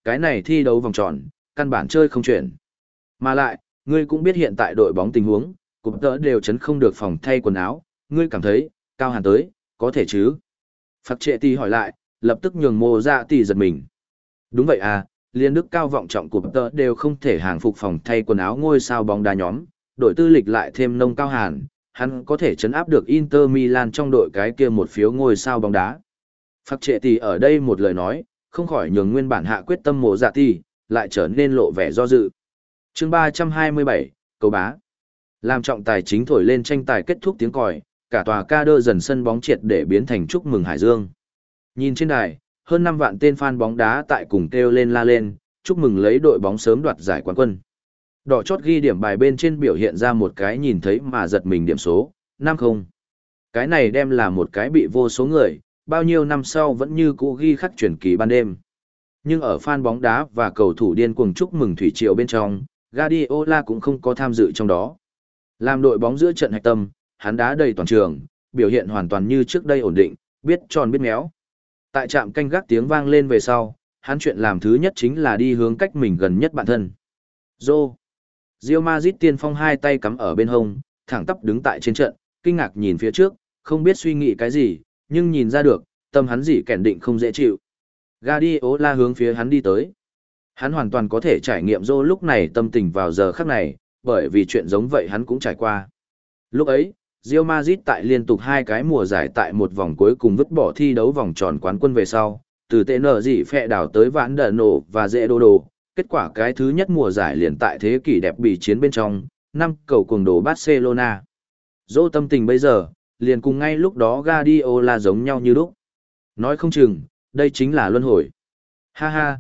cái này thi đấu vòng tròn, căn bản chơi không chuyển. Mà lại, ngươi cũng biết hiện tại đội bóng tình huống, cụm tớ đều chấn không được phòng thay quần áo, ngươi cảm thấy, Cao Hàn tới, có thể chứ? Phạc Trệ Tỷ hỏi lại, lập tức nhường Mộ Dạ Tỷ giật mình. Đúng vậy à, liên đức cao vọng trọng cụm tớ đều không thể hàng phục phòng thay quần áo ngôi sao bóng đá nhóm, đội tư lịch lại thêm nông Cao Hàn, hắn có thể chấn áp được Inter Milan trong đội cái kia một phiếu ngôi sao bóng đá. Phạc Trệ Tỷ ở đây một lời nói, không khỏi nhường nguyên bản hạ quyết tâm Mộ Dạ Tỷ, lại trở nên lộ vẻ do dự. Chương ba trăm hai mươi bảy, cầu bá. Làm trọng tài chính thổi lên tranh tài kết thúc tiếng còi, cả tòa ca đơ dần sân bóng triệt để biến thành chúc mừng Hải Dương. Nhìn trên đài, hơn năm vạn tên fan bóng đá tại cùng kêu lên la lên, chúc mừng lấy đội bóng sớm đoạt giải quán quân. Đỏ chót ghi điểm bài bên trên biểu hiện ra một cái nhìn thấy mà giật mình điểm số, năm không. Cái này đem là một cái bị vô số người, bao nhiêu năm sau vẫn như cũ ghi khắc truyền kỳ ban đêm. Nhưng ở fan bóng đá và cầu thủ điên cuồng chúc mừng thủy triều bên trong, Guardiola cũng không có tham dự trong đó. Làm đội bóng giữa trận hạch tâm, hắn đá đầy toàn trường, biểu hiện hoàn toàn như trước đây ổn định, biết tròn biết méo. Tại trạm canh gác tiếng vang lên về sau, hắn chuyện làm thứ nhất chính là đi hướng cách mình gần nhất bản thân. Zô. Real Madrid tiên phong hai tay cắm ở bên hông, thẳng tắp đứng tại trên trận, kinh ngạc nhìn phía trước, không biết suy nghĩ cái gì, nhưng nhìn ra được, tâm hắn gì kẻn định không dễ chịu. Guardiola hướng phía hắn đi tới. Hắn hoàn toàn có thể trải nghiệm Zô lúc này tâm tình vào giờ khắc này, bởi vì chuyện giống vậy hắn cũng trải qua. Lúc ấy, Real Madrid tại liên tục hai cái mùa giải tại một vòng cuối cùng vứt bỏ thi đấu vòng tròn quán quân về sau, từ tê nở dị phẹ đảo tới vãn đờ nổ và dễ đô đồ, kết quả cái thứ nhất mùa giải liền tại thế kỷ đẹp bị chiến bên trong, năm cầu cuồng đổ Barcelona. Dỗ tâm tình bây giờ, liền cùng ngay lúc đó Guardiola giống nhau như lúc. Nói không chừng, đây chính là luân hồi. Ha ha,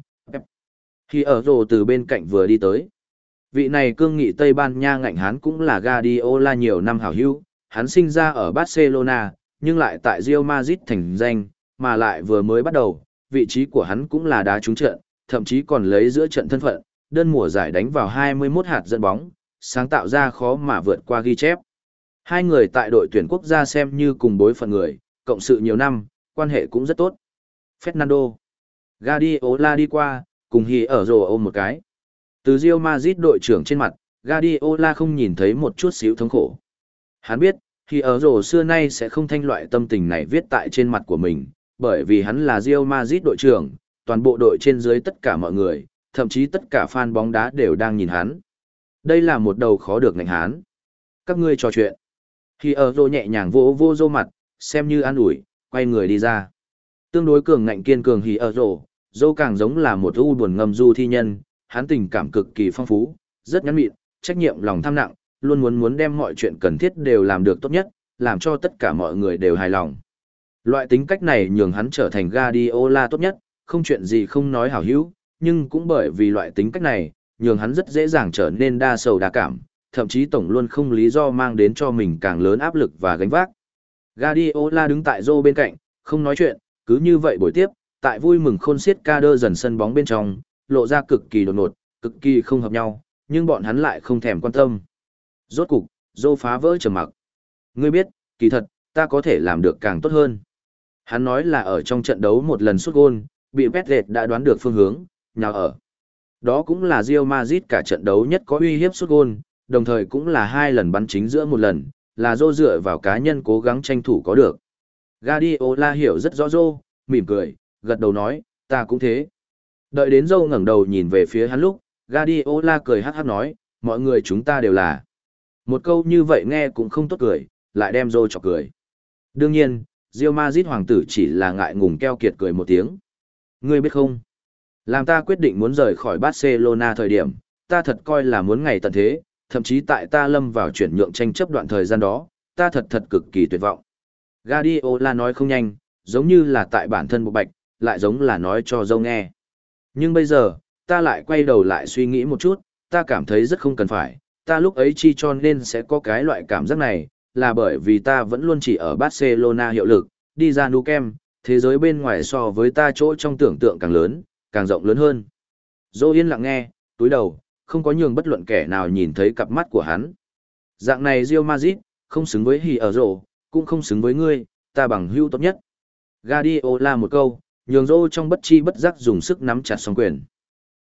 khi ở rồ từ bên cạnh vừa đi tới. Vị này cương nghị Tây Ban Nha ngạnh hán cũng là Guardiola nhiều năm hảo hữu, hắn sinh ra ở Barcelona, nhưng lại tại Real Madrid thành danh, mà lại vừa mới bắt đầu, vị trí của hắn cũng là đá trúng trận, thậm chí còn lấy giữa trận thân phận, đơn mùa giải đánh vào hai mươi mốt hạt dẫn bóng, sáng tạo ra khó mà vượt qua ghi chép. Hai người tại đội tuyển quốc gia xem như cùng bối phận người, cộng sự nhiều năm, quan hệ cũng rất tốt. Fernando Guardiola đi qua, cùng Hì ở rồ ôm một cái. Từ Real Madrid đội trưởng trên mặt, Guardiola không nhìn thấy một chút xíu thống khổ. Hắn biết, Hì ở rồ xưa nay sẽ không thanh loại tâm tình này viết tại trên mặt của mình, bởi vì hắn là Real Madrid đội trưởng, toàn bộ đội trên dưới tất cả mọi người, thậm chí tất cả fan bóng đá đều đang nhìn hắn. Đây là một đầu khó được ngạnh hán. Các ngươi trò chuyện. Hì ở rồ nhẹ nhàng vỗ vô rô mặt, xem như an ủi, quay người đi ra. Tương đối cường ngạnh kiên cường Hì ở rồ, rô càng giống là một u buồn ngầm du thi nhân, hắn tình cảm cực kỳ phong phú, rất nhắn mịn, trách nhiệm lòng tham nặng, luôn muốn muốn đem mọi chuyện cần thiết đều làm được tốt nhất, làm cho tất cả mọi người đều hài lòng. Loại tính cách này nhường hắn trở thành Guardiola tốt nhất, không chuyện gì không nói hảo hữu, nhưng cũng bởi vì loại tính cách này, nhường hắn rất dễ dàng trở nên đa sầu đa cảm, thậm chí tổng luôn không lý do mang đến cho mình càng lớn áp lực và gánh vác. Guardiola đứng tại rô bên cạnh, không nói chuyện, cứ như vậy buổi tiếp, tại vui mừng khôn xiết ca đơ dần sân bóng bên trong, lộ ra cực kỳ đột ngột, cực kỳ không hợp nhau, nhưng bọn hắn lại không thèm quan tâm. Rốt cục, rô phá vỡ trầm mặc. Ngươi biết, kỳ thật, ta có thể làm được càng tốt hơn. Hắn nói là ở trong trận đấu một lần sút gôn, bị Pedret đã đoán được phương hướng, nhào ở. Đó cũng là Real Madrid cả trận đấu nhất có uy hiếp sút gôn, đồng thời cũng là hai lần bắn chính giữa một lần, là Zô dựa vào cá nhân cố gắng tranh thủ có được. Guardiola hiểu rất rõ Zô, mỉm cười, gật đầu nói, ta cũng thế. Đợi đến Zô ngẩng đầu nhìn về phía hắn lúc, Guardiola cười hắc hắc nói, mọi người chúng ta đều là. Một câu như vậy nghe cũng không tốt cười, lại đem Zô chọc cười. Đương nhiên, Real Madrid hoàng tử chỉ là ngại ngùng keo kiệt cười một tiếng. Ngươi biết không? Làm ta quyết định muốn rời khỏi Barcelona thời điểm, ta thật coi là muốn ngày tận thế, thậm chí tại ta lâm vào chuyển nhượng tranh chấp đoạn thời gian đó, ta thật thật cực kỳ tuyệt vọng. Guardiola nói không nhanh, giống như là tại bản thân bộ bạch, lại giống là nói cho dâu nghe. Nhưng bây giờ, ta lại quay đầu lại suy nghĩ một chút, ta cảm thấy rất không cần phải, ta lúc ấy chi cho nên sẽ có cái loại cảm giác này, là bởi vì ta vẫn luôn chỉ ở Barcelona hiệu lực, đi ra Nou Camp, thế giới bên ngoài so với ta chỗ trong tưởng tượng càng lớn, càng rộng lớn hơn. Dô yên lặng nghe, túi đầu, không có nhường bất luận kẻ nào nhìn thấy cặp mắt của hắn. Dạng này Real Madrid, không xứng với Hì ở rổ, cũng không xứng với ngươi, ta bằng hữu tốt nhất. Guardiola một câu, nhường Dô trong bất chi bất giác dùng sức nắm chặt song quyền.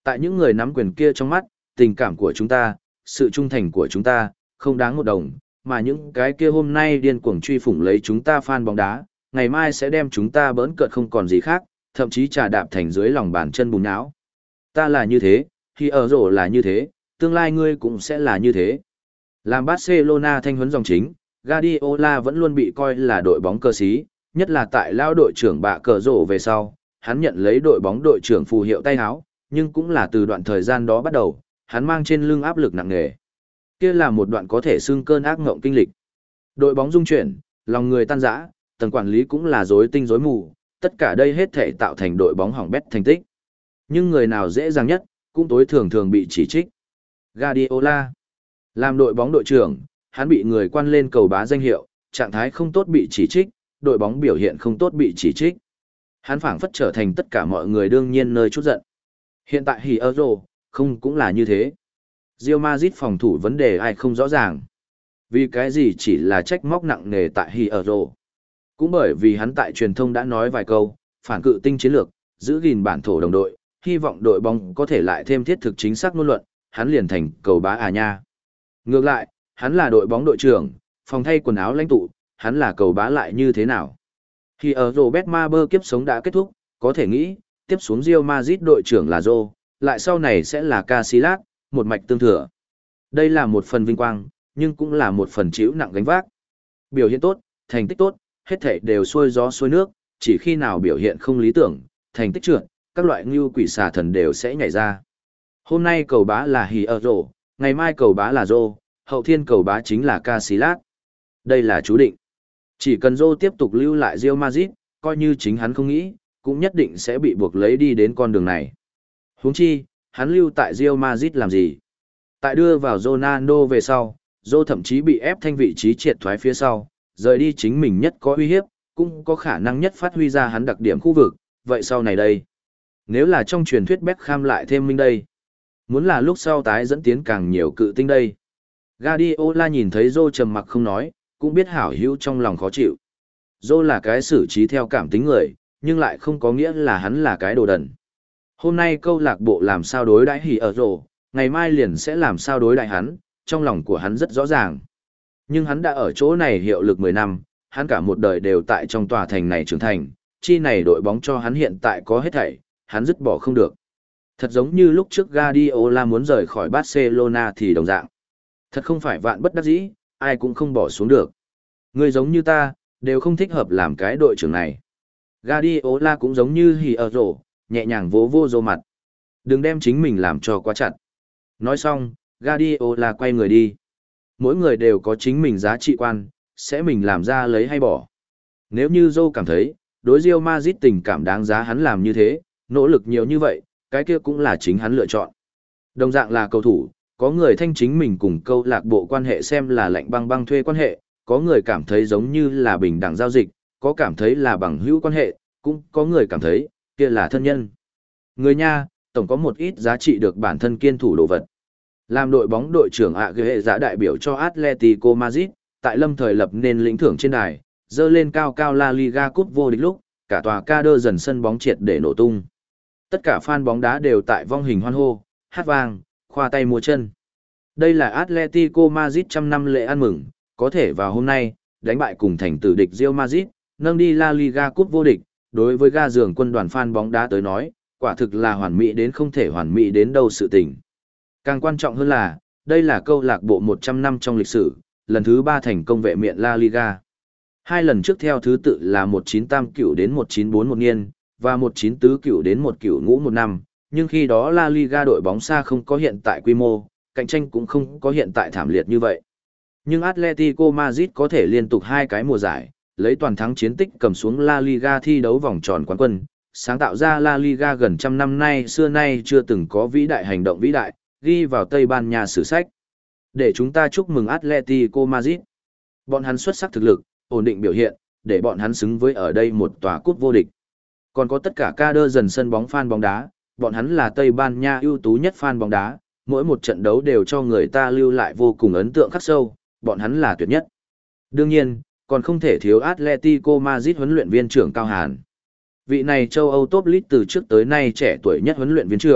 Tại những người nắm quyền kia trong mắt, tình cảm của chúng ta, sự trung thành của chúng ta, không đáng một đồng, mà những cái kia hôm nay điên cuồng truy phủng lấy chúng ta fan bóng đá, ngày mai sẽ đem chúng ta bỡn cợt không còn gì khác, thậm chí trà đạp thành dưới lòng bàn chân bùn não. Ta là như thế, khi ở rổ là như thế, tương lai ngươi cũng sẽ là như thế. Làm Barcelona thanh huấn dòng chính, Guardiola vẫn luôn bị coi là đội bóng cơ sĩ, nhất là tại lao đội trưởng bạ cờ rổ về sau, hắn nhận lấy đội bóng đội trưởng phù hiệu tay áo, nhưng cũng là từ đoạn thời gian đó bắt đầu, hắn mang trên lưng áp lực nặng nề. Kia là một đoạn có thể xưng cơn ác ngộng kinh lịch. Đội bóng rung chuyển, lòng người tan rã, tầng quản lý cũng là rối tinh rối mù, tất cả đây hết thể tạo thành đội bóng hỏng bét thành tích. Nhưng người nào dễ dàng nhất, cũng tối thường thường bị chỉ trích. Guardiola làm đội bóng đội trưởng, hắn bị người quan lên cầu bá danh hiệu, trạng thái không tốt bị chỉ trích, đội bóng biểu hiện không tốt bị chỉ trích. Hắn phảng phất trở thành tất cả mọi người đương nhiên nơi chút giận. Hiện tại Hỉ Euro, không cũng là như thế. Real Madrid phòng thủ vấn đề ai không rõ ràng. Vì cái gì chỉ là trách móc nặng nề tại Hỉ Euro. Cũng bởi vì hắn tại truyền thông đã nói vài câu, phản cự tinh chiến lược, giữ gìn bản thổ đồng đội, hy vọng đội bóng có thể lại thêm thiết thực chính xác ngôn luận, hắn liền thành cầu bá à nha. Ngược lại, hắn là đội bóng đội trưởng, phòng thay quần áo lãnh tụ, hắn là cầu bá lại như thế nào. Khi ở Robert Maber kiếp sống đã kết thúc, có thể nghĩ, tiếp xuống Real Madrid đội trưởng là Zô, lại sau này sẽ là Casillas, một mạch tương thừa. Đây là một phần vinh quang, nhưng cũng là một phần chịu nặng gánh vác. Biểu hiện tốt, thành tích tốt, hết thảy đều xuôi gió xuôi nước, chỉ khi nào biểu hiện không lý tưởng, thành tích trượt, các loại ngưu quỷ xà thần đều sẽ nhảy ra. Hôm nay cầu bá là Hỉ ở Rổ, ngày mai cầu bá là Zô, hậu thiên cầu bá chính là Casillas. Đây là chú định. Chỉ cần Zô tiếp tục lưu lại Real Madrid, coi như chính hắn không nghĩ, cũng nhất định sẽ bị buộc lấy đi đến con đường này. Huống chi, hắn lưu tại Real Madrid làm gì? Tại đưa vào Ronaldo về sau, Zô thậm chí bị ép thanh vị trí triệt thoái phía sau, rời đi chính mình nhất có uy hiếp, cũng có khả năng nhất phát huy ra hắn đặc điểm khu vực, vậy sau này đây? Nếu là trong truyền thuyết Beckham lại thêm minh đây, muốn là lúc sau tái dẫn tiến càng nhiều cự tinh đây. Guardiola nhìn thấy Zô trầm mặc không nói, cũng biết hảo hữu trong lòng khó chịu. Zô là cái xử trí theo cảm tính người, nhưng lại không có nghĩa là hắn là cái đồ đần. Hôm nay câu lạc bộ làm sao đối đãi Hỉ ở Rổ, ngày mai liền sẽ làm sao đối đãi hắn, trong lòng của hắn rất rõ ràng. Nhưng hắn đã ở chỗ này hiệu lực mười năm, hắn cả một đời đều tại trong tòa thành này trưởng thành, chi này đội bóng cho hắn hiện tại có hết thảy, hắn dứt bỏ không được. Thật giống như lúc trước Guardiola muốn rời khỏi Barcelona thì đồng dạng. Thật không phải vạn bất đắc dĩ, ai cũng không bỏ xuống được. Người giống như ta, đều không thích hợp làm cái đội trưởng này. Guardiola cũng giống như Hỉ ở Rổ, nhẹ nhàng vỗ vô Zô mặt. Đừng đem chính mình làm cho quá chặt. Nói xong, Guardiola quay người đi. Mỗi người đều có chính mình giá trị quan, sẽ mình làm ra lấy hay bỏ. Nếu như Zô cảm thấy, đối Real Madrid tình cảm đáng giá hắn làm như thế, nỗ lực nhiều như vậy, cái kia cũng là chính hắn lựa chọn. Đồng dạng là cầu thủ, có người thanh chính mình cùng câu lạc bộ quan hệ xem là lạnh băng băng thuê quan hệ, có người cảm thấy giống như là bình đẳng giao dịch, có cảm thấy là bằng hữu quan hệ, cũng có người cảm thấy, kia là thân nhân. Người nha, tổng có một ít giá trị được bản thân kiên thủ đồ vật. Làm đội bóng đội trưởng ạ ghế hệ giá đại biểu cho Atletico Madrid, tại lâm thời lập nên lĩnh thưởng trên đài, dơ lên cao cao La Liga cúp vô địch lúc, cả tòa ca đơ dần sân bóng triệt để nổ tung. Tất cả fan bóng đá đều tại vong hình hoan hô, hát vang, khoa tay múa chân. Đây là Atletico Madrid trăm năm lễ ăn mừng, có thể vào hôm nay, đánh bại cùng thành tử địch Real Madrid, nâng đi La Liga cúp vô địch, đối với ga giường quân đoàn fan bóng đá tới nói, quả thực là hoàn mỹ đến không thể hoàn mỹ đến đâu sự tình. Càng quan trọng hơn là, đây là câu lạc bộ một trăm năm trong lịch sử, lần thứ ba thành công vệ miện La Liga. Hai lần trước theo thứ tự là một chín tam cửu đến một chín bốn một niên, và một chín tứ cửu đến một cửu ngũ một năm, nhưng khi đó La Liga đội bóng xa không có hiện tại quy mô, cạnh tranh cũng không có hiện tại thảm liệt như vậy. Nhưng Atletico Madrid có thể liên tục hai cái mùa giải, lấy toàn thắng chiến tích cầm xuống La Liga thi đấu vòng tròn quán quân, sáng tạo ra La Liga gần trăm năm nay xưa nay chưa từng có vĩ đại hành động vĩ đại, ghi vào Tây Ban Nha sử sách. Để chúng ta chúc mừng Atletico Madrid. Bọn hắn xuất sắc thực lực, ổn định biểu hiện, để bọn hắn xứng với ở đây một tòa cúp vô địch. Còn có tất cả ca đơ dần sân bóng fan bóng đá, bọn hắn là Tây Ban Nha ưu tú nhất fan bóng đá, mỗi một trận đấu đều cho người ta lưu lại vô cùng ấn tượng khắc sâu, bọn hắn là tuyệt nhất. Đương nhiên, còn không thể thiếu Atletico Madrid huấn luyện viên trưởng Cao Hàn. Vị này châu Âu top league từ trước tới nay trẻ tuổi nhất huấn luyện viên trưởng,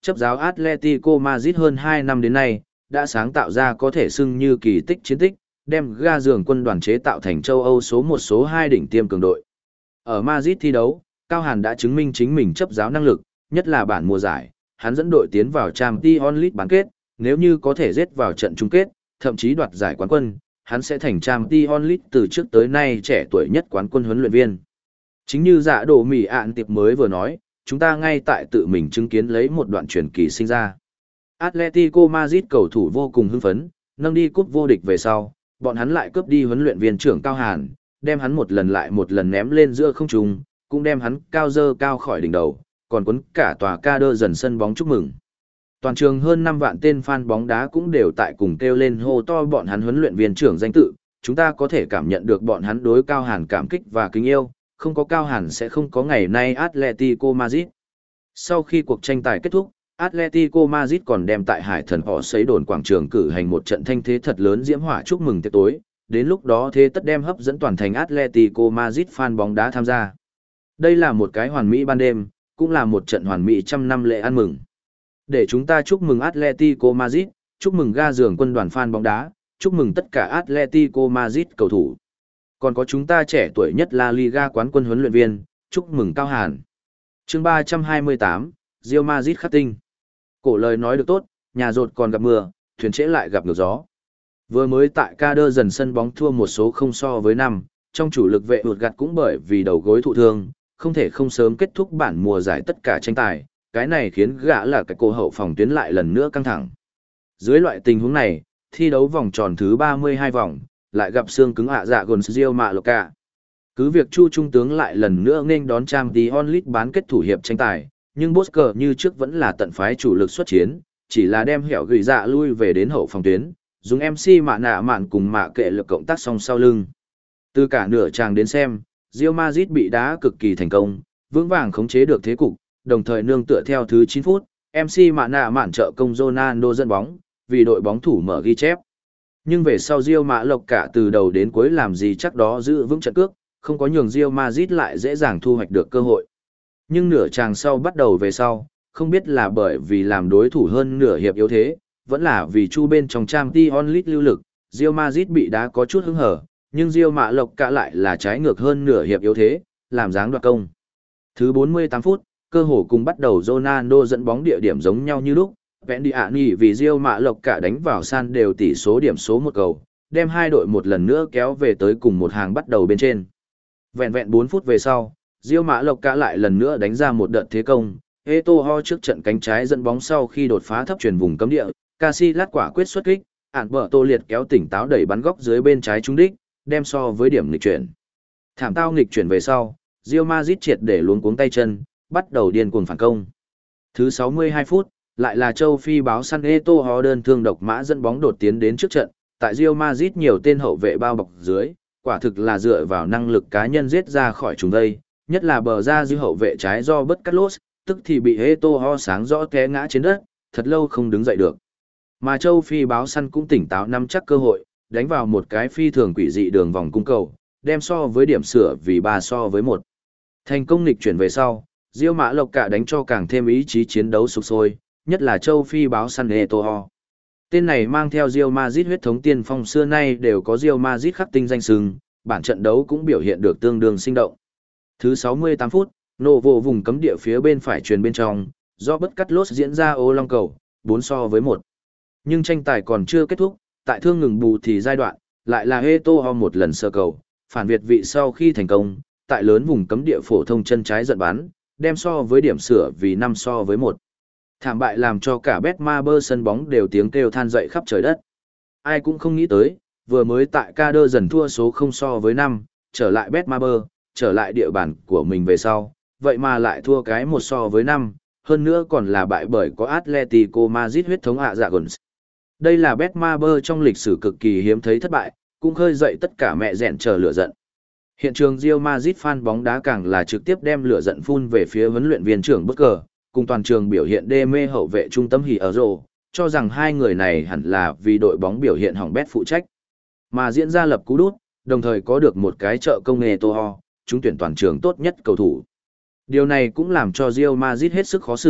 chấp giáo Atletico Madrid hơn hai năm đến nay, đã sáng tạo ra có thể xưng như kỳ tích chiến tích, đem ga giường quân đoàn chế tạo thành châu Âu số một số hai đỉnh tiêm cường đội. Ở Madrid thi đấu, Cao Hàn đã chứng minh chính mình chấp giáo năng lực, nhất là bản mùa giải, hắn dẫn đội tiến vào Champions League bán kết, nếu như có thể giết vào trận chung kết, thậm chí đoạt giải quán quân, hắn sẽ thành Champions League từ trước tới nay trẻ tuổi nhất quán quân huấn luyện viên. Chính như dạ đồ mỉ ạn tiệp mới vừa nói, chúng ta ngay tại tự mình chứng kiến lấy một đoạn truyền kỳ sinh ra. Atletico Madrid cầu thủ vô cùng hưng phấn, nâng đi cúp vô địch về sau, bọn hắn lại cướp đi huấn luyện viên trưởng Cao Hàn, đem hắn một lần lại một lần ném lên giữa không trung, cũng đem hắn cao dơ cao khỏi đỉnh đầu, còn quấn cả tòa ca đơ dần sân bóng chúc mừng. Toàn trường hơn năm vạn tên fan bóng đá cũng đều tại cùng kêu lên hô to bọn hắn huấn luyện viên trưởng danh tự, chúng ta có thể cảm nhận được bọn hắn đối Cao Hàn cảm kích và kính yêu, không có Cao Hàn sẽ không có ngày nay Atletico Madrid. Sau khi cuộc tranh tài kết thúc, Atletico Madrid còn đem tại Hải Thần họ sấy đồn quảng trường cử hành một trận thanh thế thật lớn diễm hỏa chúc mừng tiệc tối, đến lúc đó thế tất đem hấp dẫn toàn thành Atletico Madrid fan bóng đá tham gia. Đây là một cái hoàn mỹ ban đêm, cũng là một trận hoàn mỹ trăm năm lễ ăn mừng. Để chúng ta chúc mừng Atletico Madrid, chúc mừng ga giường quân đoàn fan bóng đá, chúc mừng tất cả Atletico Madrid cầu thủ. Còn có chúng ta trẻ tuổi nhất La Liga quán quân huấn luyện viên, chúc mừng Cao Hàn. Chương ba trăm hai mươi tám, Real Madrid khắc tinh. Cổ lời nói được tốt, nhà rột còn gặp mưa, thuyền trễ lại gặp ngược gió. Vừa mới tại ca đơ dần sân bóng thua một số không so với năm, trong chủ lực vệ ụt gặt cũng bởi vì đầu gối thụ thương, không thể không sớm kết thúc bản mùa giải tất cả tranh tài, cái này khiến gã là cái cô hậu phòng tuyến lại lần nữa căng thẳng. Dưới loại tình huống này, thi đấu vòng tròn thứ ba mươi hai vòng, lại gặp xương cứng ạ dạ gồn Real Mallorca. Cứ việc Chu Trung tướng lại lần nữa nghênh đón Champions League bán kết thủ hiệp tranh tài, nhưng Bosker như trước vẫn là tận phái chủ lực xuất chiến, chỉ là đem hẻo gửi dạ lui về đến hậu phòng tuyến, dùng em xê mạ nạ mạn cùng mạ kệ lực cộng tác song sau lưng. Từ cả nửa tràng đến xem, Real Madrid bị đá cực kỳ thành công, vững vàng khống chế được thế cục, đồng thời nương tựa theo thứ chín phút, em xê mạ nạ mạn trợ công Ronaldo dẫn bóng, vì đội bóng thủ mở ghi chép. Nhưng về sau Real Mã Lộc cả từ đầu đến cuối làm gì chắc đó giữ vững trận cước, không có nhường Real Madrid lại dễ dàng thu hoạch được cơ hội. Nhưng nửa tràng sau bắt đầu về sau, không biết là bởi vì làm đối thủ hơn nửa hiệp yếu thế, vẫn là vì chu bên trong Champions League lưu lực, Real Madrid bị đá có chút hứng hở, nhưng Real Mã Lộc cả lại là trái ngược hơn nửa hiệp yếu thế, làm dáng đoạt công. Thứ bốn mươi tám phút, cơ hồ cùng bắt đầu Ronaldo dẫn bóng địa điểm giống nhau như lúc, Pendiani vì Real Mã Lộc cả đánh vào san đều tỷ số điểm số một cầu, đem hai đội một lần nữa kéo về tới cùng một hàng bắt đầu bên trên. Vẹn vẹn bốn phút về sau, Real Mã Lộc cả lại lần nữa đánh ra một đợt thế công, Eto'o trước trận cánh trái dẫn bóng sau khi đột phá thấp truyền vùng cấm địa, Casillas quả quyết xuất kích, Alberto liệt kéo tỉnh táo đẩy bắn góc dưới bên trái trúng đích, đem so với điểm nghịch chuyển. Thảm tao nghịch chuyển về sau, Real Madrid triệt để luống cuống tay chân, bắt đầu điên cuồng phản công. Thứ sáu mươi hai phút, lại là châu Phi báo săn Eto'o đơn thương độc mã dẫn bóng đột tiến đến trước trận, tại Real Madrid nhiều tên hậu vệ bao bọc dưới, quả thực là dựa vào năng lực cá nhân giết ra khỏi chúng đây, nhất là bờ ra dư hậu vệ trái do bất cắt lốt, tức thì bị Eto'o sáng rõ té ngã trên đất, thật lâu không đứng dậy được. Mà châu Phi báo săn cũng tỉnh táo nắm chắc cơ hội, đánh vào một cái phi thường quỷ dị đường vòng cung cầu, đem so với điểm sửa vì ba so với một. Thành công nghịch chuyển về sau, Real Mã Lộc cả đánh cho càng thêm ý chí chiến đấu sục sôi, nhất là châu Phi báo săn Eto'o. Tên này mang theo Real Madrid huyết thống tiên phong xưa nay đều có Real Madrid khắc tinh danh sừng, bản trận đấu cũng biểu hiện được tương đương sinh động. Thứ sáu mươi tám phút, nổ vô vùng cấm địa phía bên phải truyền bên trong, do bất cắt lốt diễn ra ô long cầu, bốn so với một. Nhưng tranh tài còn chưa kết thúc, tại thương ngừng bù thì giai đoạn, lại là Eto'o một lần sơ cầu, phản việt vị sau khi thành công, tại lớn vùng cấm địa phổ thông chân trái giận bắn, đem so với điểm sửa vì năm so với một. Thảm bại làm cho cả Betmaber sân bóng đều tiếng kêu than dậy khắp trời đất. Ai cũng không nghĩ tới, vừa mới tại ca đơ dần thua số không so với năm, trở lại Betmaber, trở lại địa bàn của mình về sau, vậy mà lại thua cái một so với năm, hơn nữa còn là bại bởi có Atletico Madrid huyết thống ạ dạ gons. Đây là Betmaber trong lịch sử cực kỳ hiếm thấy thất bại, cũng khơi dậy tất cả mẹ rẹn chờ lửa giận. Hiện trường Real Madrid fan bóng đá càng là trực tiếp đem lửa giận phun về phía huấn luyện viên trưởng Bất Cờ, cùng toàn trường biểu hiện đê mê hậu vệ trung tâm hỉ ở rồ, cho rằng hai người này hẳn là vì đội bóng biểu hiện hỏng bét phụ trách. Mà diễn ra lập cú đút, đồng thời có được một cái trợ công nghề Eto'o, chúng tuyển toàn trường tốt nhất cầu thủ. Điều này cũng làm cho Real Madrid hết sức khó xử,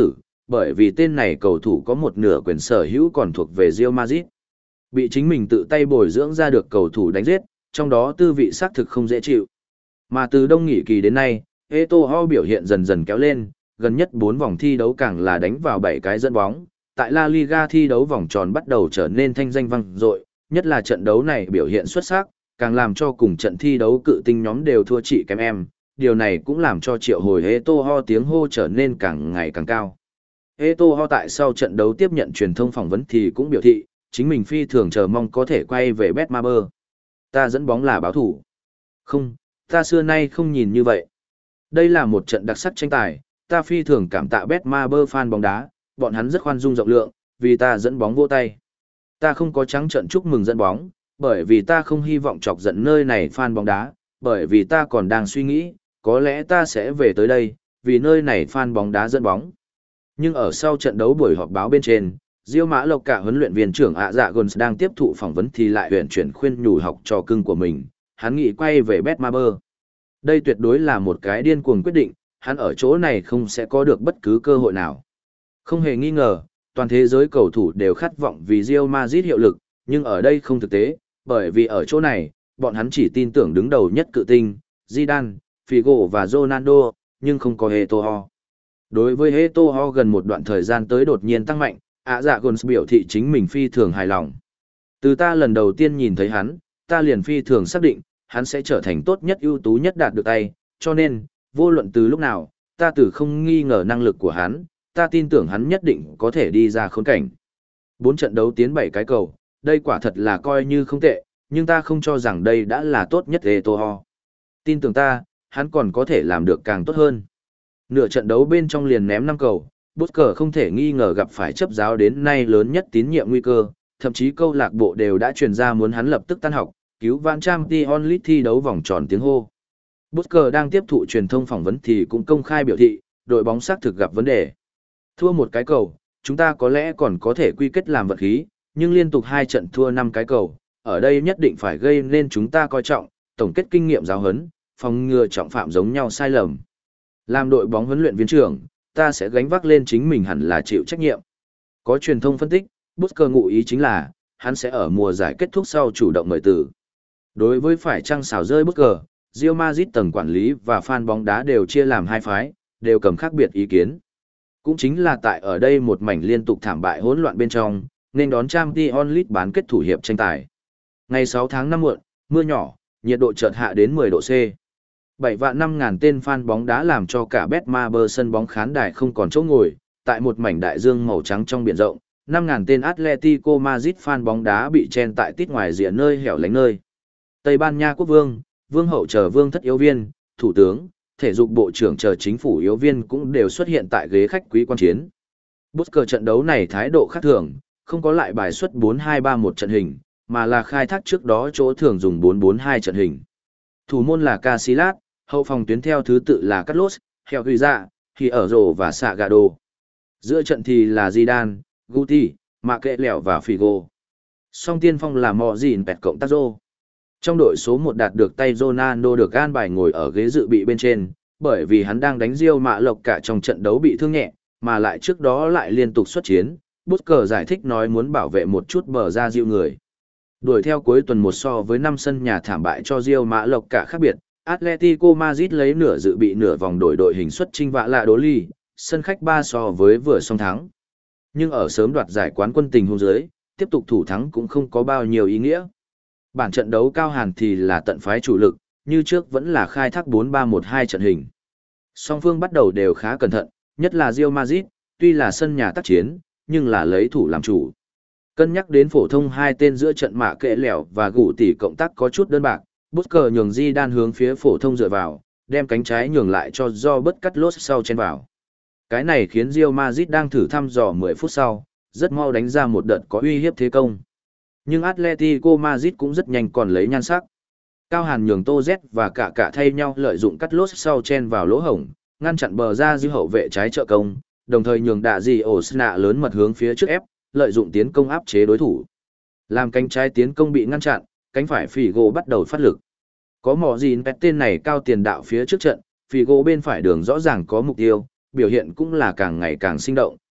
bởi vì tên này cầu thủ có một nửa quyền sở hữu còn thuộc về Real Madrid. Bị chính mình tự tay bồi dưỡng ra được cầu thủ đánh giết, trong đó tư vị xác thực không dễ chịu. Mà từ đông nghỉ kỳ đến nay, Eto'o biểu hiện dần dần kéo lên, gần nhất bốn vòng thi đấu càng là đánh vào bảy cái dẫn bóng. Tại La Liga thi đấu vòng tròn bắt đầu trở nên thanh danh vang dội, nhất là trận đấu này biểu hiện xuất sắc, càng làm cho cùng trận thi đấu cự tinh nhóm đều thua chị kém em. Điều này cũng làm cho triệu hồi Eto'o tiếng hô trở nên càng ngày càng cao. Eto'o tại sau trận đấu tiếp nhận truyền thông phỏng vấn thì cũng biểu thị, chính mình phi thường chờ mong có thể quay về Betmaber. Ta dẫn bóng là báo thủ. Không, ta xưa nay không nhìn như vậy. Đây là một trận đặc sắc tranh tài, ta phi thường cảm tạ Betmaber fan bóng đá, bọn hắn rất khoan dung rộng lượng, vì ta dẫn bóng vô tay. Ta không có trắng trận chúc mừng dẫn bóng, bởi vì ta không hy vọng chọc giận nơi này fan bóng đá, bởi vì ta còn đang suy nghĩ, có lẽ ta sẽ về tới đây, vì nơi này fan bóng đá dẫn bóng. Nhưng ở sau trận đấu buổi họp báo bên trên, Diêu Mã Lộc cả huấn luyện viên trưởng ạ dạ Gons đang tiếp thụ phỏng vấn thì lại huyền chuyển khuyên nhủ học trò cưng của mình, hắn nghĩ quay về Betmaber. Đây tuyệt đối là một cái điên cuồng quyết định, hắn ở chỗ này không sẽ có được bất cứ cơ hội nào. Không hề nghi ngờ, toàn thế giới cầu thủ đều khát vọng vì Real Madrid hiệu lực, nhưng ở đây không thực tế, bởi vì ở chỗ này, bọn hắn chỉ tin tưởng đứng đầu nhất cự tinh, Zidane, Figo và Ronaldo, nhưng không có Eto'o. Đối với Eto'o gần một đoạn thời gian tới đột nhiên tăng mạnh, ạ dạ Gons biểu thị chính mình phi thường hài lòng. Từ ta lần đầu tiên nhìn thấy hắn, ta liền phi thường xác định, hắn sẽ trở thành tốt nhất ưu tú nhất đạt được tay, cho nên, vô luận từ lúc nào, ta từ không nghi ngờ năng lực của hắn, ta tin tưởng hắn nhất định có thể đi ra khốn cảnh. Bốn trận đấu tiến bảy cái cầu, đây quả thật là coi như không tệ, nhưng ta không cho rằng đây đã là tốt nhất Eto'o. Tin tưởng ta, hắn còn có thể làm được càng tốt hơn. Nửa trận đấu bên trong liền ném năm cầu, Busker không thể nghi ngờ gặp phải chấp giáo đến nay lớn nhất tín nhiệm nguy cơ, thậm chí câu lạc bộ đều đã truyền ra muốn hắn lập tức tan học, cứu vãn Champions League thi đấu vòng tròn tiếng hô. Busker đang tiếp thụ truyền thông phỏng vấn thì cũng công khai biểu thị, đội bóng xác thực gặp vấn đề. Thua một cái cầu, chúng ta có lẽ còn có thể quy kết làm vật khí, nhưng liên tục hai trận thua năm cái cầu, ở đây nhất định phải gây nên chúng ta coi trọng, tổng kết kinh nghiệm giáo huấn, phòng ngừa trọng phạm giống nhau sai lầm. Làm đội bóng huấn luyện viên trưởng, ta sẽ gánh vác lên chính mình hẳn là chịu trách nhiệm. Có truyền thông phân tích, Busker ngụ ý chính là, hắn sẽ ở mùa giải kết thúc sau chủ động mời từ. Đối với phải chăng xào rơi Busker, Real Madrid tầng quản lý và fan bóng đá đều chia làm hai phái, đều cầm khác biệt ý kiến. Cũng chính là tại ở đây một mảnh liên tục thảm bại hỗn loạn bên trong, nên đón Champions League bán kết thủ hiệp tranh tài. Ngày sáu tháng năm muộn, mưa nhỏ, nhiệt độ chợt hạ đến mười độ C. bảy vạn năm ngàn tên fan bóng đá làm cho cả Betmaber sân bóng khán đài không còn chỗ ngồi, tại một mảnh đại dương màu trắng trong biển rộng, năm ngàn tên Atletico Madrid fan bóng đá bị chen tại tít ngoài rìa nơi hẻo lánh nơi. Tây Ban Nha quốc vương, vương hậu chờ vương thất yếu viên, thủ tướng, thể dục bộ trưởng chờ chính phủ yếu viên cũng đều xuất hiện tại ghế khách quý quan chiến. Busker trận đấu này thái độ khác thường, không có lại bài xuất bốn hai ba một trận hình, mà là khai thác trước đó chỗ thường dùng bốn bốn hai trận hình. Thủ môn là Casillas, hậu phòng tuyến theo thứ tự là Carlos, Helguiza, thì ở rổ và Sagado. Giữa trận thì là Zidane, Guti, Mạ Kệ Lẻo và Figo. Song tiên phong là Mojin Pet cộng Tazo. Trong đội số một đạt được tay Ronaldo được an bài ngồi ở ghế dự bị bên trên, bởi vì hắn đang đánh Real Mã Lộc cả trong trận đấu bị thương nhẹ, mà lại trước đó lại liên tục xuất chiến. Busker giải thích nói muốn bảo vệ một chút bờ ra diệu người. Đuổi theo cuối tuần một so với năm sân nhà thảm bại cho Real Mã Lộc cả khác biệt, Atletico Madrid lấy nửa dự bị nửa vòng đổi đội hình xuất chinh vạ lạ đố ly, sân khách ba so với vừa song thắng. Nhưng ở sớm đoạt giải quán quân tình huống dưới, tiếp tục thủ thắng cũng không có bao nhiêu ý nghĩa. Bản trận đấu Cao Hàn thì là tận phái chủ lực, như trước vẫn là khai thác bốn ba một hai trận hình. Song phương bắt đầu đều khá cẩn thận, nhất là Real Madrid, tuy là sân nhà tác chiến, nhưng là lấy thủ làm chủ. Cân nhắc đến phổ thông hai tên giữa trận Mạ Kệ Lẻo và Gủ Tỷ cộng tác có chút đơn bạc, Busker nhường Zidane hướng phía phổ thông dựa vào, đem cánh trái nhường lại cho do bất cắt lốt sau chen vào. Cái này khiến Real Madrid đang thử thăm dò mười phút sau, rất mau đánh ra một đợt có uy hiếp thế công. Nhưng Atletico Madrid cũng rất nhanh còn lấy nhan sắc. Cao Hàn nhường Tô Z và cả cả thay nhau lợi dụng cắt lốt sau chen vào lỗ hổng, ngăn chặn bờ ra dư hậu vệ trái trợ công, đồng thời nhường đạ gì ổ sna lớn mật hướng phía trước ép, lợi dụng tiến công áp chế đối thủ. Làm cánh trái tiến công bị ngăn chặn, cánh phải Figo bắt đầu phát lực. Có mỏ gìn pet tên này cao tiền đạo phía trước trận, Figo bên phải đường rõ ràng có mục tiêu, biểu hiện cũng là càng ngày càng sinh động,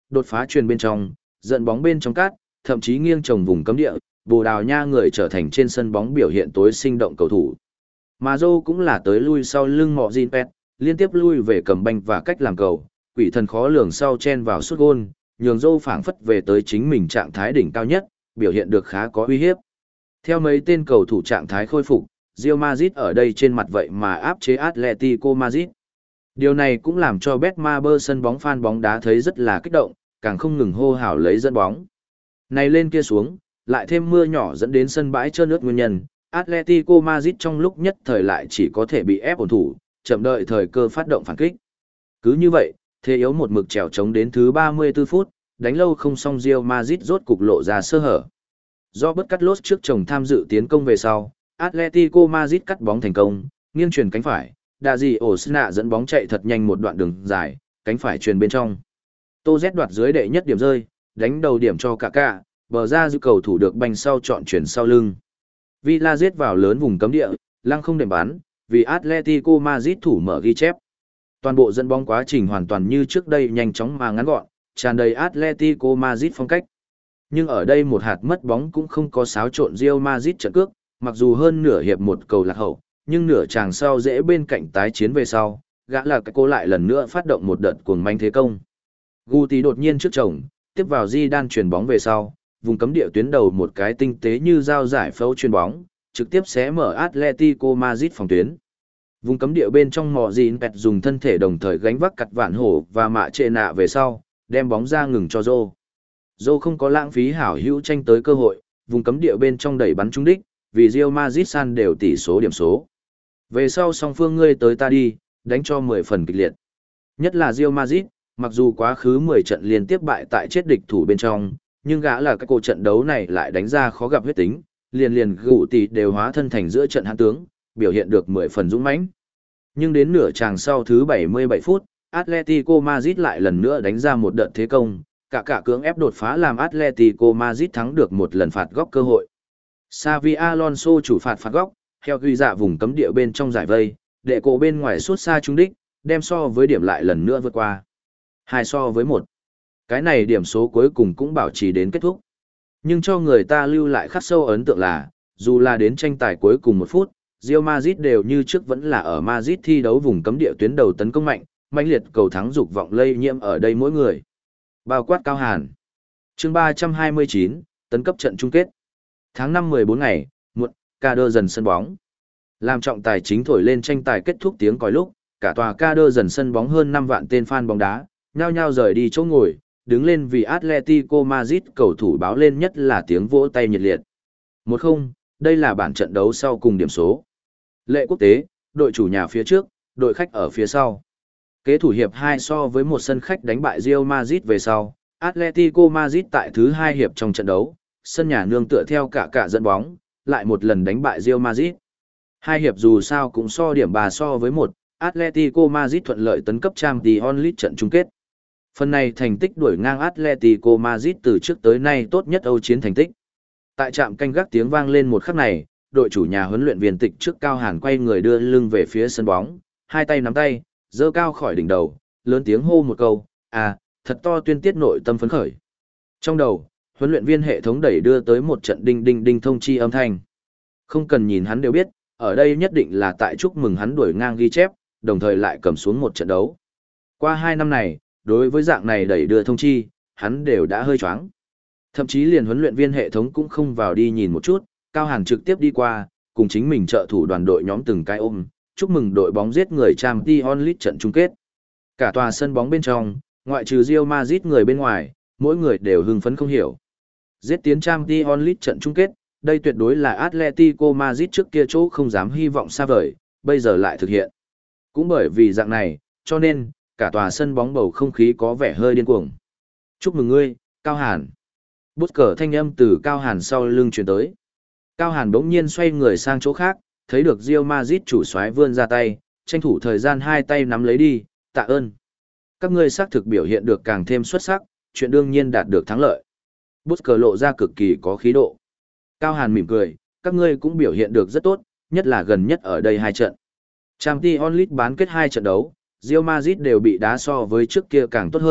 đột phá truyền bên trong, dẫn bóng bên trong cát, thậm chí nghiêng trồng vùng cấm địa, Bồ Đào Nha người trở thành trên sân bóng biểu hiện tối sinh động cầu thủ. Mà Zhou cũng là tới lui sau lưng Mọ Jin Pet, liên tiếp lui về cầm banh và cách làm cầu, quỷ thần khó lường sau chen vào sút gôn, nhường Zhou phảng phất về tới chính mình trạng thái đỉnh cao nhất, biểu hiện được khá có uy hiếp. Theo mấy tên cầu thủ trạng thái khôi phục, Real Madrid ở đây trên mặt vậy mà áp chế Atletico Madrid. Điều này cũng làm cho Betmaber sân bóng fan bóng đá thấy rất là kích động, càng không ngừng hô hào lấy dẫn bóng. Này lên kia xuống, lại thêm mưa nhỏ dẫn đến sân bãi trơn ướt nguyên nhân, Atletico Madrid trong lúc nhất thời lại chỉ có thể bị ép ổn thủ, chậm đợi thời cơ phát động phản kích. Cứ như vậy, thế yếu một mực trèo chống đến thứ ba mươi tư phút, đánh lâu không xong Real Madrid rốt cục lộ ra sơ hở. Do bất cắt lốt trước chồng tham dự tiến công về sau, Atletico Madrid cắt bóng thành công, nghiêng chuyển cánh phải, Đạ Dị Osuna dẫn bóng chạy thật nhanh một đoạn đường dài, cánh phải truyền bên trong. Tô Z đoạt dưới đệ nhất điểm rơi, đánh đầu điểm cho Kaká, bờ ra dư cầu thủ được banh sau chọn chuyển sau lưng. Villa giết vào lớn vùng cấm địa, lăng không đệm bắn, vì Atletico Madrid thủ mở ghi chép. Toàn bộ dẫn bóng quá trình hoàn toàn như trước đây nhanh chóng mà ngắn gọn, tràn đầy Atletico Madrid phong cách. Nhưng ở đây một hạt mất bóng cũng không có xáo trộn Real Madrid trận cước, mặc dù hơn nửa hiệp một cầu lạc hậu, nhưng nửa chàng sau dễ bên cạnh tái chiến về sau, gã là cái cô lại lần nữa phát động một đợt cuồng manh thế công. Guti đột nhiên trước chồng, tiếp vào Zidane chuyền bóng về sau, vùng cấm địa tuyến đầu một cái tinh tế như dao giải phẫu chuyền bóng, trực tiếp xé mở Atletico Madrid phòng tuyến. Vùng cấm địa bên trong Mọ Jin Pet dùng thân thể đồng thời gánh vác cặt vạn hổ và mạ trệ nạ về sau, đem bóng ra ngừng cho Zhou. Zhou không có lãng phí hảo hữu tranh tới cơ hội, vùng cấm địa bên trong đẩy bắn trúng đích, vì Real Madrid san đều tỷ số điểm số. Về sau song phương ngươi tới ta đi, đánh cho mười phần kịch liệt. Nhất là Real Madrid, mặc dù quá khứ mười trận liên tiếp bại tại chết địch thủ bên trong, nhưng gã là cái cổ trận đấu này lại đánh ra khó gặp huyết tính, liền liền gụ tỷ đều hóa thân thành giữa trận hãn tướng, biểu hiện được mười phần dũng mãnh. Nhưng đến nửa chàng sau thứ bảy mươi bảy phút, Atletico Madrid lại lần nữa đánh ra một đợt thế công, cả cả cưỡng ép đột phá làm Atletico Madrid thắng được một lần phạt góc cơ hội. Xavi Alonso chủ phạt phạt góc, theo ghi dạ vùng cấm địa bên trong giải vây, đệ cổ bên ngoài suốt xa trúng đích, đem so với điểm lại lần nữa vượt qua. Hai so với một. Cái này điểm số cuối cùng cũng bảo trì đến kết thúc. Nhưng cho người ta lưu lại khắc sâu ấn tượng là, dù là đến tranh tài cuối cùng một phút, Real Madrid đều như trước vẫn là ở Madrid thi đấu vùng cấm địa tuyến đầu tấn công mạnh, mãnh liệt cầu thắng dục vọng lây nhiễm ở đây mỗi người. Bao quát Cao Hàn. Chương ba trăm hai mươi chín, tấn cấp trận chung kết. Tháng năm mười bốn ngày, muộn, ca đơ dần sân bóng. Làm trọng tài chính thổi lên tranh tài kết thúc tiếng còi lúc, cả tòa ca đơ dần sân bóng hơn năm vạn tên fan bóng đá, nhao nhao rời đi chỗ ngồi, đứng lên vì Atletico Madrid cầu thủ báo lên nhất là tiếng vỗ tay nhiệt liệt. một không, đây là bản trận đấu sau cùng điểm số. Lệ quốc tế, đội chủ nhà phía trước, đội khách ở phía sau. Kế thủ hiệp hai so với một sân khách đánh bại Real Madrid về sau, Atletico Madrid tại thứ hai hiệp trong trận đấu, sân nhà nương tựa theo cả cả dẫn bóng, lại một lần đánh bại Real Madrid. Hai hiệp dù sao cũng so điểm bà so với một, Atletico Madrid thuận lợi tấn cấp Champions League trận chung kết. Phần này thành tích đuổi ngang Atletico Madrid từ trước tới nay tốt nhất Âu chiến thành tích. Tại trạm canh gác tiếng vang lên một khắc này, đội chủ nhà huấn luyện viên tịch trước Cao Hàn quay người đưa lưng về phía sân bóng, hai tay nắm tay, giơ cao khỏi đỉnh đầu, lớn tiếng hô một câu, à, thật to tuyên tiết nội tâm phấn khởi. Trong đầu, huấn luyện viên hệ thống đẩy đưa tới một trận đinh đinh đinh thông chi âm thanh. Không cần nhìn hắn đều biết, ở đây nhất định là tại chúc mừng hắn đuổi ngang ghi chép, đồng thời lại cầm xuống một trận đấu. Qua hai năm này, đối với dạng này đẩy đưa thông chi, hắn đều đã hơi choáng. Thậm chí liền huấn luyện viên hệ thống cũng không vào đi nhìn một chút, Cao Hàn trực tiếp đi qua, cùng chính mình trợ thủ đoàn đội nhóm từng cái ôm, chúc mừng đội bóng giết người Champions League trận chung kết. Cả tòa sân bóng bên trong, ngoại trừ Real Madrid người bên ngoài, mỗi người đều hưng phấn không hiểu. Giết tiến Champions League trận chung kết, đây tuyệt đối là Atletico Madrid trước kia chỗ không dám hy vọng xa vời, bây giờ lại thực hiện. Cũng bởi vì dạng này, cho nên, cả tòa sân bóng bầu không khí có vẻ hơi điên cuồng. Chúc mừng ngươi, Cao Hàn. Bút cờ thanh âm từ Cao Hàn sau lưng truyền tới. Cao Hàn bỗng nhiên xoay người sang chỗ khác, thấy được Real Madrid chủ soái vươn ra tay, tranh thủ thời gian hai tay nắm lấy đi, tạ ơn. Các ngươi xác thực biểu hiện được càng thêm xuất sắc, chuyện đương nhiên đạt được thắng lợi. Bút cờ lộ ra cực kỳ có khí độ. Cao Hàn mỉm cười, các ngươi cũng biểu hiện được rất tốt, nhất là gần nhất ở đây hai trận. Champions League bán kết hai trận đấu, Real Madrid đều bị đá so với trước kia càng tốt hơn,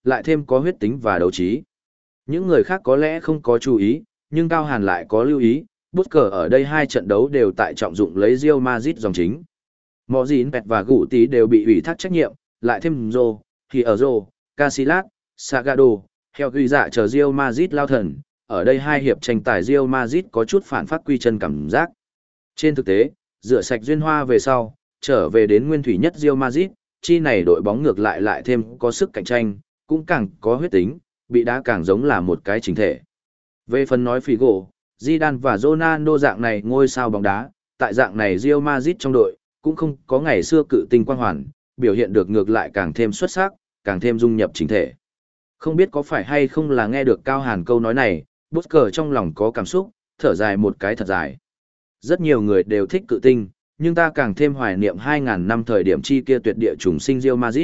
lại thêm có huyết tính và đấu trí. Những người khác có lẽ không có chú ý, nhưng Cao Hàn lại có lưu ý, Busquets ở đây hai trận đấu đều tại trọng dụng lấy Real Madrid dòng chính. Mọ Dĩn Pẹt và Gụ Tí đều bị ủy thác trách nhiệm, lại thêm Rô, thì ở Rô, Casillas, Sagado, Heo Ghi Dạ chờ Real Madrid lao thần, ở đây hai hiệp tranh tài Real Madrid có chút phản phát quy chân cảm giác. Trên thực tế, rửa sạch duyên hoa về sau, trở về đến nguyên thủy nhất Real Madrid, chi này đội bóng ngược lại lại thêm có sức cạnh tranh, cũng càng có huyết tính, bị đá càng giống là một cái chính thể. Về phần nói Figo, Zidane và Ronaldo dạng này ngôi sao bóng đá, tại dạng này Real Madrid trong đội, cũng không có ngày xưa cự tinh quang hoàn, biểu hiện được ngược lại càng thêm xuất sắc, càng thêm dung nhập chính thể. Không biết có phải hay không là nghe được Cao Hàn câu nói này, Busquets trong lòng có cảm xúc, thở dài một cái thật dài. Rất nhiều người đều thích cự tinh, nhưng ta càng thêm hoài niệm hai nghìn năm thời điểm chi kia tuyệt địa trùng sinh Real Madrid.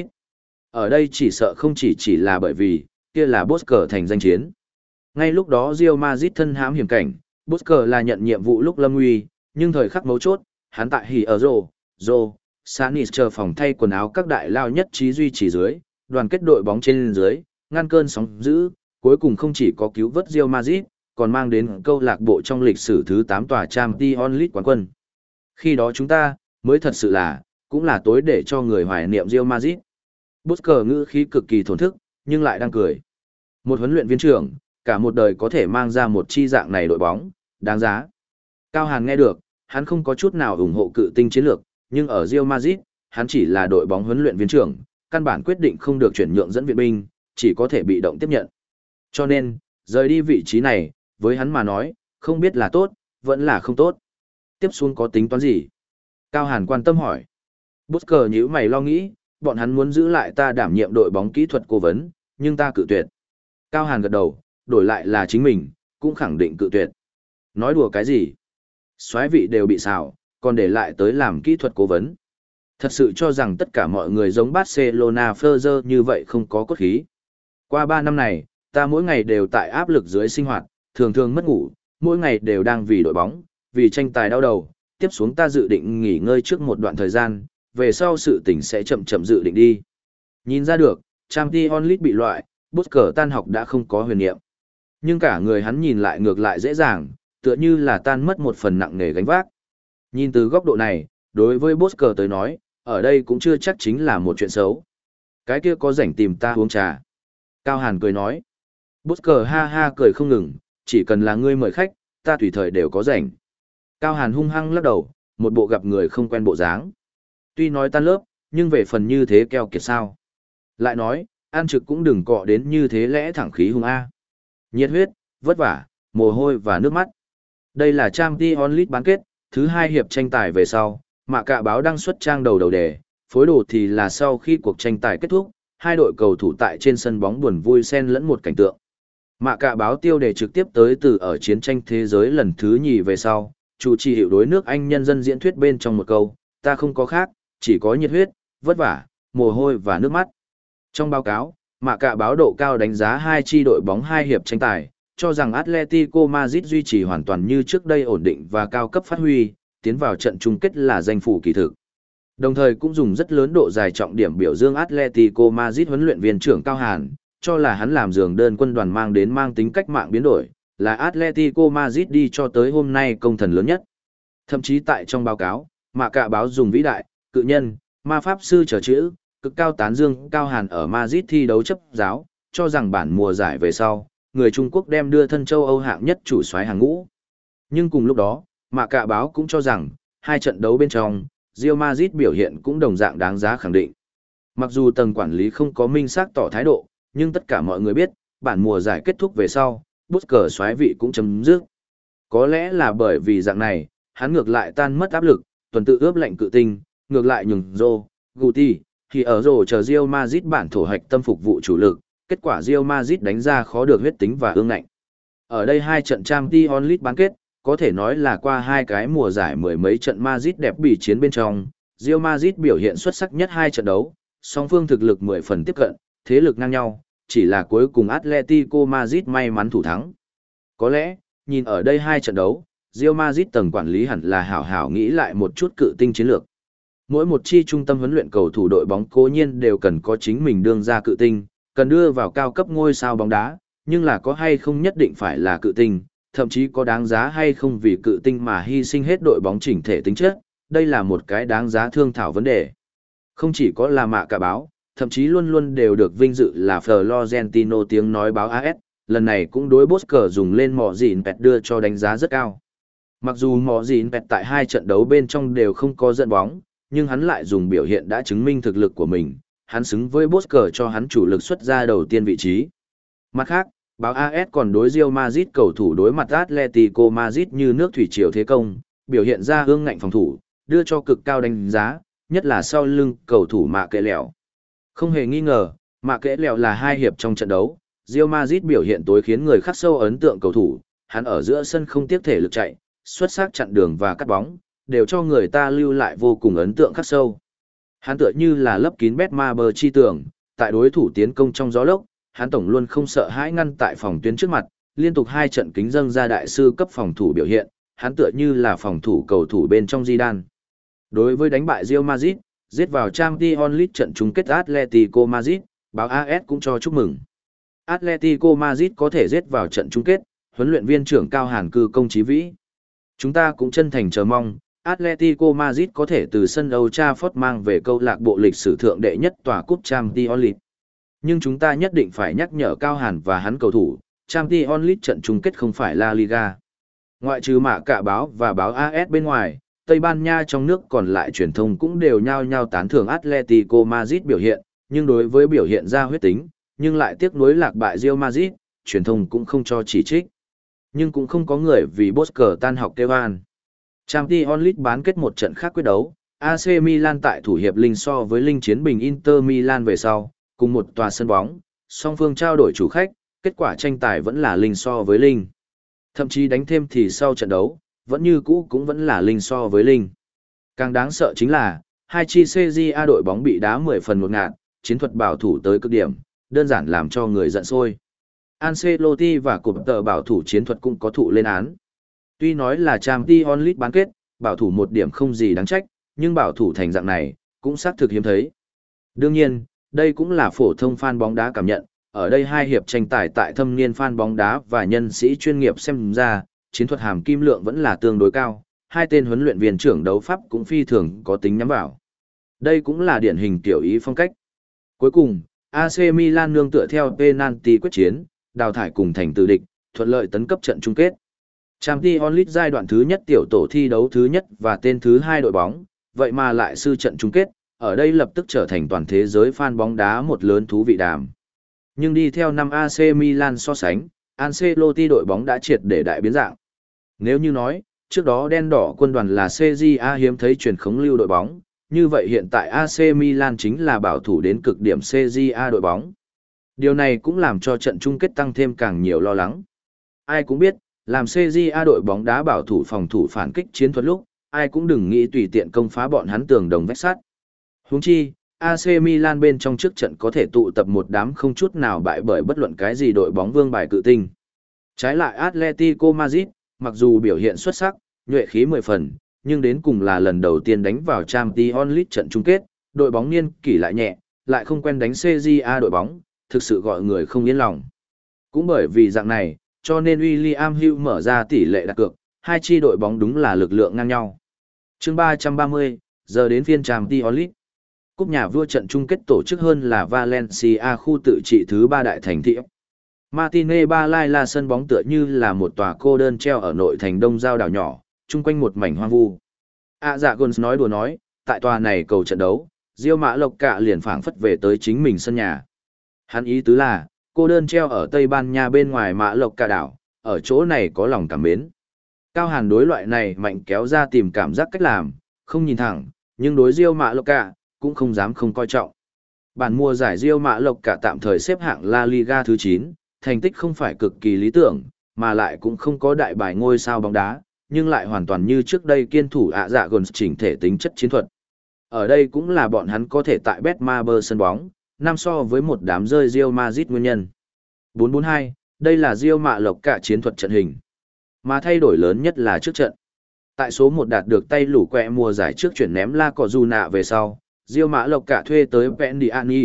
Ở đây chỉ sợ không chỉ chỉ là bởi vì, kia là Busquets thành danh chiến. Ngay lúc đó Real Madrid thân hãm hiểm cảnh, Busquets là nhận nhiệm vụ lúc lâm nguy, nhưng thời khắc mấu chốt, hắn tại hỉ ở rồ, rồ, Sanis chờ phòng thay quần áo các đại lao nhất trí duy trì dưới, đoàn kết đội bóng trên dưới, ngăn cơn sóng dữ, cuối cùng không chỉ có cứu vớt Real Madrid, còn mang đến câu lạc bộ trong lịch sử thứ tám tòa Champions League quán quân. Khi đó chúng ta, mới thật sự là, cũng là tối để cho người hoài niệm Real Madrid. Busquets ngữ khí cực kỳ thổn thức, nhưng lại đang cười. Một huấn luyện viên trưởng, cả một đời có thể mang ra một chi dạng này đội bóng, đáng giá. Cao Hàn nghe được, hắn không có chút nào ủng hộ cự tinh chiến lược, nhưng ở Real Madrid, hắn chỉ là đội bóng huấn luyện viên trưởng, căn bản quyết định không được chuyển nhượng dẫn viện binh, chỉ có thể bị động tiếp nhận. Cho nên, rời đi vị trí này, với hắn mà nói, không biết là tốt, vẫn là không tốt. Tiếp xuống có tính toán gì? Cao Hàn quan tâm hỏi. Busquets nhíu mày lo nghĩ, bọn hắn muốn giữ lại ta đảm nhiệm đội bóng kỹ thuật cố vấn, nhưng ta cự tuyệt. Cao Hàn gật đầu, đổi lại là chính mình, cũng khẳng định cự tuyệt. Nói đùa cái gì? Soái vị đều bị xào, còn để lại tới làm kỹ thuật cố vấn. Thật sự cho rằng tất cả mọi người giống Barcelona Ferrer như vậy không có cốt khí. Qua ba năm này, ta mỗi ngày đều tại áp lực dưới sinh hoạt, thường thường mất ngủ, mỗi ngày đều đang vì đội bóng, vì tranh tài đau đầu. Tiếp xuống ta dự định nghỉ ngơi trước một đoạn thời gian, về sau sự tình sẽ chậm chậm dự định đi. Nhìn ra được, Champions League bị loại, Busquets tan học đã không có huyền niệm. Nhưng cả người hắn nhìn lại ngược lại dễ dàng, tựa như là tan mất một phần nặng nề gánh vác. Nhìn từ góc độ này, đối với Busquets tới nói, ở đây cũng chưa chắc chính là một chuyện xấu. Cái kia có rảnh tìm ta uống trà. Cao Hàn cười nói. Busquets ha ha cười không ngừng, chỉ cần là ngươi mời khách, ta tùy thời đều có rảnh. Cao Hàn hung hăng lắc đầu, một bộ gặp người không quen bộ dáng. Tuy nói tan lớp, nhưng về phần như thế keo kiệt sao. Lại nói, ăn trực cũng đừng cọ đến như thế lẽ thẳng khí hung A. Nhiệt huyết, vất vả, mồ hôi và nước mắt. Đây là Champions League bán kết, thứ hai hiệp tranh tài về sau, Mạ Cạ báo đăng xuất trang đầu đầu đề, phối đồ thì là sau khi cuộc tranh tài kết thúc, hai đội cầu thủ tại trên sân bóng buồn vui xen lẫn một cảnh tượng. Mạ Cạ báo tiêu đề trực tiếp tới từ ở chiến tranh thế giới lần thứ nhì về sau, chủ trì hiệu đối nước Anh nhân dân diễn thuyết bên trong một câu, ta không có khác, chỉ có nhiệt huyết, vất vả, mồ hôi và nước mắt. Trong báo cáo, Mạ Cạ báo độ cao đánh giá hai chi đội bóng hai hiệp tranh tài, cho rằng Atletico Madrid duy trì hoàn toàn như trước đây ổn định và cao cấp phát huy, tiến vào trận chung kết là danh phủ kỳ thực. Đồng thời cũng dùng rất lớn độ dài trọng điểm biểu dương Atletico Madrid huấn luyện viên trưởng Cao Hàn, cho là hắn làm giường đơn quân đoàn mang đến mang tính cách mạng biến đổi, là Atletico Madrid đi cho tới hôm nay công thần lớn nhất. Thậm chí tại trong báo cáo, Mạ Cạ báo dùng vĩ đại, cự nhân, ma pháp sư trở chữ, cực cao tán dương Cao Hàn ở Madrid thi đấu chấp giáo, cho rằng bản mùa giải về sau, người Trung Quốc đem đưa thân châu Âu hạng nhất chủ soái hàng ngũ. Nhưng cùng lúc đó, Mạ Cạ báo cũng cho rằng, hai trận đấu bên trong, Real Madrid biểu hiện cũng đồng dạng đáng giá khẳng định. Mặc dù tầng quản lý không có minh xác tỏ thái độ, nhưng tất cả mọi người biết, bản mùa giải kết thúc về sau, Busquets soái vị cũng chấm dứt. Có lẽ là bởi vì dạng này, hắn ngược lại tan mất áp lực, tuần tự ướp lệnh cự tinh, ngược lại nhường Rô, Guti, thì ở rổ chờ Real Madrid bản thổ hạch tâm phục vụ chủ lực, kết quả Real Madrid đánh ra khó được huyết tính và ương ngạnh. Ở đây hai trận Champions League bán kết, có thể nói là qua hai cái mùa giải mười mấy trận Madrid đẹp bỉ chiến bên trong, Real Madrid biểu hiện xuất sắc nhất hai trận đấu, song phương thực lực mười phần tiếp cận, thế lực ngang nhau, chỉ là cuối cùng Atletico Madrid may mắn thủ thắng. Có lẽ, nhìn ở đây hai trận đấu, Real Madrid tầng quản lý hẳn là hảo hảo nghĩ lại một chút cự tinh chiến lược. Mỗi một chi trung tâm huấn luyện cầu thủ đội bóng cố nhiên đều cần có chính mình đương ra cự tinh, Cần đưa vào cao cấp ngôi sao bóng đá, nhưng là có hay không nhất định phải là cự tinh, thậm chí có đáng giá hay không vì cự tinh mà hy sinh hết đội bóng chỉnh thể tính chất, đây là một cái đáng giá thương thảo vấn đề. Không chỉ có là mạ cả báo, thậm chí luôn luôn đều được vinh dự là Florentino tiếng nói báo a ét, lần này cũng đối Bosker dùng lên mỏ dịn pẹt đưa cho đánh giá rất cao. Mặc dù mỏ dịn pẹt tại hai trận đấu bên trong đều không có dẫn bóng, nhưng hắn lại dùng biểu hiện đã chứng minh thực lực của mình, hắn xứng với Bosker cho hắn chủ lực xuất ra đầu tiên vị trí. Mặt khác, báo a ét còn đối Real Madrid cầu thủ đối mặt Atletico Madrid như nước thủy triều thế công, biểu hiện ra ương ngạnh phòng thủ, đưa cho cực cao đánh giá, nhất là sau lưng cầu thủ mạ kệ lẹo. Không hề nghi ngờ, mạ kệ lẹo là hai hiệp trong trận đấu, Real Madrid biểu hiện tối khiến người khắc sâu ấn tượng cầu thủ, hắn ở giữa sân không tiếc thể lực chạy, xuất sắc chặn đường và cắt bóng, đều cho người ta lưu lại vô cùng ấn tượng khắc sâu. Hắn tựa như là lấp kín Betmaber chi tường, tại đối thủ tiến công trong gió lốc, hắn tổng luôn không sợ hãi ngăn tại phòng tuyến trước mặt, liên tục hai trận kính dâng ra đại sư cấp phòng thủ biểu hiện, hắn tựa như là phòng thủ cầu thủ bên trong Zidane. Đối với đánh bại Real Madrid, giết vào Champions League trận chung kết Atletico Madrid, báo a ét cũng cho chúc mừng. Atletico Madrid có thể giết vào trận chung kết, huấn luyện viên trưởng Cao Hàn cư công chí vĩ. Chúng ta cũng chân thành chờ mong, Atletico Madrid có thể từ sân Old Trafford mang về câu lạc bộ lịch sử thượng đệ nhất tòa cúp Champions League. Nhưng chúng ta nhất định phải nhắc nhở Cao Hàn và hắn cầu thủ, Champions League trận chung kết không phải La Liga. Ngoại trừ mạ cả báo và báo a ét bên ngoài, Tây Ban Nha trong nước còn lại truyền thông cũng đều nhao nhao tán thưởng Atletico Madrid biểu hiện, nhưng đối với biểu hiện ra huyết tính, nhưng lại tiếc nuối lạc bại Real Madrid, truyền thông cũng không cho chỉ trích. Nhưng cũng không có người vì Bosker tan học kêu an. Champions League bán kết một trận khác quyết đấu, a xê Milan tại thủ hiệp linh so với linh chiến bình Inter Milan về sau, cùng một tòa sân bóng, song phương trao đổi chủ khách, kết quả tranh tài vẫn là linh so với linh. Thậm chí đánh thêm thì sau trận đấu, vẫn như cũ cũng vẫn là linh so với linh. Càng đáng sợ chính là, hai chi xê giê a đội bóng bị đá mười phần một ngạt, chiến thuật bảo thủ tới cực điểm, đơn giản làm cho người giận sôi. Ancelotti và cụm tờ bảo thủ chiến thuật cũng có thụ lên án. Tuy nói là Champions League bán kết, bảo thủ một điểm không gì đáng trách, nhưng bảo thủ thành dạng này, cũng xác thực hiếm thấy. Đương nhiên, đây cũng là phổ thông fan bóng đá cảm nhận, ở đây hai hiệp tranh tài tại thâm niên fan bóng đá và nhân sĩ chuyên nghiệp xem ra, chiến thuật hàm kim lượng vẫn là tương đối cao, hai tên huấn luyện viên trưởng đấu pháp cũng phi thường có tính nhắm vào. Đây cũng là điển hình tiểu ý phong cách. Cuối cùng, a xê Milan nương tựa theo penalty quyết chiến, đào thải cùng thành tử địch, thuận lợi tấn cấp trận chung kết. Champions League giai đoạn thứ nhất tiểu tổ thi đấu thứ nhất và tên thứ hai đội bóng, vậy mà lại sư trận chung kết, ở đây lập tức trở thành toàn thế giới fan bóng đá một lớn thú vị đàm. Nhưng đi theo năm a xê Milan so sánh, Ancelotti đội bóng đã triệt để đại biến dạng. Nếu như nói, trước đó đen đỏ quân đoàn là xê giê a hiếm thấy truyền khống lưu đội bóng, như vậy hiện tại a xê Milan chính là bảo thủ đến cực điểm xê giê a đội bóng. Điều này cũng làm cho trận chung kết tăng thêm càng nhiều lo lắng. Ai cũng biết, làm xê giê a đội bóng đá bảo thủ phòng thủ phản kích chiến thuật lúc, ai cũng đừng nghĩ tùy tiện công phá bọn hắn tường đồng vách sắt. Huống chi, a xê Milan bên trong trước trận có thể tụ tập một đám không chút nào bại bởi bất luận cái gì đội bóng vương bài cự tinh. Trái lại Atletico Madrid, mặc dù biểu hiện xuất sắc, nhuệ khí mười phần, nhưng đến cùng là lần đầu tiên đánh vào Champions League trận chung kết, đội bóng niên kỷ lại nhẹ, lại không quen đánh xê giê a đội bóng, thực sự gọi người không yên lòng. Cũng bởi vì dạng này, cho nên William Hill mở ra tỷ lệ đặt cược, hai chi đội bóng đúng là lực lượng ngang nhau. Chương ba trăm ba mươi, giờ đến phiên Champions League. Cúp nhà vua trận chung kết tổ chức hơn là Valencia khu tự trị thứ ba đại thành thị. Martine Balai là sân bóng tựa như là một tòa cô đơn treo ở nội thành đông giao đảo nhỏ, chung quanh một mảnh hoang vu. À dạ Gons nói đùa nói, tại tòa này cầu trận đấu, Real Mã Lộc Cạ liền phảng phất về tới chính mình sân nhà. Hắn ý tứ là, cô đơn treo ở Tây Ban Nha bên ngoài Mã Lộc Cạ đảo, ở chỗ này có lòng cảm mến. Cao Hàn đối loại này mạnh kéo ra tìm cảm giác cách làm, không nhìn thẳng, nhưng đối Real Mã Lộc Cạ, cũng không dám không coi trọng. Bản mùa giải Real Mã Lộc Cạ tạm thời xếp hạng La Liga thứ chín, thành tích không phải cực kỳ lý tưởng, mà lại cũng không có đại bài ngôi sao bóng đá, nhưng lại hoàn toàn như trước đây kiên thủ ạ dạ Gons chỉnh thể tính chất chiến thuật. Ở đây cũng là bọn hắn có thể tại Betmaber sân bóng, năm so với một đám rơi Real Madrid nguyên nhân. bốn bốn hai, đây là Real Mã Lộc Cạ chiến thuật trận hình. Mà thay đổi lớn nhất là trước trận. Tại số một đạt được tay lũ quẹ mùa giải trước chuyển ném La Cojuna về sau, Real Mã Lộc Cạ thuê tới Pendiani,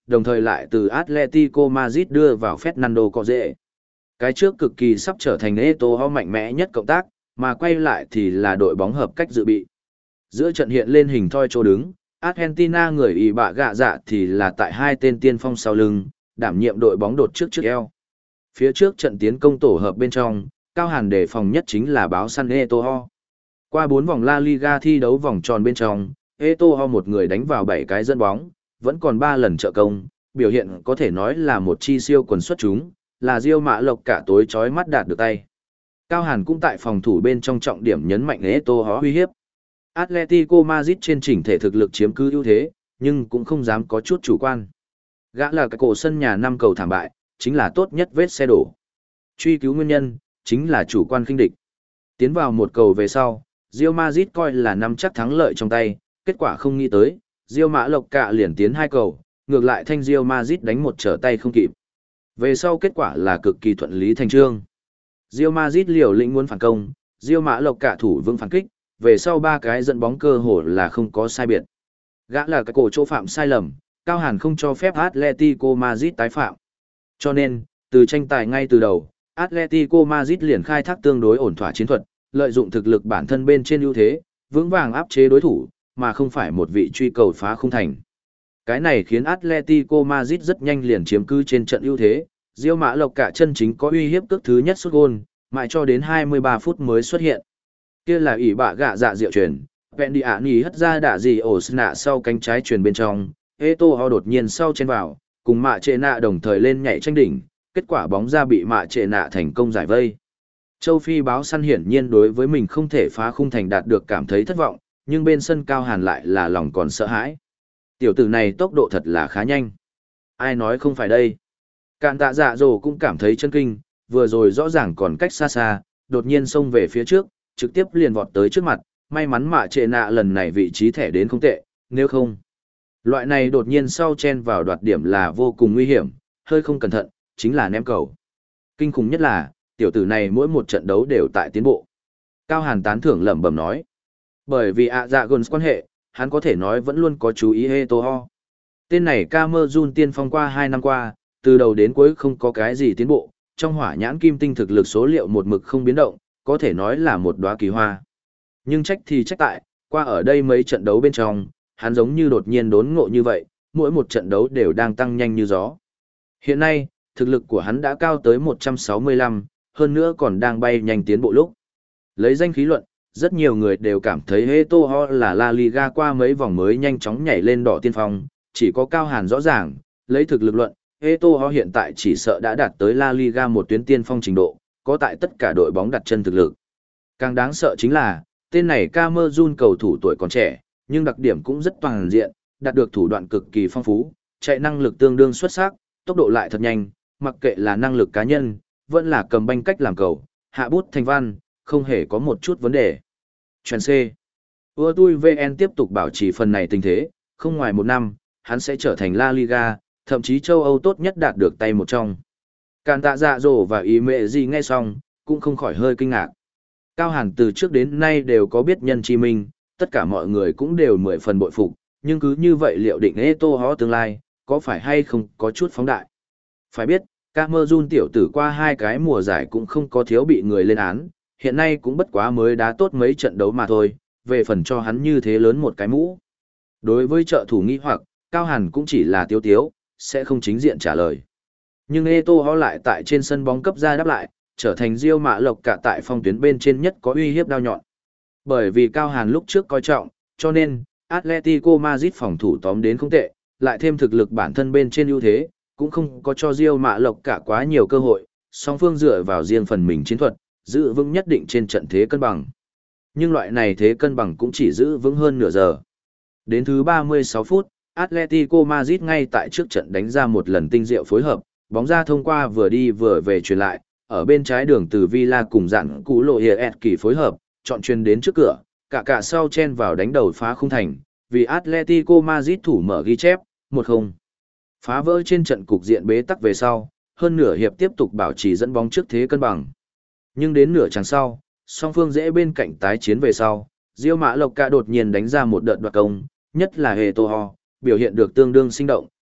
đồng thời lại từ Atletico Madrid đưa vào Fernando Cazorla. Cái trước cực kỳ sắp trở thành Eto'o mạnh mẽ nhất cộng tác, mà quay lại thì là đội bóng hợp cách dự bị. Giữa trận hiện lên hình thoi chỗ đứng, Argentina người Y bạ gạ dạ thì là tại hai tên tiên phong sau lưng, đảm nhiệm đội bóng đột trước trước eo. Phía trước trận tiến công tổ hợp bên trong, Cao Hàn đề phòng nhất chính là báo săn Eto'o. Qua bốn vòng La Liga thi đấu vòng tròn bên trong, Eto'o một người đánh vào bảy cái dẫn bóng, vẫn còn ba lần trợ công, biểu hiện có thể nói là một chi siêu quần xuất chúng, là Real Mã Lộc cả tối chói mắt đạt được tay. Cao Hàn cũng tại phòng thủ bên trong trọng điểm nhấn mạnh Eto'o uy hiếp. Atletico Madrid trên chỉnh thể thực lực chiếm cứ ưu thế, nhưng cũng không dám có chút chủ quan. Gã là cái cổ sân nhà năm cầu thảm bại, chính là tốt nhất vết xe đổ. Truy cứu nguyên nhân, chính là chủ quan khinh địch. Tiến vào một cầu về sau, Real Madrid coi là nắm chắc thắng lợi trong tay, kết quả không nghĩ tới, Real Mã Lộc cả liền tiến hai cầu, ngược lại thanh Real Madrid đánh một trở tay không kịp. Về sau kết quả là cực kỳ thuận lý thành trương. Real Madrid liều lĩnh muốn phản công, Real Mã Lộc cả thủ vững phản kích, về sau ba cái dẫn bóng cơ hồ là không có sai biệt. Gã là cái cổ chỗ phạm sai lầm, Cao Hàn không cho phép Atletico Madrid tái phạm. Cho nên, từ tranh tài ngay từ đầu, Atletico Madrid liền khai thác tương đối ổn thỏa chiến thuật, lợi dụng thực lực bản thân bên trên ưu thế, vững vàng áp chế đối thủ, mà không phải một vị truy cầu phá không thành. Cái này khiến Atletico Madrid rất nhanh liền chiếm cứ trên trận ưu thế, Real Mã Lộc cả chân chính có uy hiếp cước thứ nhất sút gôn, mãi cho đến hai mươi ba phút mới xuất hiện. Kia là ỷ bạ gạ dạ diệu truyền, Pendiani hất ra đả gì ổ nạ sau cánh trái truyền bên trong, Eto'o đột nhiên sau chen vào, cùng mạ trệ nạ đồng thời lên nhảy tranh đỉnh, kết quả bóng ra bị mạ trệ nạ thành công giải vây. Châu Phi báo săn hiển nhiên đối với mình không thể phá khung thành đạt được cảm thấy thất vọng, nhưng bên sân Cao Hàn lại là lòng còn sợ hãi. Tiểu tử này tốc độ thật là khá nhanh. Ai nói không phải đây. Cạn tạ dạ dồ cũng cảm thấy chân kinh, vừa rồi rõ ràng còn cách xa xa, đột nhiên xông về phía trước, trực tiếp liền vọt tới trước mặt, may mắn mạ trệ nạ lần này vị trí thẻ đến không tệ, nếu không. Loại này đột nhiên sau chen vào đoạt điểm là vô cùng nguy hiểm, hơi không cẩn thận, chính là ném cầu. Kinh khủng nhất là, tiểu tử này mỗi một trận đấu đều tại tiến bộ. Cao Hàn tán thưởng lẩm bẩm nói. Bởi vì ạ dạ gần quan hệ, hắn có thể nói vẫn luôn có chú ý Eto'o. Tên này Camerun tiên phong qua hai năm qua, từ đầu đến cuối không có cái gì tiến bộ, trong hỏa nhãn kim tinh thực lực số liệu một mực không biến động, có thể nói là một đóa kỳ hoa. Nhưng trách thì trách tại, qua ở đây mấy trận đấu bên trong, hắn giống như đột nhiên đốn ngộ như vậy, mỗi một trận đấu đều đang tăng nhanh như gió. Hiện nay, thực lực của hắn đã cao tới một trăm sáu mươi lăm, hơn nữa còn đang bay nhanh tiến bộ lúc. Lấy danh khí luận, rất nhiều người đều cảm thấy Eto'o là La Liga qua mấy vòng mới nhanh chóng nhảy lên đỏ tiên phong, chỉ có Cao Hàn rõ ràng, lấy thực lực luận, Eto'o hiện tại chỉ sợ đã đạt tới La Liga một tuyến tiên phong trình độ, có tại tất cả đội bóng đặt chân thực lực. Càng đáng sợ chính là, tên này Camerun cầu thủ tuổi còn trẻ, nhưng đặc điểm cũng rất toàn diện, đạt được thủ đoạn cực kỳ phong phú, chạy năng lực tương đương xuất sắc, tốc độ lại thật nhanh, mặc kệ là năng lực cá nhân, vẫn là cầm banh cách làm cầu, hạ bút thành văn, không hề có một chút vấn đề. Chuyển C. Ua tui vê en tiếp tục bảo trì phần này tình thế, không ngoài một năm, hắn sẽ trở thành La Liga, thậm chí châu Âu tốt nhất đạt được tay một trong. Càn tạ dạ dỗ và ý mệ gì nghe xong, cũng không khỏi hơi kinh ngạc. Cao Hàn từ trước đến nay đều có biết nhân chi minh, tất cả mọi người cũng đều mười phần bội phục, nhưng cứ như vậy liệu định Eto'o tương lai, có phải hay không có chút phóng đại. Phải biết, Camerun tiểu tử qua hai cái mùa giải cũng không có thiếu bị người lên án, hiện nay cũng bất quá mới đá tốt mấy trận đấu mà thôi, về phần cho hắn như thế lớn một cái mũ. Đối với trợ thủ nghi hoặc, Cao Hàn cũng chỉ là tiếu tiếu, sẽ không chính diện trả lời. Nhưng Eto'o lại tại trên sân bóng cấp ra đáp lại, trở thành Real Mã Lộc cả tại phong tuyến bên trên nhất có uy hiếp đao nhọn. Bởi vì Cao Hàn lúc trước coi trọng, cho nên, Atletico Madrid phòng thủ tóm đến không tệ, lại thêm thực lực bản thân bên trên ưu thế, cũng không có cho Real Mã Lộc cả quá nhiều cơ hội, song phương dựa vào riêng phần mình chiến thuật, giữ vững nhất định trên trận thế cân bằng. Nhưng loại này thế cân bằng cũng chỉ giữ vững hơn nửa giờ. Đến thứ ba mươi sáu phút, Atletico Madrid ngay tại trước trận đánh ra một lần tinh diệu phối hợp, bóng ra thông qua vừa đi vừa về truyền lại, ở bên trái đường từ Villa cùng dặn cú lộ hiệp kỳ phối hợp, chọn truyền đến trước cửa, cả cả sau chen vào đánh đầu phá khung thành, vì Atletico Madrid thủ mở ghi chép, một không. Phá vỡ trên trận cục diện bế tắc về sau, hơn nửa hiệp tiếp tục bảo trì dẫn bóng trước thế cân bằng. Nhưng đến nửa chặng sau, song phương dễ bên cạnh tái chiến về sau, Real Mã Lộc cả đột nhiên đánh ra một đợt đoạt công, nhất là Eto'o, biểu hiện được tương đương sinh động,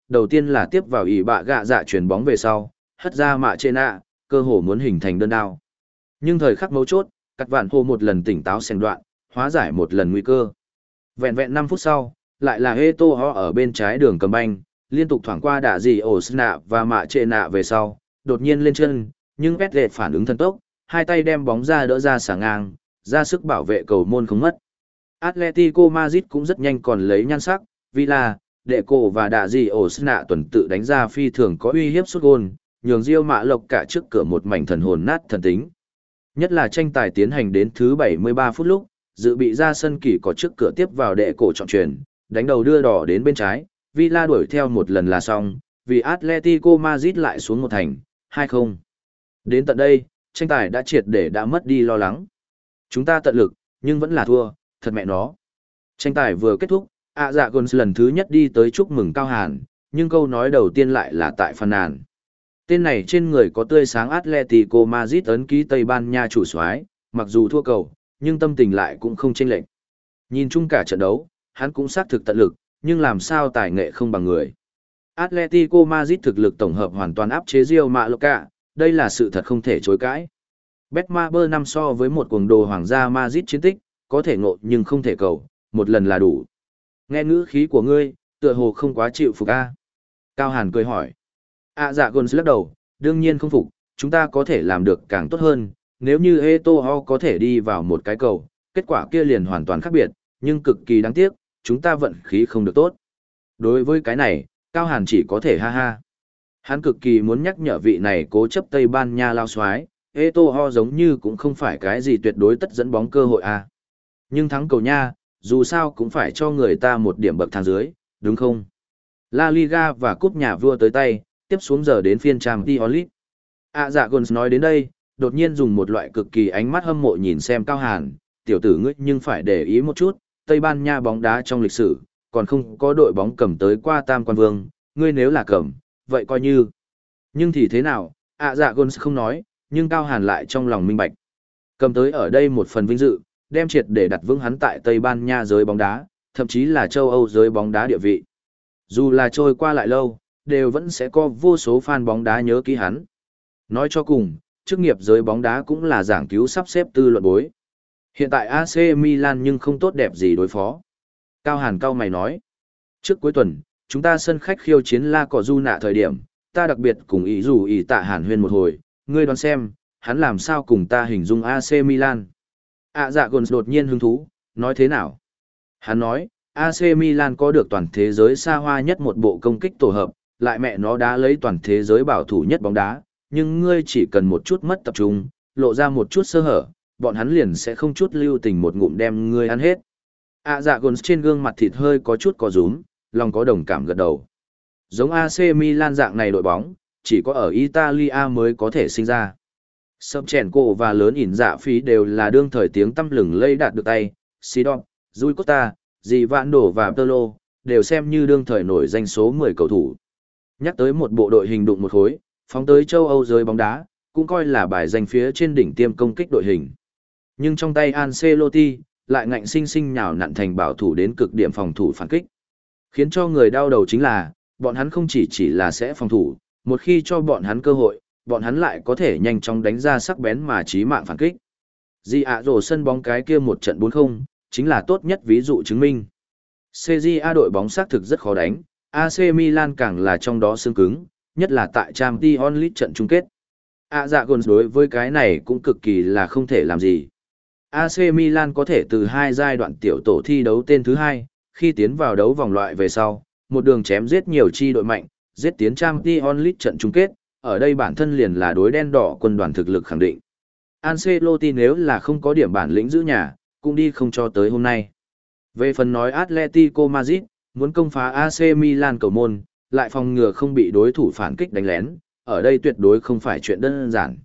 đầu tiên là tiếp vào ỷ bạ gạ dạ chuyển bóng về sau, hất ra mạ trên ạ, cơ hồ muốn hình thành đơn đao. Nhưng thời khắc mấu chốt, cắt vạn hồ một lần tỉnh táo xen đoạn, hóa giải một lần nguy cơ. Vẹn vẹn năm phút sau, lại là Heto ho ở bên trái đường cầm banh, liên tục thoảng qua đả gì ổ nạ và mạ trệ nạ về sau, đột nhiên lên chân, nhưng vét lệ phản ứng thần tốc, hai tay đem bóng ra đỡ ra xả ngang, ra sức bảo vệ cầu môn không mất. Atletico Madrid cũng rất nhanh còn lấy nhan sắc, Villa, đệ cổ và đạ gì ổ nạ tuần tự đánh ra phi thường có uy hiếp sút gôn, nhường Real Mã Lộc cả trước cửa một mảnh thần hồn nát thần tính. Nhất là tranh tài tiến hành đến thứ bảy mươi ba phút lúc, dự bị ra sân kỳ có trước cửa tiếp vào đệ cổ trọng truyền, đánh đầu đưa đỏ đến bên trái, Villa đuổi theo một lần là xong, vì Atletico Madrid lại xuống một thành, hai không. Đến tận đây, tranh tài đã triệt để đã mất đi lo lắng. Chúng ta tận lực, nhưng vẫn là thua, thật mẹ nó. Tranh tài vừa kết thúc, ạ dạ Gons lần thứ nhất đi tới chúc mừng Cao Hàn, nhưng câu nói đầu tiên lại là tại phàn nàn. Tên này trên người có tươi sáng Atletico Madrid ấn ký Tây Ban Nha chủ soái, mặc dù thua cầu, nhưng tâm tình lại cũng không chênh lệch. Nhìn chung cả trận đấu, hắn cũng xác thực tận lực, nhưng làm sao tài nghệ không bằng người. Atletico Madrid thực lực tổng hợp hoàn toàn áp chế Real Mallorca, đây là sự thật không thể chối cãi. Betmaber năm so với một cuồng đồ hoàng gia Madrid chiến tích, có thể ngộ nhưng không thể cầu, một lần là đủ. Nghe ngữ khí của ngươi, tựa hồ không quá chịu phục a. Cao Hàn cười hỏi. À dạ Gons lắc đầu, đương nhiên không phục, chúng ta có thể làm được càng tốt hơn, nếu như Eto'o có thể đi vào một cái cầu, kết quả kia liền hoàn toàn khác biệt, nhưng cực kỳ đáng tiếc, chúng ta vận khí không được tốt. Đối với cái này, Cao Hàn chỉ có thể ha ha. Hắn cực kỳ muốn nhắc nhở vị này cố chấp Tây Ban Nha lao xoái, Eto'o giống như cũng không phải cái gì tuyệt đối tất dẫn bóng cơ hội a. Nhưng thắng cầu nha, dù sao cũng phải cho người ta một điểm bậc thang dưới, đúng không? La Liga và cúp nhà vua tới tay, tiếp xuống giờ đến phiên Champions League. À dạ Gons nói đến đây, đột nhiên dùng một loại cực kỳ ánh mắt hâm mộ nhìn xem Cao Hàn, tiểu tử ngươi nhưng phải để ý một chút, Tây Ban Nha bóng đá trong lịch sử, còn không có đội bóng cầm tới qua tam quan vương, ngươi nếu là cầm, vậy coi như. Nhưng thì thế nào, à dạ Gons không nói, nhưng Cao Hàn lại trong lòng minh bạch. Cầm tới ở đây một phần vinh dự, đem triệt để đặt vững hắn tại Tây Ban Nha giới bóng đá, thậm chí là châu Âu giới bóng đá địa vị. Dù là trôi qua lại lâu, đều vẫn sẽ có vô số fan bóng đá nhớ ký hắn. Nói cho cùng, chức nghiệp giới bóng đá cũng là giảng cứu sắp xếp tư luận bối. Hiện tại a xê Milan nhưng không tốt đẹp gì đối phó. Cao Hàn cao mày nói. Trước cuối tuần, chúng ta sân khách khiêu chiến La Cọ Du nạ thời điểm, ta đặc biệt cùng ý dù ý tạ Hàn huyên một hồi, ngươi đoán xem, hắn làm sao cùng ta hình dung a xê Milan. À dạ Gons đột nhiên hứng thú, nói thế nào? Hắn nói, a xê Milan có được toàn thế giới xa hoa nhất một bộ công kích tổ hợp, lại mẹ nó đã lấy toàn thế giới bảo thủ nhất bóng đá, nhưng ngươi chỉ cần một chút mất tập trung, lộ ra một chút sơ hở, bọn hắn liền sẽ không chút lưu tình một ngụm đem ngươi ăn hết. À dạ Gons trên gương mặt thịt hơi có chút có rúm, lòng có đồng cảm gật đầu. Giống a xê Milan dạng này đội bóng, chỉ có ở Italia mới có thể sinh ra. Sâm chèn cổ và lớn ỉn dạ phí đều là đương thời tiếng tăm lừng lây đạt được tay, Sidon, Rui Costa, Di Vạn Đổ và Tolo, đều xem như đương thời nổi danh số mười cầu thủ. Nhắc tới một bộ đội hình đụng một khối, phóng tới châu Âu giới bóng đá, cũng coi là bài danh phía trên đỉnh tiêm công kích đội hình. Nhưng trong tay Ancelotti, lại ngạnh sinh sinh nhào nặn thành bảo thủ đến cực điểm phòng thủ phản kích. Khiến cho người đau đầu chính là, bọn hắn không chỉ chỉ là sẽ phòng thủ, một khi cho bọn hắn cơ hội, bọn hắn lại có thể nhanh chóng đánh ra sắc bén mà chí mạng phản kích. Di ạ rổ sân bóng cái kia một trận bốn không, chính là tốt nhất ví dụ chứng minh. xê giê a đội bóng xác thực rất khó đánh, a xê Milan càng là trong đó xương cứng, nhất là tại Champions League trận chung kết. À dạ Gons đối với cái này cũng cực kỳ là không thể làm gì. a xê Milan có thể từ hai giai đoạn tiểu tổ thi đấu tên thứ hai, khi tiến vào đấu vòng loại về sau, một đường chém giết nhiều chi đội mạnh, giết tiến Champions League trận chung kết, ở đây bản thân liền là đối đen đỏ quân đoàn thực lực khẳng định. Ancelotti nếu là không có điểm bản lĩnh giữ nhà, cũng đi không cho tới hôm nay. Về phần nói Atletico Madrid, muốn công phá a xê Milan cầu môn, lại phòng ngừa không bị đối thủ phản kích đánh lén, ở đây tuyệt đối không phải chuyện đơn giản.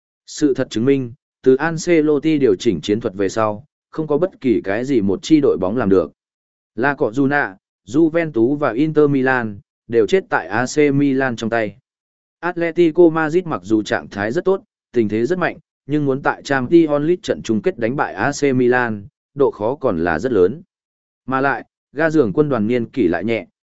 Sự thật chứng minh, từ Ancelotti điều chỉnh chiến thuật về sau, không có bất kỳ cái gì một chi đội bóng làm được. La Cọ Du nạ, Juventus và Inter Milan, đều chết tại a xê Milan trong tay. Atletico Madrid mặc dù trạng thái rất tốt, tình thế rất mạnh, nhưng muốn tại Champions League trận chung kết đánh bại a xê Milan, độ khó còn là rất lớn. Mà lại, ga giường quân đoàn niên kỷ lại nhẹ,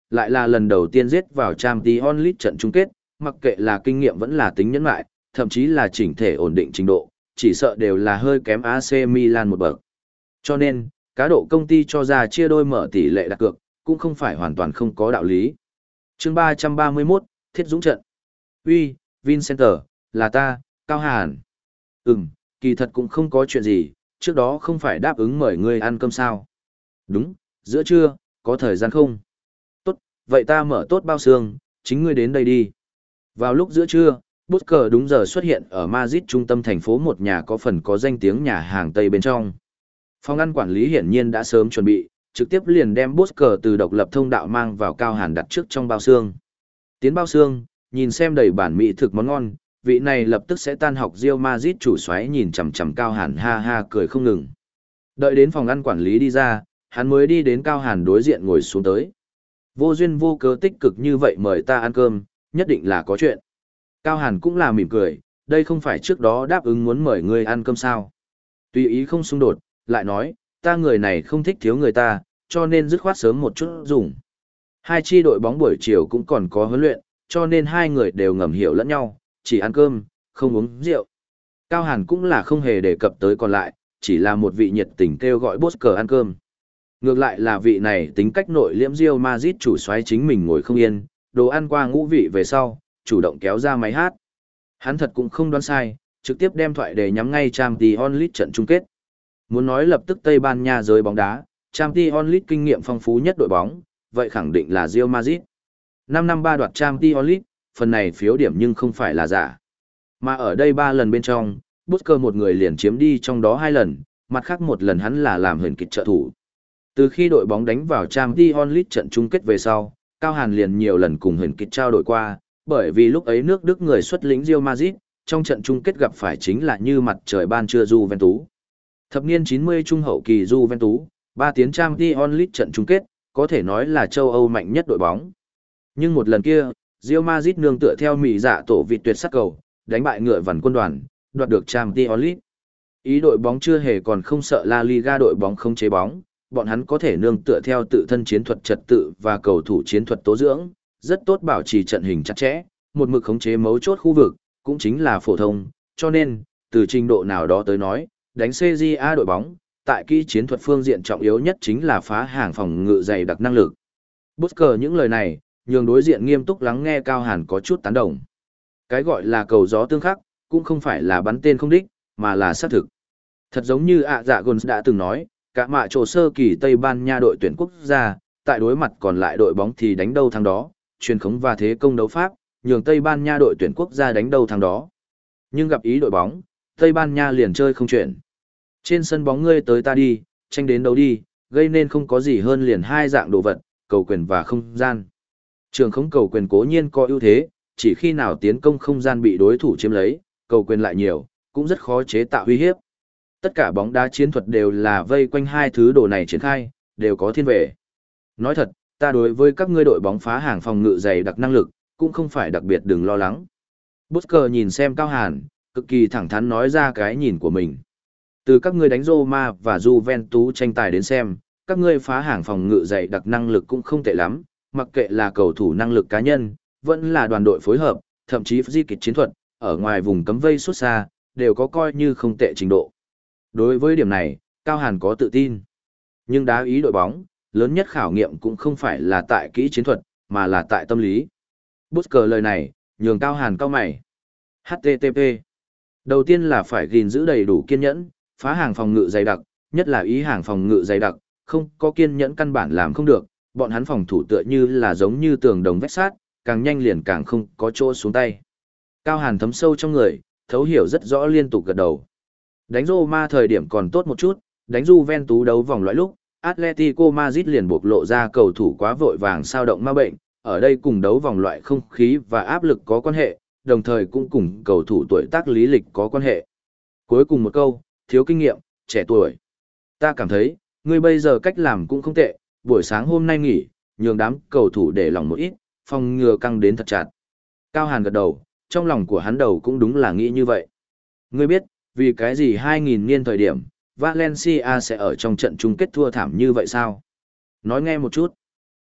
lại là lần đầu tiên giết vào Champions League trận chung kết, mặc kệ là kinh nghiệm vẫn là tính nhẫn lại, thậm chí là chỉnh thể ổn định trình độ, chỉ sợ đều là hơi kém a xê Milan một bậc. Cho nên, cá độ công ty cho ra chia đôi mở tỷ lệ đặt cược, cũng không phải hoàn toàn không có đạo lý. Chương ba trăm ba mươi mốt, Thiết Dũng trận. Uy, Vincenter, là ta, Cao Hàn. Ừm, kỳ thật cũng không có chuyện gì, trước đó không phải đáp ứng mời ngươi ăn cơm sao. Đúng, giữa trưa, có thời gian không? Tốt, vậy ta mở tốt bao xương, chính ngươi đến đây đi. Vào lúc giữa trưa, Busker đúng giờ xuất hiện ở Madrid trung tâm thành phố một nhà có phần có danh tiếng nhà hàng Tây bên trong. Phòng ăn quản lý hiển nhiên đã sớm chuẩn bị, trực tiếp liền đem Busker từ độc lập thông đạo mang vào Cao Hàn đặt trước trong bao xương. Tiến bao xương, nhìn xem đầy bản mỹ thực món ngon, vị này lập tức sẽ tan học Real Madrid chủ soái nhìn chằm chằm Cao Hàn ha ha cười không ngừng. Đợi đến phòng ăn quản lý đi ra, hắn mới đi đến Cao Hàn đối diện ngồi xuống tới. Vô duyên vô cớ tích cực như vậy mời ta ăn cơm, nhất định là có chuyện. Cao Hàn cũng là mỉm cười, đây không phải trước đó đáp ứng muốn mời ngươi ăn cơm sao. Tùy ý không xung đột, lại nói, ta người này không thích thiếu người ta, cho nên dứt khoát sớm một chút dùng. Hai chi đội bóng buổi chiều cũng còn có huấn luyện, cho nên hai người đều ngầm hiểu lẫn nhau, chỉ ăn cơm, không uống rượu. Cao Hàn cũng là không hề đề cập tới còn lại, chỉ là một vị nhiệt tình kêu gọi Busker ăn cơm. Ngược lại là vị này tính cách nội liễm Real Madrid chủ soái chính mình ngồi không yên, đồ ăn qua ngũ vị về sau, chủ động kéo ra máy hát. Hắn thật cũng không đoán sai, trực tiếp đem thoại để nhắm ngay Champions League trận chung kết. Muốn nói lập tức Tây Ban Nha giới bóng đá, Champions League kinh nghiệm phong phú nhất đội bóng, vậy khẳng định là Real Madrid. năm năm ba đoạt Champions League, phần này phiếu điểm nhưng không phải là giả. Mà ở đây ba lần bên trong, Busker một người liền chiếm đi trong đó hai lần, mặt khác một lần hắn là làm huyền kịch trợ thủ. Từ khi đội bóng đánh vào Champions League trận chung kết về sau, Cao Hàn liền nhiều lần cùng huyền kịch trao đổi qua, bởi vì lúc ấy nước Đức người xuất lĩnh Real Madrid, trong trận chung kết gặp phải chính là như mặt trời ban trưa Juventus. Thập niên chín mươi trung hậu kỳ Juventus, ba tiến Champions League trận chung kết, có thể nói là châu Âu mạnh nhất đội bóng. Nhưng một lần kia, Real Madrid nương tựa theo mỹ dạ tổ vịt tuyệt sắc cầu, đánh bại ngựa vằn quân đoàn, đoạt được Champions League. Ý đội bóng chưa hề còn không sợ La Liga đội bóng không chế bóng, bọn hắn có thể nương tựa theo tự thân chiến thuật trật tự và cầu thủ chiến thuật tố dưỡng, rất tốt bảo trì trận hình chặt chẽ, một mực khống chế mấu chốt khu vực, cũng chính là phổ thông, cho nên, từ trình độ nào đó tới nói, đánh xê giê a đội bóng, tại kỹ chiến thuật phương diện trọng yếu nhất chính là phá hàng phòng ngự dày đặc năng lực. Busker những lời này, nhường đối diện nghiêm túc lắng nghe Cao Hàn có chút tán đồng. Cái gọi là cầu gió tương khắc, cũng không phải là bắn tên không đích, mà là xác thực. Thật giống như ạ dạ Gons đã từng nói, cả mạ trổ sơ kỳ Tây Ban Nha đội tuyển quốc gia, tại đối mặt còn lại đội bóng thì đánh đâu thắng đó, truyền khống và thế công đấu pháp, nhường Tây Ban Nha đội tuyển quốc gia đánh đâu thắng đó. Nhưng gặp ý đội bóng, Tây Ban Nha liền chơi không chuyển. Trên sân bóng ngươi tới ta đi, tranh đến đấu đi, gây nên không có gì hơn liền hai dạng đồ vật, cầu quyền và không gian. Trường không cầu quyền cố nhiên có ưu thế, chỉ khi nào tiến công không gian bị đối thủ chiếm lấy, cầu quyền lại nhiều, cũng rất khó chế tạo uy hiếp. Tất cả bóng đá chiến thuật đều là vây quanh hai thứ đồ này triển khai, đều có thiên về. Nói thật, ta đối với các ngươi đội bóng phá hàng phòng ngự dày đặc năng lực, cũng không phải đặc biệt đừng lo lắng. Busker nhìn xem Cao Hàn, cực kỳ thẳng thắn nói ra cái nhìn của mình. Từ các ngươi đánh Roma và Juventus tranh tài đến xem, các ngươi phá hàng phòng ngự dày đặc năng lực cũng không tệ lắm, mặc kệ là cầu thủ năng lực cá nhân, vẫn là đoàn đội phối hợp, thậm chí di kịch chiến thuật, ở ngoài vùng cấm vây xuất xa, đều có coi như không tệ trình độ. Đối với điểm này, Cao Hàn có tự tin. Nhưng đá ý đội bóng, lớn nhất khảo nghiệm cũng không phải là tại kỹ chiến thuật, mà là tại tâm lý. Busker lời này, nhường Cao Hàn cao mày. hát tê tê pê. Đầu tiên là phải gìn giữ đầy đủ kiên nhẫn, phá hàng phòng ngự dày đặc, nhất là ý hàng phòng ngự dày đặc, không có kiên nhẫn căn bản làm không được, bọn hắn phòng thủ tựa như là giống như tường đồng vách sát, càng nhanh liền càng không có chỗ xuống tay. Cao Hàn thấm sâu trong người, thấu hiểu rất rõ liên tục gật đầu. Đánh Roma thời điểm còn tốt một chút, đánh Juventus đấu vòng loại lúc, Atletico Madrid liền bộc lộ ra cầu thủ quá vội vàng sao động ma bệnh, ở đây cùng đấu vòng loại không khí và áp lực có quan hệ, đồng thời cũng cùng cầu thủ tuổi tác lý lịch có quan hệ. Cuối cùng một câu, thiếu kinh nghiệm, trẻ tuổi. Ta cảm thấy, ngươi bây giờ cách làm cũng không tệ, buổi sáng hôm nay nghỉ, nhường đám cầu thủ để lòng một ít, phòng ngừa căng đến thật chặt. Cao Hàn gật đầu, trong lòng của hắn đầu cũng đúng là nghĩ như vậy. Ngươi biết, vì cái gì hai nghìn niên thời điểm, Valencia sẽ ở trong trận chung kết thua thảm như vậy sao? Nói nghe một chút.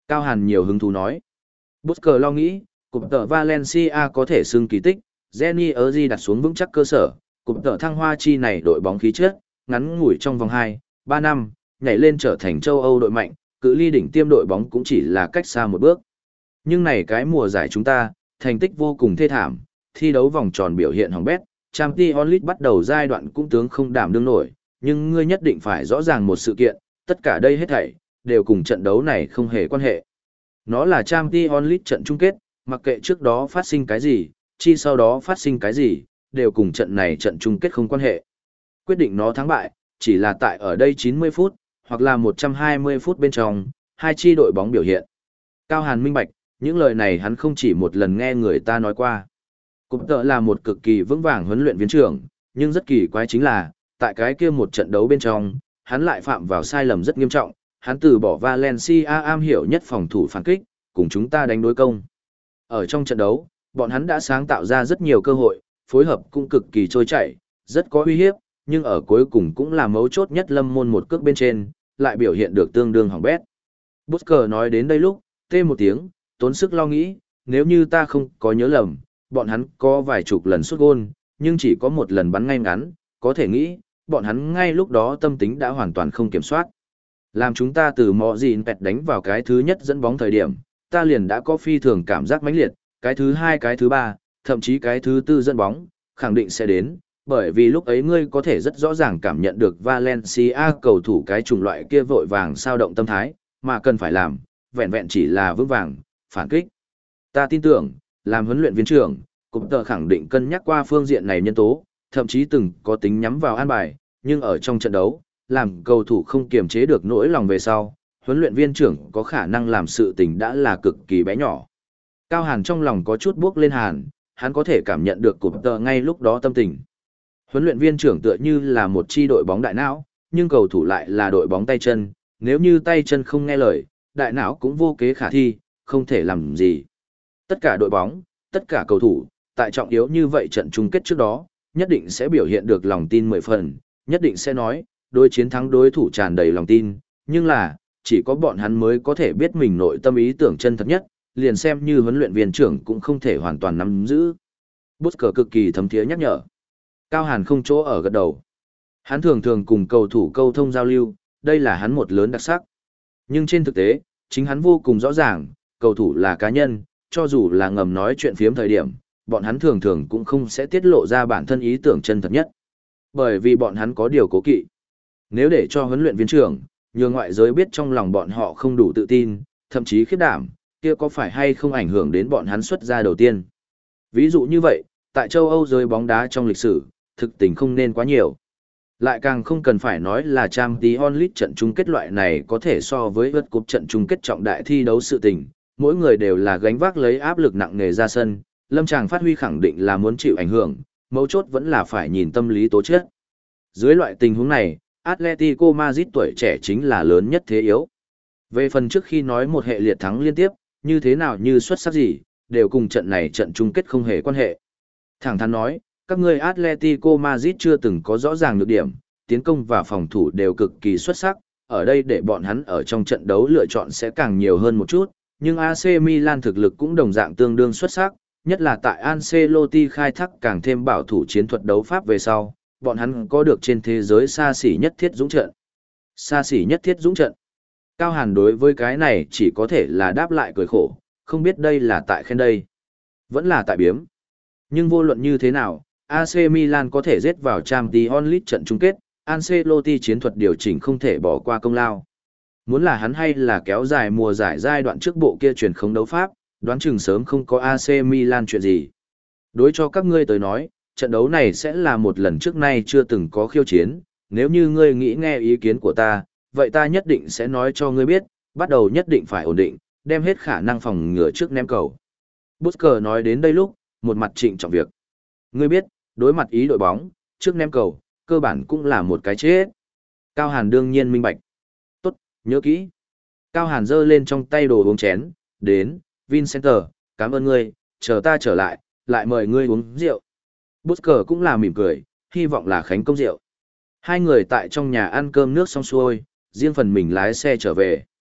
Cao Hàn nhiều hứng thú nói. Busker lo nghĩ, cụm tợ Valencia có thể xưng kỳ tích, Jenny Erzi đặt xuống vững chắc cơ sở, cụm tợ thăng hoa chi này đội bóng khí chất, ngắn ngủi trong vòng hai, ba năm, nhảy lên trở thành châu Âu đội mạnh, cự ly đỉnh tiêm đội bóng cũng chỉ là cách xa một bước. Nhưng này cái mùa giải chúng ta, thành tích vô cùng thê thảm, thi đấu vòng tròn biểu hiện hỏng bét, Champions League bắt đầu giai đoạn cũng tướng không đảm đương nổi, nhưng ngươi nhất định phải rõ ràng một sự kiện, tất cả đây hết thảy đều cùng trận đấu này không hề quan hệ. Nó là Champions League trận chung kết, mặc kệ trước đó phát sinh cái gì, chi sau đó phát sinh cái gì, đều cùng trận này trận chung kết không quan hệ. Quyết định nó thắng bại, chỉ là tại ở đây chín mươi phút, hoặc là một trăm hai mươi phút bên trong, hai chi đội bóng biểu hiện. Cao Hàn minh bạch, những lời này hắn không chỉ một lần nghe người ta nói qua. Cụm tợ là một cực kỳ vững vàng huấn luyện viên trưởng, nhưng rất kỳ quái chính là, tại cái kia một trận đấu bên trong, hắn lại phạm vào sai lầm rất nghiêm trọng, hắn từ bỏ Valencia am hiểu nhất phòng thủ phản kích, cùng chúng ta đánh đối công. Ở trong trận đấu, bọn hắn đã sáng tạo ra rất nhiều cơ hội, phối hợp cũng cực kỳ trôi chảy, rất có uy hiếp, nhưng ở cuối cùng cũng là mấu chốt nhất lâm môn một cước bên trên, lại biểu hiện được tương đương hỏng bét. Busker nói đến đây lúc, tê một tiếng, tốn sức lo nghĩ, nếu như ta không có nhớ lầm, bọn hắn có vài chục lần sút gôn, nhưng chỉ có một lần bắn ngay ngắn, có thể nghĩ, bọn hắn ngay lúc đó tâm tính đã hoàn toàn không kiểm soát. Làm chúng ta từ mọ gìn pẹt đánh vào cái thứ nhất dẫn bóng thời điểm, ta liền đã có phi thường cảm giác mãnh liệt, cái thứ hai cái thứ ba, thậm chí cái thứ tư dẫn bóng, khẳng định sẽ đến, bởi vì lúc ấy ngươi có thể rất rõ ràng cảm nhận được Valencia cầu thủ cái chủng loại kia vội vàng sao động tâm thái, mà cần phải làm, vẹn vẹn chỉ là vững vàng, phản kích. Ta tin tưởng, làm huấn luyện viên trưởng, cụm tờ khẳng định cân nhắc qua phương diện này nhân tố, thậm chí từng có tính nhắm vào an bài, nhưng ở trong trận đấu, làm cầu thủ không kiềm chế được nỗi lòng về sau, huấn luyện viên trưởng có khả năng làm sự tình đã là cực kỳ bé nhỏ. Cao Hàn trong lòng có chút bước lên hàn, hắn có thể cảm nhận được cụm tờ ngay lúc đó tâm tình. Huấn luyện viên trưởng tựa như là một chi đội bóng đại não, nhưng cầu thủ lại là đội bóng tay chân, nếu như tay chân không nghe lời, đại não cũng vô kế khả thi, không thể làm gì. Tất cả đội bóng, tất cả cầu thủ, tại trọng yếu như vậy trận chung kết trước đó, nhất định sẽ biểu hiện được lòng tin mười phần, nhất định sẽ nói, đối chiến thắng đối thủ tràn đầy lòng tin, nhưng là, chỉ có bọn hắn mới có thể biết mình nội tâm ý tưởng chân thật nhất, liền xem như huấn luyện viên trưởng cũng không thể hoàn toàn nắm giữ. Busker cực kỳ thấm thiế nhắc nhở. Cao Hàn không chỗ ở gật đầu. Hắn thường thường cùng cầu thủ câu thông giao lưu, đây là hắn một lớn đặc sắc. Nhưng trên thực tế, chính hắn vô cùng rõ ràng, cầu thủ là cá nhân, cho dù là ngầm nói chuyện phiếm thời điểm, bọn hắn thường thường cũng không sẽ tiết lộ ra bản thân ý tưởng chân thật nhất. Bởi vì bọn hắn có điều cố kỵ. Nếu để cho huấn luyện viên trưởng, nhờ ngoại giới biết trong lòng bọn họ không đủ tự tin, thậm chí khiếp đảm, kia có phải hay không ảnh hưởng đến bọn hắn xuất ra đầu tiên. Ví dụ như vậy, tại châu Âu giới bóng đá trong lịch sử, thực tình không nên quá nhiều. Lại càng không cần phải nói là Champions League trận chung kết loại này có thể so với vượt cúp trận chung kết trọng đại thi đấu sự tình, mỗi người đều là gánh vác lấy áp lực nặng nề ra sân, lâm tràng phát huy khẳng định là muốn chịu ảnh hưởng, mấu chốt vẫn là phải nhìn tâm lý tố chất. Dưới loại tình huống này, Atletico Madrid tuổi trẻ chính là lớn nhất thế yếu. Về phần trước khi nói một hệ liệt thắng liên tiếp, như thế nào như xuất sắc gì, đều cùng trận này trận chung kết không hề quan hệ. Thẳng thắn nói, các ngươi Atletico Madrid chưa từng có rõ ràng nhược điểm, tiến công và phòng thủ đều cực kỳ xuất sắc, ở đây để bọn hắn ở trong trận đấu lựa chọn sẽ càng nhiều hơn một chút, nhưng a xê Milan thực lực cũng đồng dạng tương đương xuất sắc, nhất là tại Ancelotti khai thác càng thêm bảo thủ chiến thuật đấu pháp về sau, bọn hắn có được trên thế giới xa xỉ nhất thiết dũng trận. Xa xỉ nhất thiết dũng trận. Cao Hàn đối với cái này chỉ có thể là đáp lại cười khổ, không biết đây là tại khen đây, vẫn là tại biếm. Nhưng vô luận như thế nào, a xê Milan có thể giết vào Champions League trận chung kết, Ancelotti chiến thuật điều chỉnh không thể bỏ qua công lao. Muốn là hắn hay là kéo dài mùa giải giai đoạn trước bộ kia truyền không đấu pháp, đoán chừng sớm không có a xê Milan chuyện gì. Đối cho các ngươi tới nói, trận đấu này sẽ là một lần trước nay chưa từng có khiêu chiến, nếu như ngươi nghĩ nghe ý kiến của ta, vậy ta nhất định sẽ nói cho ngươi biết, bắt đầu nhất định phải ổn định, đem hết khả năng phòng ngừa trước ném cầu. Busker nói đến đây lúc, một mặt trịnh trọng việc. Ngươi biết, đối mặt ý đội bóng, trước ném cầu, cơ bản cũng là một cái chết. Cao Hàn đương nhiên minh bạch. Tốt, nhớ kỹ. Cao Hàn giơ lên trong tay đồ uống chén, đến, Vincenter, cảm ơn ngươi, chờ ta trở lại, lại mời ngươi uống rượu. Busker cũng là mỉm cười, hy vọng là khánh công rượu. Hai người tại trong nhà ăn cơm nước xong xuôi, riêng phần mình lái xe trở về.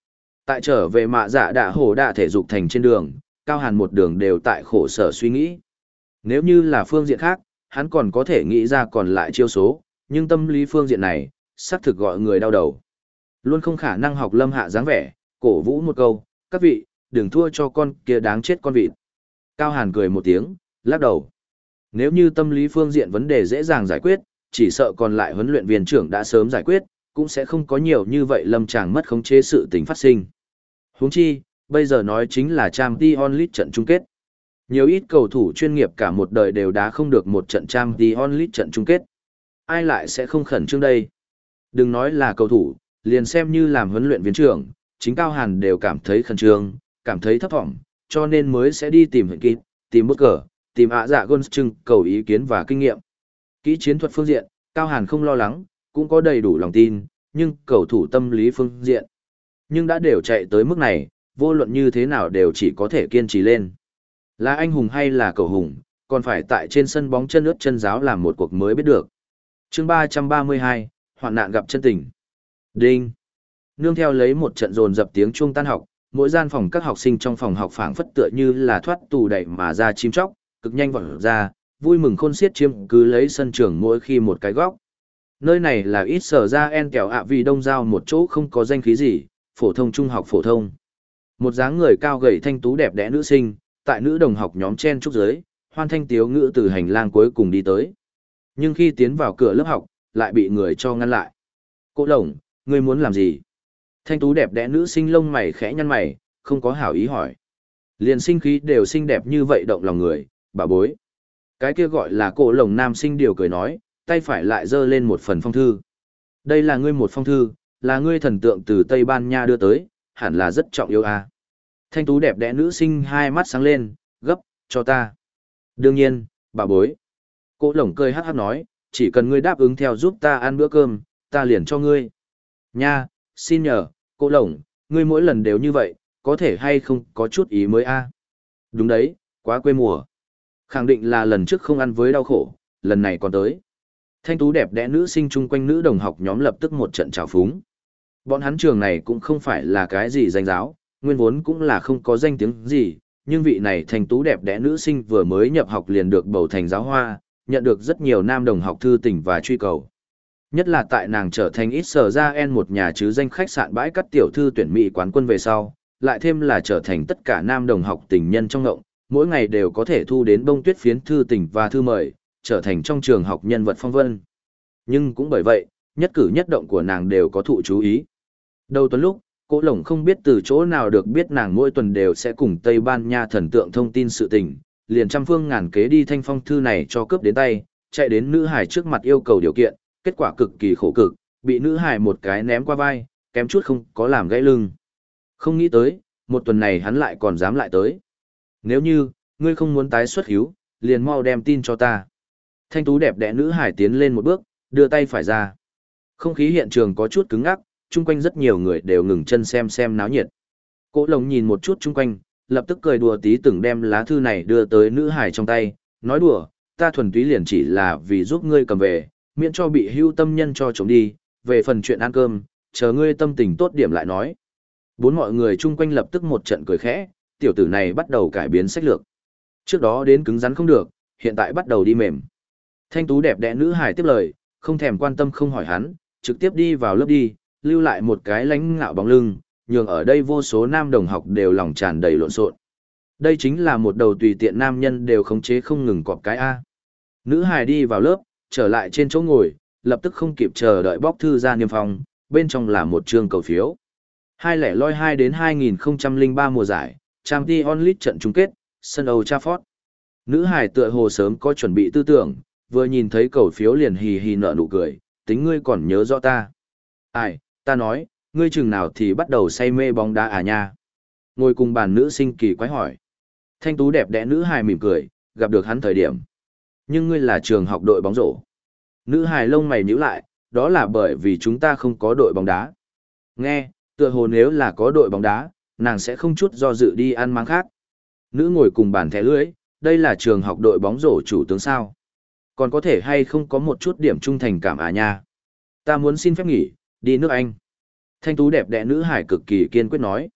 Tại trở về mạ dạ đạ hổ đạ thể dục thành trên đường, Cao Hàn một đường đều tại khổ sở suy nghĩ. Nếu như là phương diện khác, hắn còn có thể nghĩ ra còn lại chiêu số, nhưng tâm lý phương diện này, xác thực gọi người đau đầu. Luôn không khả năng học Lâm Hạ dáng vẻ, cổ vũ một câu, các vị, đừng thua cho con kia đáng chết con vịt. Cao Hàn cười một tiếng, lắc đầu. Nếu như tâm lý phương diện vấn đề dễ dàng giải quyết, chỉ sợ còn lại huấn luyện viên trưởng đã sớm giải quyết, cũng sẽ không có nhiều như vậy Lâm Tràng mất khống chế sự tình phát sinh. Huống chi, bây giờ nói chính là Champions League trận chung kết. Nhiều ít cầu thủ chuyên nghiệp cả một đời đều đá không được một trận Champions League trận chung kết. Ai lại sẽ không khẩn trương đây? Đừng nói là cầu thủ, liền xem như làm huấn luyện viên trưởng, chính Cao Hàn đều cảm thấy khẩn trương, cảm thấy thấp thỏm, cho nên mới sẽ đi tìm hiện kịp, tìm bút cờ, tìm ạ dạ gôn trưng cầu ý kiến và kinh nghiệm. Kỹ chiến thuật phương diện, Cao Hàn không lo lắng, cũng có đầy đủ lòng tin, nhưng cầu thủ tâm lý phương diện. Nhưng đã đều chạy tới mức này, vô luận như thế nào đều chỉ có thể kiên trì lên. Là anh hùng hay là cầu hùng, còn phải tại trên sân bóng chân ướt chân giáo làm một cuộc mới biết được. Chương ba trăm ba mươi hai, hoạn nạn gặp chân tình. Đinh. Nương theo lấy một trận dồn dập tiếng chuông tan học, mỗi gian phòng các học sinh trong phòng học phảng phất tựa như là thoát tù đẩy mà ra chim chóc, cực nhanh vọt ra, vui mừng khôn xiết chiếm cứ lấy sân trường mỗi khi một cái góc. Nơi này là ít sở ra en kẹo ạ vì đông giao một chỗ không có danh khí gì, phổ thông trung học phổ thông. Một dáng người cao gầy thanh tú đẹp đẽ nữ sinh, tại nữ đồng học nhóm chen trúc dưới, hoan thanh tiếu ngữ từ hành lang cuối cùng đi tới. Nhưng khi tiến vào cửa lớp học, lại bị người cho ngăn lại. Cô Đồng, ngươi muốn làm gì? Thanh tú đẹp đẽ nữ sinh lông mày khẽ nhăn mày, không có hảo ý hỏi. Liền sinh khí đều xinh đẹp như vậy động lòng người, bà bối. Cái kia gọi là cổ lồng nam sinh điều cười nói, tay phải lại giơ lên một phần phong thư. Đây là ngươi một phong thư, là ngươi thần tượng từ Tây Ban Nha đưa tới, hẳn là rất trọng yếu à. Thanh tú đẹp đẽ nữ sinh hai mắt sáng lên, gấp, cho ta. Đương nhiên, bà bối. Cổ lồng cười hát hát nói, chỉ cần ngươi đáp ứng theo giúp ta ăn bữa cơm, ta liền cho ngươi. Nha, xin nhờ, cổ lồng, ngươi mỗi lần đều như vậy, có thể hay không có chút ý mới a à? Đúng đấy, quá quê mùa. Khẳng định là lần trước không ăn với đau khổ, lần này còn tới. Thanh tú đẹp đẽ nữ sinh chung quanh nữ đồng học nhóm lập tức một trận trào phúng. Bọn hắn trường này cũng không phải là cái gì danh giáo, nguyên vốn cũng là không có danh tiếng gì, nhưng vị này thanh tú đẹp đẽ nữ sinh vừa mới nhập học liền được bầu thành giáo hoa, nhận được rất nhiều nam đồng học thư tình và truy cầu. Nhất là tại nàng trở thành ít sở ra en một nhà chứ danh khách sạn bãi cắt tiểu thư tuyển mỹ quán quân về sau, lại thêm là trở thành tất cả nam đồng học tình nhân trong ngộng, mỗi ngày đều có thể thu đến bông tuyết phiến thư tình và thư mời, trở thành trong trường học nhân vật phong vân. Nhưng cũng bởi vậy, nhất cử nhất động của nàng đều có thụ chú ý. Đầu tuần lúc, Cố Lồng không biết từ chỗ nào được biết nàng mỗi tuần đều sẽ cùng Tây Ban Nha thần tượng thông tin sự tình, liền trăm phương ngàn kế đi thanh phong thư này cho cướp đến tay, chạy đến nữ hải trước mặt yêu cầu điều kiện, kết quả cực kỳ khổ cực, bị nữ hải một cái ném qua vai, kém chút không có làm gãy lưng. Không nghĩ tới, một tuần này hắn lại còn dám lại tới. Nếu như, ngươi không muốn tái xuất hiếu, liền mau đem tin cho ta. Thanh tú đẹp đẽ nữ hải tiến lên một bước, đưa tay phải ra. Không khí hiện trường có chút cứng ngắc, chung quanh rất nhiều người đều ngừng chân xem xem náo nhiệt. Cố Lồng nhìn một chút chung quanh, lập tức cười đùa tí từng đem lá thư này đưa tới nữ hải trong tay, nói đùa, ta thuần túy liền chỉ là vì giúp ngươi cầm về, miễn cho bị hưu tâm nhân cho chống đi, về phần chuyện ăn cơm, chờ ngươi tâm tình tốt điểm lại nói. Bốn mọi người chung quanh lập tức một trận cười khẽ, tiểu tử này bắt đầu cải biến sách lược. Trước đó đến cứng rắn không được, hiện tại bắt đầu đi mềm. Thanh tú đẹp đẽ nữ hải tiếp lời, không thèm quan tâm không hỏi hắn, trực tiếp đi vào lớp đi, lưu lại một cái lãnh ngạo bóng lưng, nhường ở đây vô số nam đồng học đều lòng tràn đầy lộn xộn. Đây chính là một đầu tùy tiện nam nhân đều khống chế không ngừng cọp cái A. Nữ hải đi vào lớp, trở lại trên chỗ ngồi, lập tức không kịp chờ đợi bóc thư ra niêm phong, bên trong là một chương cầu phiếu. hai lẻ loi hai đến hai nghìn không trăm lẻ ba mùa giải, Champions League trận chung kết, sân Old Trafford. Nữ hải tựa hồ sớm có chuẩn bị tư tưởng, vừa nhìn thấy cầu phiếu liền hì hì nở nụ cười, tính ngươi còn nhớ rõ ta. Ai, ta nói, ngươi chừng nào thì bắt đầu say mê bóng đá à nha. Ngồi cùng bàn nữ sinh kỳ quái hỏi. Thanh tú đẹp đẽ nữ hài mỉm cười, gặp được hắn thời điểm. Nhưng ngươi là trường học đội bóng rổ. Nữ hài lông mày nhíu lại, đó là bởi vì chúng ta không có đội bóng đá. Nghe, tựa hồ nếu là có đội bóng đá, nàng sẽ không chút do dự đi ăn máng khác. Nữ ngồi cùng bàn thẻ lưỡi, đây là trường học đội bóng rổ chủ tướng sao. Còn có thể hay không có một chút điểm trung thành cảm à nha. Ta muốn xin phép nghỉ, đi nước Anh. Thanh tú đẹp đẽ nữ hải cực kỳ kiên quyết nói.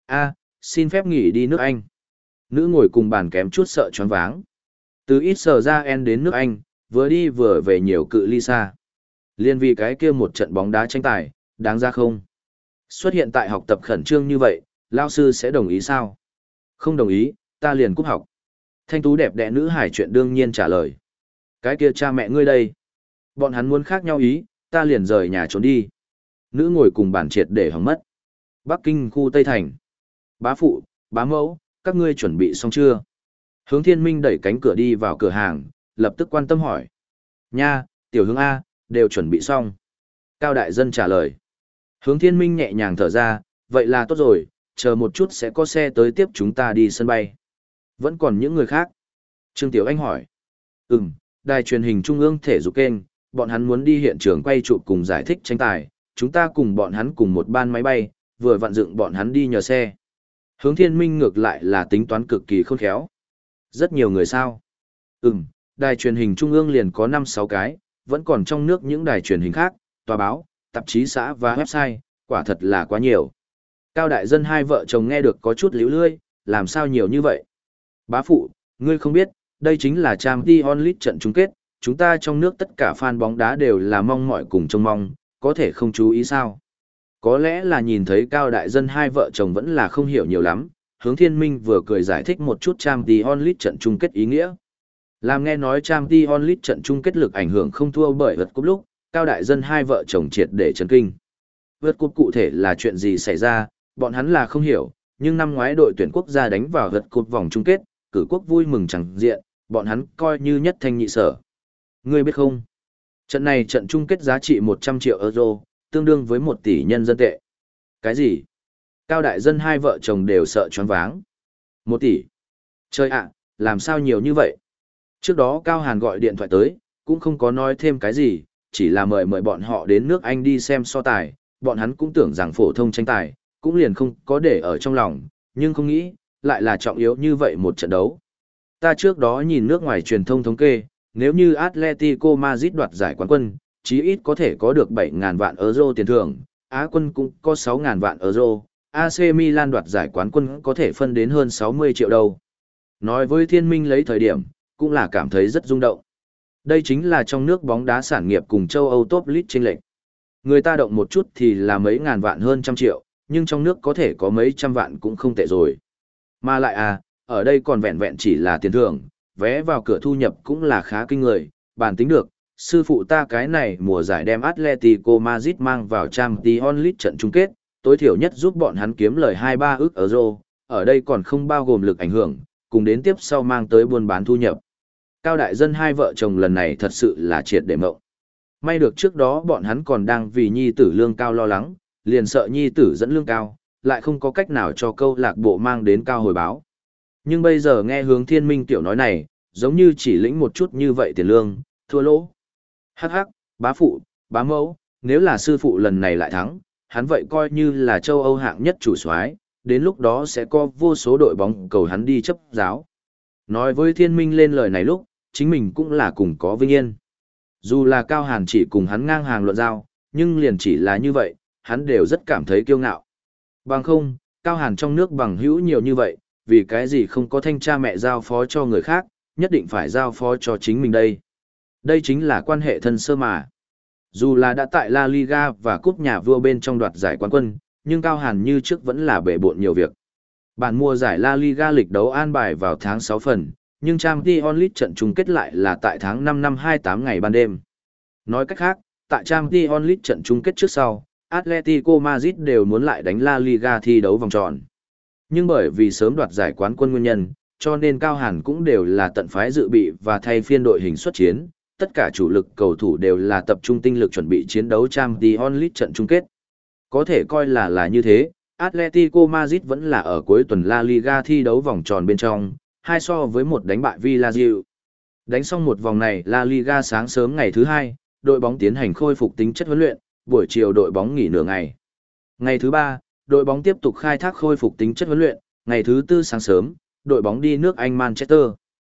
A, xin phép nghỉ đi nước Anh. Nữ ngồi cùng bàn kém chút sợ choáng váng. Từ ít sở ra en đến nước Anh, vừa đi vừa về nhiều cự ly xa. Liên vì cái kia một trận bóng đá tranh tài, đáng ra không? Xuất hiện tại học tập khẩn trương như vậy, lao sư sẽ đồng ý sao? Không đồng ý, ta liền cúp học. Thanh tú đẹp đẽ nữ hải chuyện đương nhiên trả lời. Cái kia cha mẹ ngươi đây. Bọn hắn muốn khác nhau ý, ta liền rời nhà trốn đi. Nữ ngồi cùng bàn triệt để hỏng mất. Bắc Kinh khu Tây Thành. Bá phụ, bá mẫu, các ngươi chuẩn bị xong chưa? Hướng Thiên Minh đẩy cánh cửa đi vào cửa hàng, lập tức quan tâm hỏi. Nha, tiểu hướng A, đều chuẩn bị xong. Cao đại dân trả lời. Hướng Thiên Minh nhẹ nhàng thở ra, vậy là tốt rồi, chờ một chút sẽ có xe tới tiếp chúng ta đi sân bay. Vẫn còn những người khác. Trương Tiểu Anh hỏi. Ừm, đài truyền hình trung ương thể dục kênh, bọn hắn muốn đi hiện trường quay chụp cùng giải thích tranh tài, chúng ta cùng bọn hắn cùng một ban máy bay, vừa vặn dựng bọn hắn đi nhờ xe. Hướng Thiên Minh ngược lại là tính toán cực kỳ khôn khéo. Rất nhiều người sao? Ừm, đài truyền hình trung ương liền có năm sáu cái, vẫn còn trong nước những đài truyền hình khác, tòa báo, tạp chí xã và website, quả thật là quá nhiều. Cao đại dân hai vợ chồng nghe được có chút líu lươi, làm sao nhiều như vậy? Bá phụ, ngươi không biết, đây chính là Champions League trận chung kết, chúng ta trong nước tất cả fan bóng đá đều là mong mỏi cùng trông mong, có thể không chú ý sao? Có lẽ là nhìn thấy Cao đại dân hai vợ chồng vẫn là không hiểu nhiều lắm, Hướng Thiên Minh vừa cười giải thích một chút Champions League trận chung kết ý nghĩa. Làm nghe nói Champions League trận chung kết lực ảnh hưởng không thua bởi vượt cúp lúc, Cao đại dân hai vợ chồng triệt để chấn kinh. Vượt cúp cụ thể là chuyện gì xảy ra, bọn hắn là không hiểu, nhưng năm ngoái đội tuyển quốc gia đánh vào vượt cúp vòng chung kết, cử quốc vui mừng chẳng diện, bọn hắn coi như nhất thanh nhị sở. Ngươi biết không? Trận này trận chung kết giá trị một trăm triệu euro, tương đương với một tỷ nhân dân tệ. Cái gì? Cao đại dân hai vợ chồng đều sợ choáng váng. Một tỷ. Trời ạ, làm sao nhiều như vậy? Trước đó Cao Hàn gọi điện thoại tới, cũng không có nói thêm cái gì, chỉ là mời mời bọn họ đến nước Anh đi xem so tài, bọn hắn cũng tưởng rằng phổ thông tranh tài, cũng liền không có để ở trong lòng, nhưng không nghĩ, lại là trọng yếu như vậy một trận đấu. Ta trước đó nhìn nước ngoài truyền thông thống kê, nếu như Atletico Madrid đoạt giải quán quân, chí ít có thể có được bảy nghìn vạn euro tiền thưởng, Á quân cũng có sáu nghìn vạn euro, a xê Milan đoạt giải quán quân có thể phân đến hơn sáu mươi triệu đâu. Nói với Thiên Minh lấy thời điểm, cũng là cảm thấy rất rung động. Đây chính là trong nước bóng đá sản nghiệp cùng châu Âu top league chênh lệch. Người ta động một chút thì là mấy ngàn vạn hơn trăm triệu, nhưng trong nước có thể có mấy trăm vạn cũng không tệ rồi. Mà lại à, ở đây còn vẹn vẹn chỉ là tiền thưởng, vé vào cửa thu nhập cũng là khá kinh người, bàn tính được, sư phụ ta cái này mùa giải đem Atletico Madrid mang vào Champions League trận chung kết, tối thiểu nhất giúp bọn hắn kiếm lời hai ba ức euro, ở đây còn không bao gồm lực ảnh hưởng, cùng đến tiếp sau mang tới buôn bán thu nhập. Cao đại dân hai vợ chồng lần này thật sự là triệt để mộng. May được trước đó bọn hắn còn đang vì nhi tử lương cao lo lắng, liền sợ nhi tử dẫn lương cao, lại không có cách nào cho câu lạc bộ mang đến cao hồi báo. Nhưng bây giờ nghe Hướng Thiên Minh tiểu nói này, giống như chỉ lĩnh một chút như vậy tiền lương, thua lỗ. Hắc hắc, bá phụ, bá mẫu, nếu là sư phụ lần này lại thắng, hắn vậy coi như là châu Âu hạng nhất chủ soái, đến lúc đó sẽ có vô số đội bóng cầu hắn đi chấp giáo. Nói với Thiên Minh lên lời này lúc, chính mình cũng là cùng có vinh yên. Dù là Cao Hàn chỉ cùng hắn ngang hàng luận giao, nhưng liền chỉ là như vậy, hắn đều rất cảm thấy kiêu ngạo. Bằng không, Cao Hàn trong nước bằng hữu nhiều như vậy, vì cái gì không có thanh cha mẹ giao phó cho người khác, nhất định phải giao phó cho chính mình đây. Đây chính là quan hệ thân sơ mà. Dù là đã tại La Liga và Cúp Nhà Vua bên trong đoạt giải quán quân, nhưng Cao Hàn như trước vẫn là bể bộn nhiều việc. Bản mùa giải La Liga lịch đấu an bài vào tháng sáu phần, nhưng Champions League trận chung kết lại là tại tháng năm năm hai mươi tám ngày ban đêm. Nói cách khác, tại Champions League trận chung kết trước sau, Atletico Madrid đều muốn lại đánh La Liga thi đấu vòng tròn. Nhưng bởi vì sớm đoạt giải quán quân nguyên nhân, cho nên Cao Hàn cũng đều là tận phái dự bị và thay phiên đội hình xuất chiến, tất cả chủ lực cầu thủ đều là tập trung tinh lực chuẩn bị chiến đấu Champions League trận chung kết. Có thể coi là là như thế, Atletico Madrid vẫn là ở cuối tuần La Liga thi đấu vòng tròn bên trong, hai so với một đánh bại Villarreal. Đánh xong một vòng này La Liga sáng sớm ngày thứ hai, đội bóng tiến hành khôi phục tính chất huấn luyện, buổi chiều đội bóng nghỉ nửa ngày. Ngày thứ ba, đội bóng tiếp tục khai thác khôi phục tính chất huấn luyện, ngày thứ tư sáng sớm, đội bóng đi nước Anh Manchester.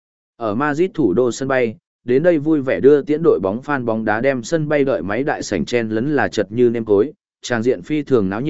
Ở Madrid thủ đô sân bay, đến đây vui vẻ đưa tiễn đội bóng fan bóng đá đem sân bay đợi máy đại sảnh chen lấn là chật như nêm cối, tràng diện phi thường náo nhiệt,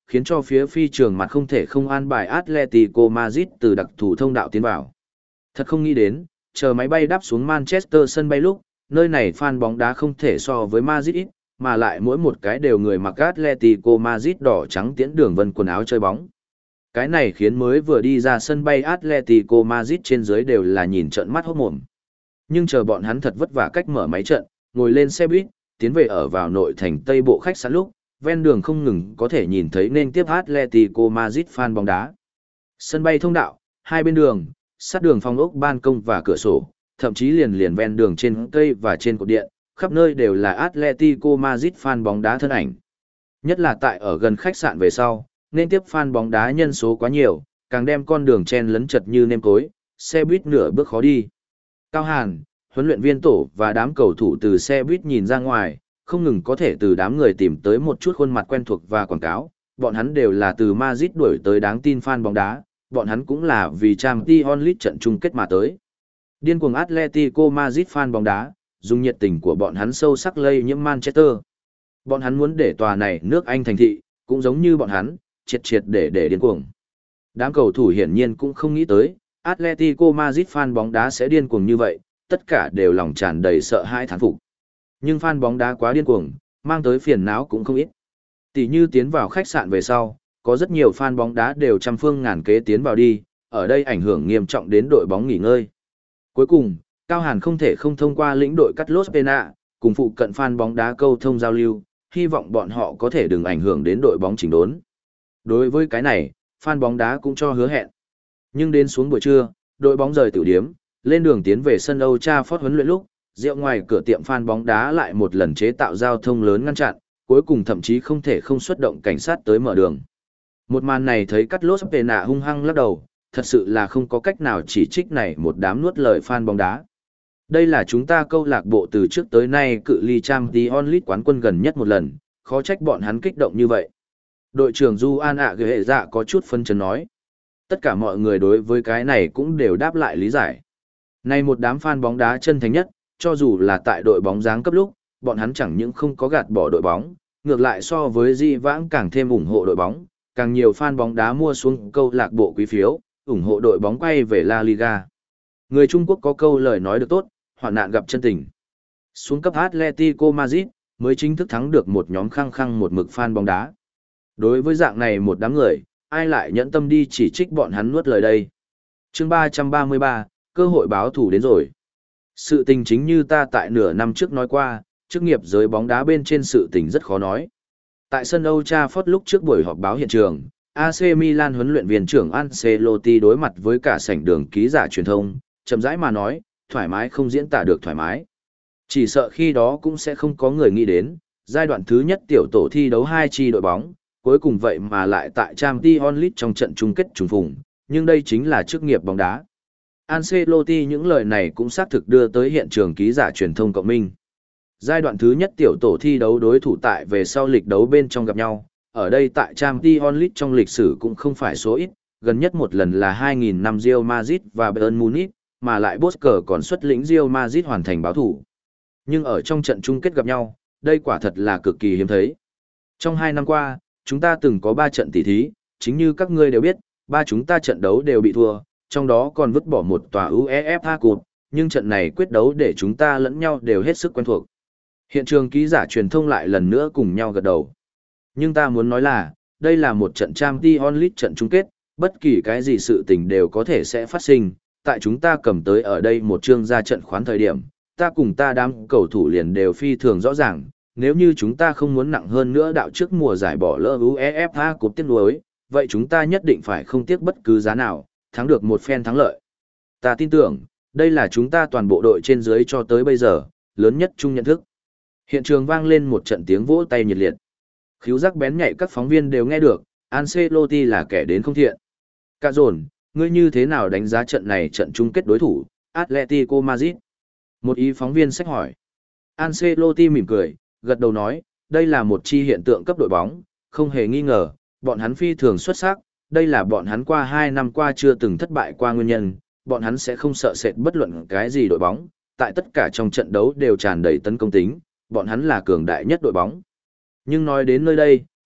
khiến cho phía phi trường mặt không thể không an bài Atletico Madrid từ đặc thù thông đạo tiến vào. Thật không nghĩ đến, chờ máy bay đáp xuống Manchester sân bay lúc, nơi này fan bóng đá không thể so với Madrid ít, mà lại mỗi một cái đều người mặc Atletico Madrid đỏ trắng tiễn đường vân quần áo chơi bóng. Cái này khiến mới vừa đi ra sân bay Atletico Madrid trên dưới đều là nhìn trận mắt hốt mồm. Nhưng chờ bọn hắn thật vất vả cách mở máy trận, ngồi lên xe buýt, tiến về ở vào nội thành Tây Bộ khách sạn lúc, ven đường không ngừng có thể nhìn thấy nên tiếp Atletico Madrid fan bóng đá. Sân bay thông đạo, hai bên đường, sát đường phòng ốc ban công và cửa sổ, thậm chí liền liền ven đường trên cây và trên cột điện, khắp nơi đều là Atletico Madrid fan bóng đá thân ảnh. Nhất là tại ở gần khách sạn về sau, nên tiếp fan bóng đá nhân số quá nhiều, càng đem con đường chen lấn chật như nêm cối, xe buýt nửa bước khó đi. Cao Hàn, huấn luyện viên tổ và đám cầu thủ từ xe buýt nhìn ra ngoài, không ngừng có thể từ đám người tìm tới một chút khuôn mặt quen thuộc và quảng cáo, bọn hắn đều là từ Madrid đuổi tới đáng tin fan bóng đá, bọn hắn cũng là vì Champions League trận chung kết mà tới. Điên cuồng Atletico Madrid fan bóng đá, dùng nhiệt tình của bọn hắn sâu sắc lây nhiễm Manchester. Bọn hắn muốn để tòa này nước Anh thành thị, cũng giống như bọn hắn, triệt triệt để để điên cuồng. Đám cầu thủ hiển nhiên cũng không nghĩ tới, Atletico Madrid fan bóng đá sẽ điên cuồng như vậy, tất cả đều lòng tràn đầy sợ hãi thán phục. Nhưng fan bóng đá quá điên cuồng, mang tới phiền não cũng không ít. Tỷ như tiến vào khách sạn về sau, có rất nhiều fan bóng đá đều trăm phương ngàn kế tiến vào đi, ở đây ảnh hưởng nghiêm trọng đến đội bóng nghỉ ngơi. Cuối cùng, Cao Hàn không thể không thông qua lĩnh đội Carlos Pena, cùng phụ cận fan bóng đá câu thông giao lưu, hy vọng bọn họ có thể đừng ảnh hưởng đến đội bóng chỉnh đốn. Đối với cái này, fan bóng đá cũng cho hứa hẹn. Nhưng đến xuống buổi trưa, đội bóng rời tiểu điếm, lên đường tiến về sân Old Trafford huấn luyện lúc, rượu ngoài cửa tiệm fan bóng đá lại một lần chế tạo giao thông lớn ngăn chặn, cuối cùng thậm chí không thể không xuất động cảnh sát tới mở đường. Một màn này thấy Carlos Pena hung hăng lắc đầu, thật sự là không có cách nào chỉ trích này một đám nuốt lời fan bóng đá. Đây là chúng ta câu lạc bộ từ trước tới nay cự ly Champions League quán quân gần nhất một lần, khó trách bọn hắn kích động như vậy. Đội trưởng Du An ạ Ghệ hệ dạ có chút phân chấn nói. Tất cả mọi người đối với cái này cũng đều đáp lại lý giải. Này một đám fan bóng đá chân thành nhất, cho dù là tại đội bóng dáng cấp lúc, bọn hắn chẳng những không có gạt bỏ đội bóng, ngược lại so với di vãng càng thêm ủng hộ đội bóng, càng nhiều fan bóng đá mua xuống câu lạc bộ quý phiếu, ủng hộ đội bóng quay về La Liga. Người Trung Quốc có câu lời nói được tốt, hoạn nạn gặp chân tình. Xuống cấp Atletico Madrid mới chính thức thắng được một nhóm khăng khăng một mực fan bóng đá. Đối với dạng này một đám người, ai lại nhẫn tâm đi chỉ trích bọn hắn nuốt lời đây. Chương ba trăm ba mươi ba, cơ hội báo thù đến rồi. Sự tình chính như ta tại nửa năm trước nói qua, chức nghiệp giới bóng đá bên trên sự tình rất khó nói. Tại sân Old Trafford lúc trước buổi họp báo hiện trường, a xê Milan huấn luyện viên trưởng Ancelotti đối mặt với cả sảnh đường ký giả truyền thông, chậm rãi mà nói, thoải mái không diễn tả được thoải mái. Chỉ sợ khi đó cũng sẽ không có người nghĩ đến, giai đoạn thứ nhất tiểu tổ thi đấu hai chi đội bóng, cuối cùng vậy mà lại tại Champions League trong trận chung kết trùng phùng, nhưng đây chính là chức nghiệp bóng đá. Ancelotti những lời này cũng xác thực đưa tới hiện trường ký giả truyền thông cộng minh. Giai đoạn thứ nhất tiểu tổ thi đấu đối thủ tại về sau lịch đấu bên trong gặp nhau, ở đây tại Champions League trong lịch sử cũng không phải số ít, gần nhất một lần là hai nghìn năm Real Madrid và Bayern Munich, mà lại Bosker còn xuất lĩnh Real Madrid hoàn thành báo thủ. Nhưng ở trong trận chung kết gặp nhau, đây quả thật là cực kỳ hiếm thấy. Trong hai năm qua, chúng ta từng có ba trận tỷ thí, chính như các ngươi đều biết, ba chúng ta trận đấu đều bị thua, trong đó còn vứt bỏ một tòa UEFA Cup, nhưng trận này quyết đấu để chúng ta lẫn nhau đều hết sức quen thuộc. Hiện trường ký giả truyền thông lại lần nữa cùng nhau gật đầu. Nhưng ta muốn nói là, đây là một trận Champions League trận chung kết, bất kỳ cái gì sự tình đều có thể sẽ phát sinh. Tại chúng ta cầm tới ở đây một chương ra trận khoán thời điểm, ta cùng ta đám cầu thủ liền đều phi thường rõ ràng, nếu như chúng ta không muốn nặng hơn nữa đạo trước mùa giải bỏ lỡ UEFA Cup tiếc nuối, vậy chúng ta nhất định phải không tiếc bất cứ giá nào, thắng được một phen thắng lợi. Ta tin tưởng, đây là chúng ta toàn bộ đội trên dưới cho tới bây giờ, lớn nhất chung nhận thức. Hiện trường vang lên một trận tiếng vỗ tay nhiệt liệt. Khíu giác bén nhạy các phóng viên đều nghe được, Ancelotti là kẻ đến không thiện. Cả dồn, ngươi như thế nào đánh giá trận này trận chung kết đối thủ, Atletico Madrid? Một ý phóng viên sách hỏi. Ancelotti mỉm cười, gật đầu nói, đây là một chi hiện tượng cấp đội bóng, không hề nghi ngờ, bọn hắn phi thường xuất sắc, đây là bọn hắn qua hai năm qua chưa từng thất bại qua nguyên nhân, bọn hắn sẽ không sợ sệt bất luận cái gì đội bóng, tại tất cả trong trận đấu đều tràn đầy tấn công tính, bọn hắn là cường đại nhất đội bóng. Nhưng nói đến nơi đây,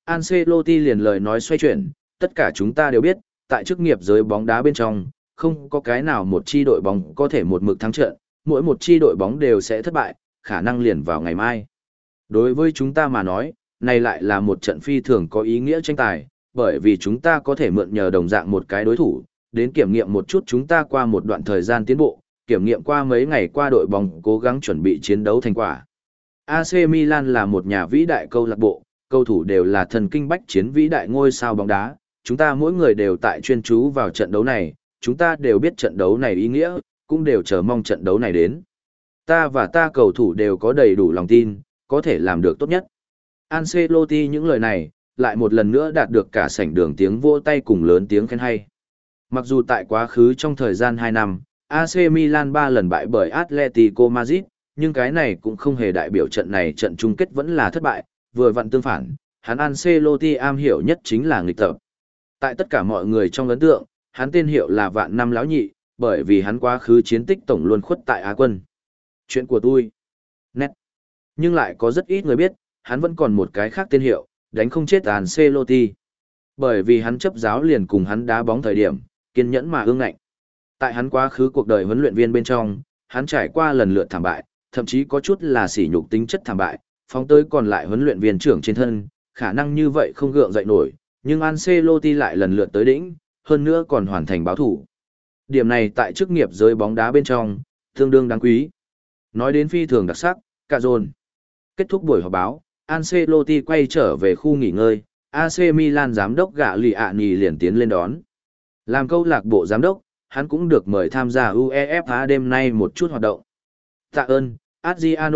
Ancelotti liền lời nói xoay chuyển, tất cả chúng ta đều biết, tại chức nghiệp giới bóng đá bên trong, không có cái nào một chi đội bóng có thể một mực thắng trận, mỗi một chi đội bóng đều sẽ thất bại, khả năng liền vào ngày mai. Đối với chúng ta mà nói, này lại là một trận phi thường có ý nghĩa tranh tài, bởi vì chúng ta có thể mượn nhờ đồng dạng một cái đối thủ, đến kiểm nghiệm một chút chúng ta qua một đoạn thời gian tiến bộ, kiểm nghiệm qua mấy ngày qua đội bóng cố gắng chuẩn bị chiến đấu thành quả. a xê Milan là một nhà vĩ đại câu lạc bộ, cầu thủ đều là thần kinh bách chiến vĩ đại ngôi sao bóng đá, chúng ta mỗi người đều tại chuyên chú vào trận đấu này, chúng ta đều biết trận đấu này ý nghĩa, cũng đều chờ mong trận đấu này đến. Ta và ta cầu thủ đều có đầy đủ lòng tin, có thể làm được tốt nhất. Ancelotti những lời này, lại một lần nữa đạt được cả sảnh đường tiếng vỗ tay cùng lớn tiếng khen hay. Mặc dù tại quá khứ trong thời gian hai năm, a xê Milan ba lần bại bởi Atletico Madrid, nhưng cái này cũng không hề đại biểu trận này trận chung kết vẫn là thất bại, vừa vặn tương phản, hắn Ancelotti am hiểu nhất chính là nghịch tập. Tại tất cả mọi người trong ấn tượng, hắn tên hiệu là vạn năm lão nhị, bởi vì hắn quá khứ chiến tích tổng luôn khuất tại Á quân. Chuyện của tôi. Nét. Nhưng lại có rất ít người biết, hắn vẫn còn một cái khác tên hiệu, đánh không chết Ancelotti. Bởi vì hắn chấp giáo liền cùng hắn đá bóng thời điểm, kiên nhẫn mà ương ngạnh. Tại hắn quá khứ cuộc đời huấn luyện viên bên trong, hắn trải qua lần lượt thảm bại, thậm chí có chút là sỉ nhục tính chất thảm bại, phóng tới còn lại huấn luyện viên trưởng trên thân, khả năng như vậy không gượng dậy nổi, nhưng Ancelotti lại lần lượt tới đỉnh, hơn nữa còn hoàn thành báo thủ. Điểm này tại chức nghiệp giới bóng đá bên trong, tương đương đáng quý. Nói đến phi thường đặc sắc, cả dồn. Kết thúc buổi họp báo, Ancelotti quay trở về khu nghỉ ngơi, a xê Milan giám đốc gạ lì ạ nhì liền tiến lên đón. Làm câu lạc bộ giám đốc, hắn cũng được mời tham gia u e ép a đêm nay một chút hoạt động. Tạ ơn, Adriano.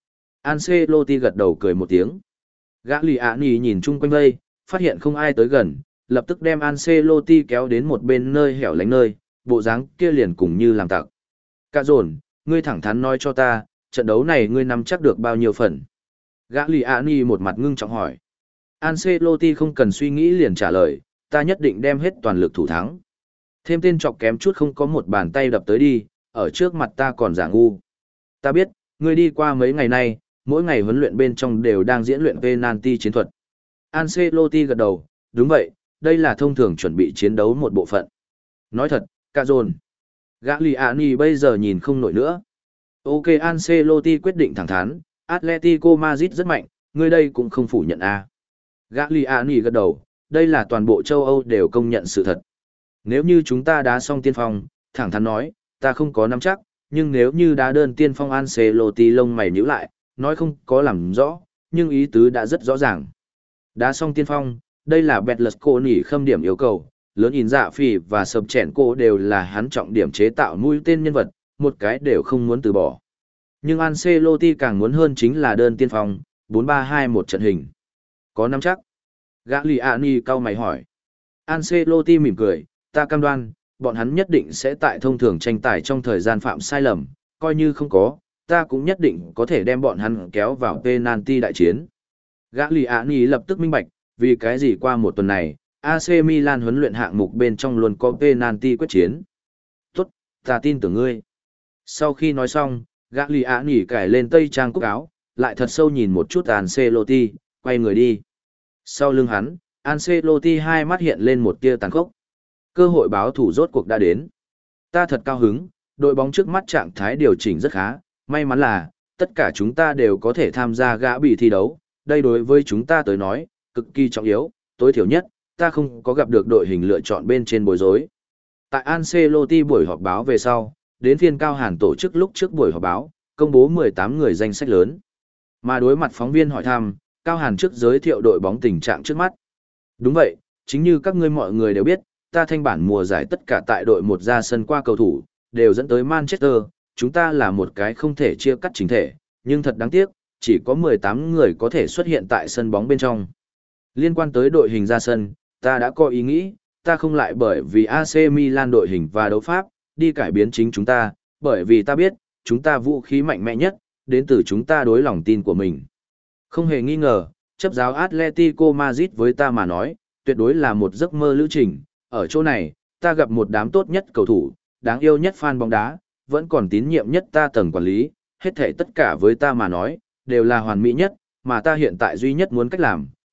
Ancelotti gật đầu cười một tiếng. Gã lì ạ nhì nhìn chung quanh vây, phát hiện không ai tới gần, lập tức đem Ancelotti kéo đến một bên nơi hẻo lánh nơi, bộ dáng kia liền cùng như làm tặc. Cả dồn, ngươi thẳng thắn nói cho ta, trận đấu này ngươi nắm chắc được bao nhiêu phần? Gã lì ạ nhì một mặt ngưng trọng hỏi. Ancelotti không cần suy nghĩ liền trả lời, ta nhất định đem hết toàn lực thủ thắng. Thêm tên chọc kém chút không có một bàn tay đập tới đi, ở trước mặt ta còn giả ngu. Ta biết, ngươi đi qua mấy ngày nay, mỗi ngày huấn luyện bên trong đều đang diễn luyện penalty chiến thuật. Ancelotti gật đầu, đúng vậy, đây là thông thường chuẩn bị chiến đấu một bộ phận. Nói thật, cả dồn. Gagliani bây giờ nhìn không nổi nữa. Ok, Ancelotti quyết định thẳng thắn, Atletico Madrid rất mạnh, ngươi đây cũng không phủ nhận a. À. Gagliani gật đầu, đây là toàn bộ châu Âu đều công nhận sự thật. Nếu như chúng ta đá xong tiên phong, thẳng thắn nói, ta không có nắm chắc, nhưng nếu như đá đơn tiên phong Ancelotti lông mày nhíu lại, nói không có làm rõ, nhưng ý tứ đã rất rõ ràng. Đá xong tiên phong, đây là Betlesconi khâm điểm yêu cầu, lớn in dạ phì và sập chèn cô đều là hắn trọng điểm chế tạo mũi tên nhân vật, một cái đều không muốn từ bỏ. Nhưng Ancelotti càng muốn hơn chính là đơn tiên phong, bốn ba hai một trận hình. Có nắm chắc. Gagliani cau mày hỏi. Ancelotti mỉm cười, ta cam đoan, bọn hắn nhất định sẽ tại thông thường tranh tài trong thời gian phạm sai lầm, coi như không có, ta cũng nhất định có thể đem bọn hắn kéo vào penalty đại chiến. Gagliani lập tức minh bạch, vì cái gì qua một tuần này, a xê Milan huấn luyện hạng mục bên trong luôn có penalty quyết chiến. Tốt, ta tin tưởng ngươi. Sau khi nói xong, Gagliani cài lên tây trang cúc áo, lại thật sâu nhìn một chút Ancelotti, quay người đi. Sau lưng hắn, Ancelotti hai mắt hiện lên một tia tàn khốc. Cơ hội báo thủ rốt cuộc đã đến. Ta thật cao hứng, đội bóng trước mắt trạng thái điều chỉnh rất khá, may mắn là, tất cả chúng ta đều có thể tham gia gã bị thi đấu, đây đối với chúng ta tới nói, cực kỳ trọng yếu, tối thiểu nhất, ta không có gặp được đội hình lựa chọn bên trên bối rối. Tại Ancelotti buổi họp báo về sau, đến phiên Cao Hàn tổ chức lúc trước buổi họp báo, công bố mười tám người danh sách lớn. Mà đối mặt phóng viên hỏi thăm, Cao Hàn trước giới thiệu đội bóng tình trạng trước mắt. Đúng vậy, chính như các ngươi mọi người đều biết, ta thanh bản mùa giải tất cả tại đội một ra sân qua cầu thủ, đều dẫn tới Manchester, chúng ta là một cái không thể chia cắt chính thể, nhưng thật đáng tiếc, chỉ có mười tám người có thể xuất hiện tại sân bóng bên trong. Liên quan tới đội hình ra sân, ta đã có ý nghĩ, ta không lại bởi vì a xê Milan đội hình và đấu pháp, đi cải biến chính chúng ta, bởi vì ta biết, chúng ta vũ khí mạnh mẽ nhất, đến từ chúng ta đối lòng tin của mình. Không hề nghi ngờ, chấp giáo Atletico Madrid với ta mà nói, tuyệt đối là một giấc mơ lữ trình, ở chỗ này, ta gặp một đám tốt nhất cầu thủ, đáng yêu nhất fan bóng đá, vẫn còn tín nhiệm nhất ta tầng quản lý, hết thảy tất cả với ta mà nói, đều là hoàn mỹ nhất, mà ta hiện tại duy nhất muốn cách làm,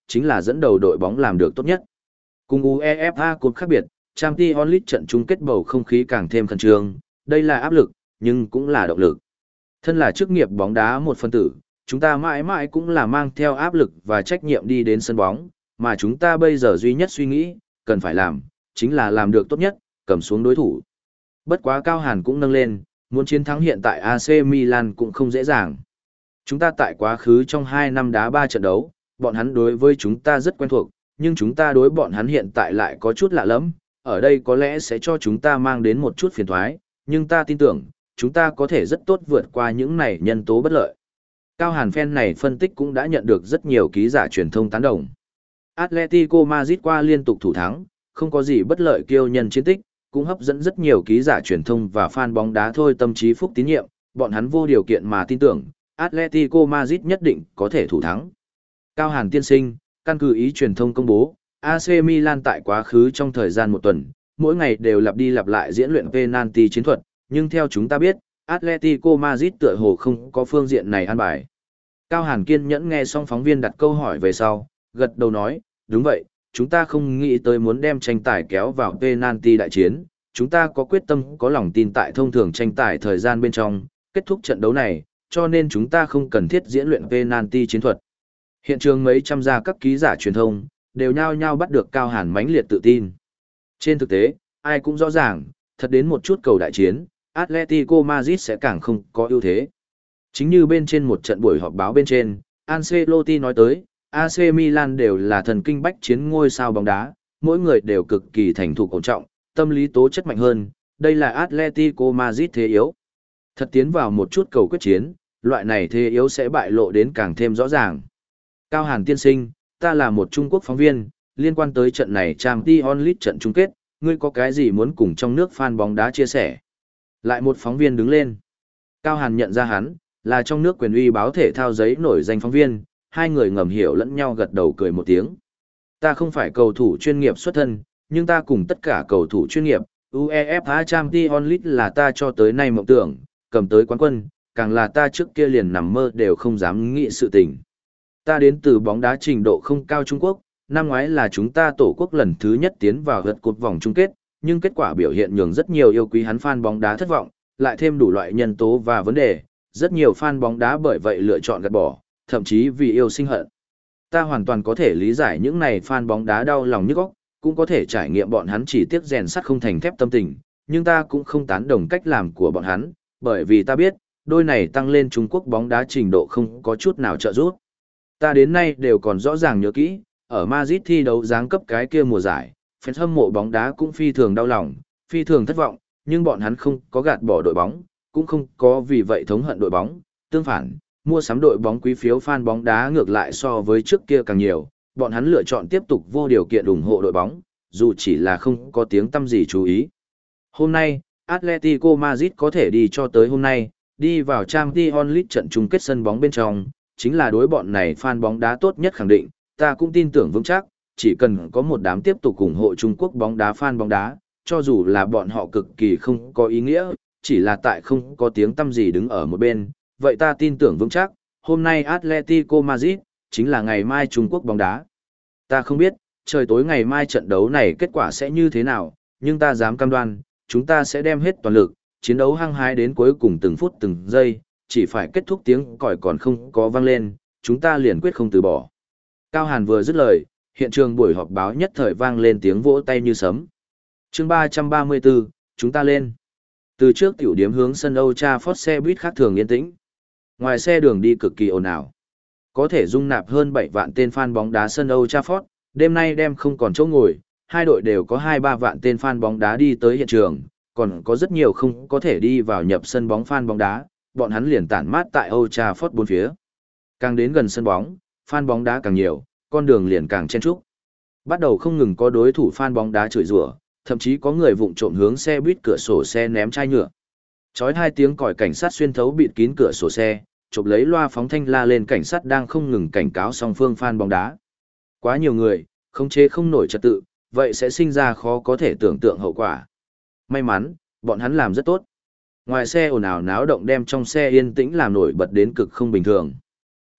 chính là dẫn đầu đội bóng làm được tốt nhất. Cùng UEFA Cup khác biệt, Champions League trận chung kết bầu không khí càng thêm khẩn trương, đây là áp lực, nhưng cũng là động lực. Thân là chức nghiệp bóng đá một phân tử, chúng ta mãi mãi cũng là mang theo áp lực và trách nhiệm đi đến sân bóng, mà chúng ta bây giờ duy nhất suy nghĩ, cần phải làm, chính là làm được tốt nhất, cầm xuống đối thủ. Bất quá Cao Hàn cũng nâng lên, muốn chiến thắng hiện tại a xê Milan cũng không dễ dàng. Chúng ta tại quá khứ trong hai năm đá ba trận đấu, bọn hắn đối với chúng ta rất quen thuộc, nhưng chúng ta đối bọn hắn hiện tại lại có chút lạ lẫm, ở đây có lẽ sẽ cho chúng ta mang đến một chút phiền toái, nhưng ta tin tưởng, chúng ta có thể rất tốt vượt qua những này nhân tố bất lợi. Cao Hàn fan này phân tích cũng đã nhận được rất nhiều ký giả truyền thông tán đồng. Atletico Madrid qua liên tục thủ thắng, không có gì bất lợi kiêu nhân chiến tích, cũng hấp dẫn rất nhiều ký giả truyền thông và fan bóng đá thôi tâm trí phúc tín nhiệm, bọn hắn vô điều kiện mà tin tưởng, Atletico Madrid nhất định có thể thủ thắng. Cao Hàn tiên sinh, căn cứ ý truyền thông công bố, a xê Milan tại quá khứ trong thời gian một tuần, mỗi ngày đều lặp đi lặp lại diễn luyện penalty chiến thuật, nhưng theo chúng ta biết, Atletico Madrid tựa hồ không có phương diện này an bài. Cao Hàn kiên nhẫn nghe xong phóng viên đặt câu hỏi về sau, gật đầu nói, đúng vậy, chúng ta không nghĩ tới muốn đem tranh tài kéo vào penalty đại chiến, chúng ta có quyết tâm có lòng tin tại thông thường tranh tài thời gian bên trong, kết thúc trận đấu này, cho nên chúng ta không cần thiết diễn luyện penalty chiến thuật. Hiện trường mấy trăm gia các ký giả truyền thông, đều nhao nhao bắt được Cao Hàn mãnh liệt tự tin. Trên thực tế, ai cũng rõ ràng, thật đến một chút cầu đại chiến, Atletico Madrid sẽ càng không có ưu thế. Chính như bên trên một trận buổi họp báo bên trên, Ancelotti nói tới, a xê Milan đều là thần kinh bách chiến ngôi sao bóng đá, mỗi người đều cực kỳ thành thục ổn trọng, tâm lý tố chất mạnh hơn, đây là Atletico Madrid thế yếu. Thật tiến vào một chút cầu quyết chiến, loại này thế yếu sẽ bại lộ đến càng thêm rõ ràng. Cao Hàn tiên sinh, ta là một Trung Quốc phóng viên, liên quan tới trận này Champions League trận chung kết, ngươi có cái gì muốn cùng trong nước fan bóng đá chia sẻ? Lại một phóng viên đứng lên. Cao Hàn nhận ra hắn, là trong nước quyền uy báo thể thao giấy nổi danh phóng viên, hai người ngầm hiểu lẫn nhau gật đầu cười một tiếng. Ta không phải cầu thủ chuyên nghiệp xuất thân, nhưng ta cùng tất cả cầu thủ chuyên nghiệp, UEFA Champions League là ta cho tới nay mộng tưởng, cầm tới quán quân, càng là ta trước kia liền nằm mơ đều không dám nghĩ sự tình. Ta đến từ bóng đá trình độ không cao Trung Quốc, năm ngoái là chúng ta tổ quốc lần thứ nhất tiến vào gật cột vòng chung kết, nhưng kết quả biểu hiện nhường rất nhiều yêu quý hắn fan bóng đá thất vọng, lại thêm đủ loại nhân tố và vấn đề, rất nhiều fan bóng đá bởi vậy lựa chọn gạt bỏ, thậm chí vì yêu sinh hận. Ta hoàn toàn có thể lý giải những này fan bóng đá đau lòng nhức óc, cũng có thể trải nghiệm bọn hắn chỉ tiếc rèn sắt không thành thép tâm tình, nhưng ta cũng không tán đồng cách làm của bọn hắn, bởi vì ta biết, đôi này tăng lên Trung Quốc bóng đá trình độ không có chút nào trợ giúp. Ta đến nay đều còn rõ ràng nhớ kỹ, ở Madrid thi đấu giáng cấp cái kia mùa giải, fans hâm mộ bóng đá cũng phi thường đau lòng, phi thường thất vọng, nhưng bọn hắn không có gạt bỏ đội bóng, cũng không có vì vậy thống hận đội bóng, tương phản, mua sắm đội bóng quý phiếu fan bóng đá ngược lại so với trước kia càng nhiều, bọn hắn lựa chọn tiếp tục vô điều kiện ủng hộ đội bóng, dù chỉ là không có tiếng tăm gì chú ý. Hôm nay, Atletico Madrid có thể đi cho tới hôm nay, đi vào Champions League trận chung kết sân bóng bên trong, chính là đối bọn này fan bóng đá tốt nhất khẳng định, ta cũng tin tưởng vững chắc, chỉ cần có một đám tiếp tục ủng hộ Trung Quốc bóng đá fan bóng đá, cho dù là bọn họ cực kỳ không có ý nghĩa, chỉ là tại không có tiếng tăm gì đứng ở một bên, vậy ta tin tưởng vững chắc, hôm nay Atletico Madrid, chính là ngày mai Trung Quốc bóng đá. Ta không biết, trời tối ngày mai trận đấu này kết quả sẽ như thế nào, nhưng ta dám cam đoan, chúng ta sẽ đem hết toàn lực, chiến đấu hăng hái đến cuối cùng từng phút từng giây, chỉ phải kết thúc tiếng còi còn không có vang lên, chúng ta liền quyết không từ bỏ. Cao Hàn vừa dứt lời, hiện trường buổi họp báo nhất thời vang lên tiếng vỗ tay như sấm. Chương ba trăm ba mươi tư, chúng ta lên. Từ trước tiểu điếm hướng sân Old Trafford xe buýt khác thường yên tĩnh. Ngoài xe đường đi cực kỳ ồn ào. Có thể dung nạp hơn bảy vạn tên fan bóng đá sân Old Trafford, đêm nay đem không còn chỗ ngồi, hai đội đều có hai ba vạn tên fan bóng đá đi tới hiện trường, còn có rất nhiều không có thể đi vào nhập sân bóng fan bóng đá, bọn hắn liền tản mát tại Old Trafford bốn phía. Càng đến gần sân bóng, fan bóng đá càng nhiều, con đường liền càng chen chúc. Bắt đầu không ngừng có đối thủ fan bóng đá chửi rủa, thậm chí có người vụng trộm hướng xe buýt cửa sổ xe ném chai nhựa. Chói hai tiếng còi cảnh sát xuyên thấu bịt kín cửa sổ xe, chụp lấy loa phóng thanh la lên cảnh sát đang không ngừng cảnh cáo song phương fan bóng đá. Quá nhiều người, không chế không nổi trật tự, vậy sẽ sinh ra khó có thể tưởng tượng hậu quả. May mắn, bọn hắn làm rất tốt. Ngoài xe ồn ào náo động đem trong xe yên tĩnh làm nổi bật đến cực không bình thường.